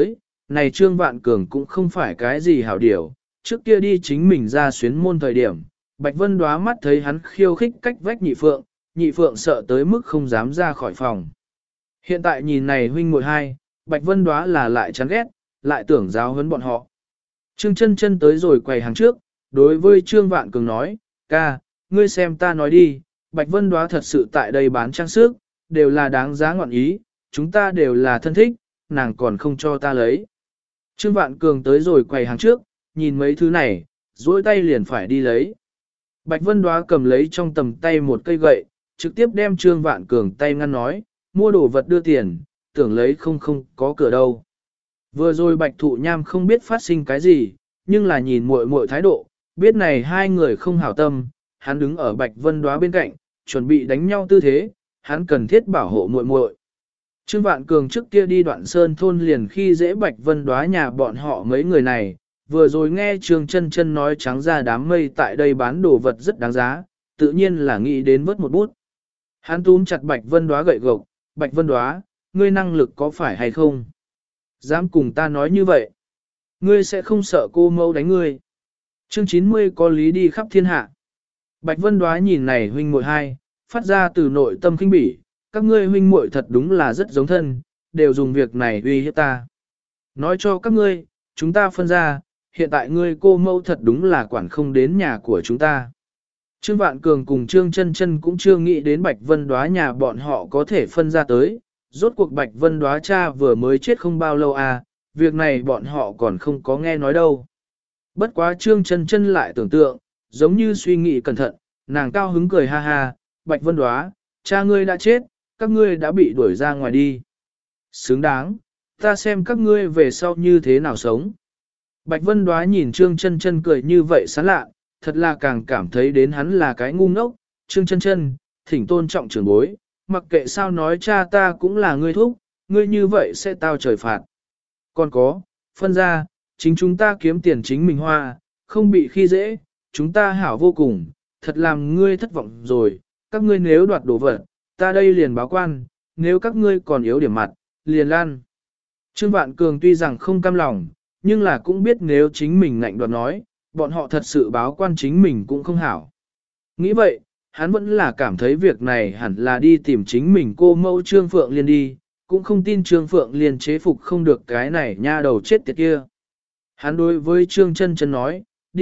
này Trương Vạn Cường cũng không phải cái gì hảo điều, trước kia đi chính mình ra xuyến môn thời điểm, Bạch Vân Đóa mắt thấy hắn khiêu khích cách vách nhị phượng sợ tới mức không dám ra khỏi phòng. Hiện tại nhìn này huynh muội hai, Bạch Vân Đóa là lại chán ghét, lại tưởng giáo huấn bọn họ. Trương Chân Chân tới rồi quầy hàng trước, đối với Trương Vạn Cường nói, ca, ngươi xem ta nói đi, Bạch Vân Đóa thật sự tại đây bán trang sức, đều là đáng giá ngọn ý, chúng ta đều là thân thích, nàng còn không cho ta lấy. Trương Vạn Cường tới rồi quầy hàng trước, nhìn mấy thứ này, duỗi tay liền phải đi lấy. Bạch Vân Đóa cầm lấy trong tầm tay một cây gậy, trực tiếp đem Trương Vạn Cường tay ngăn nói, mua đồ vật đưa tiền, tưởng lấy không có cửa đâu. Vừa rồi Bạch Thụ Nham không biết phát sinh cái gì, nhưng là nhìn muội muội thái độ, biết này hai người không hảo tâm, hắn đứng ở Bạch Vân Đóa bên cạnh, chuẩn bị đánh nhau tư thế, hắn cần thiết bảo hộ muội muội. Trương Vạn Cường trước kia đi Đoạn Sơn thôn liền khi dễ Bạch Vân Đóa nhà bọn họ mấy người này, vừa rồi nghe Trương Chân Chân nói trắng ra đám mây tại đây bán đồ vật rất đáng giá, tự nhiên là nghĩ đến vớt một bút. Hắn túm chặt Bạch Vân Đóa gậy gộc, Bạch Vân Đóa, ngươi năng lực có phải hay không? Dám cùng ta nói như vậy? Ngươi sẽ không sợ cô mẫu đánh ngươi. Chương 90 có lý đi khắp thiên hạ. Bạch Vân Đóa nhìn này huynh muội hai, phát ra từ nội tâm khinh bỉ, các ngươi huynh muội thật đúng là rất giống thân, đều dùng việc này uy hiếp ta. Nói cho các ngươi, chúng ta phân ra, hiện tại ngươi cô mẫu thật đúng là quản không đến nhà của chúng ta. Trương Vạn Cường cùng Trương Chân Chân cũng chưa nghĩ đến Bạch Vân Đóa nhà bọn họ có thể phân ra tới, rốt cuộc Bạch Vân Đóa cha vừa mới chết không bao lâu à, việc này bọn họ còn không có nghe nói đâu. Bất quá Trương Chân Chân lại tưởng tượng, giống như suy nghĩ cẩn thận, nàng cao hứng cười ha ha, Bạch Vân Đóa, cha ngươi đã chết, các ngươi đã bị đuổi ra ngoài đi. Xứng đáng, ta xem các ngươi về sau như thế nào sống. Bạch Vân Đóa nhìn Trương Chân Chân cười như vậy sán lạ, thật là càng cảm thấy đến hắn là cái ngu ngốc. Trương Chân Chân, thỉnh tôn trọng trưởng bối, mặc kệ sao nói cha ta cũng là ngươi thúc, ngươi như vậy sẽ tao trời phạt. Còn có, phân ra, chính chúng ta kiếm tiền chính mình hoa, không bị khi dễ, chúng ta hảo vô cùng, thật làm ngươi thất vọng rồi, các ngươi nếu đoạt đồ vật, ta đây liền báo quan, nếu các ngươi còn yếu điểm mặt, liền lan. Trương Vạn Cường tuy rằng không cam lòng, nhưng là cũng biết nếu chính mình ngạnh đoạt nói, bọn họ thật sự báo quan chính mình cũng không hảo. Nghĩ vậy, hắn vẫn là cảm thấy việc này hẳn là đi tìm chính mình cô mẫu Trương Phượng Liên đi, cũng không tin Trương Phượng Liên chế phục không được cái này nha đầu chết tiệt kia. Hắn đối với Trương Chân Chân nói,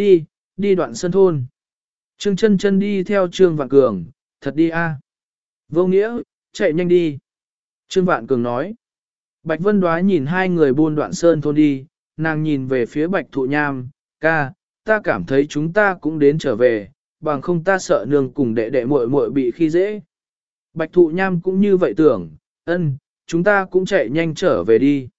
đi Đoạn Sơn thôn. Trương Chân Chân đi theo Trương Vạn Cường, thật đi a. Vô nghĩa, chạy nhanh đi. Trương Vạn Cường nói. Bạch Vân Đóa nhìn hai người buôn Đoạn Sơn thôn đi, nàng nhìn về phía Bạch Thụ Nham, ca, ta cảm thấy chúng ta cũng đến trở về, bằng không ta sợ nương cùng đệ đệ muội muội bị khi dễ. Bạch Thụ Nham cũng như vậy tưởng, ân, chúng ta cũng chạy nhanh trở về đi.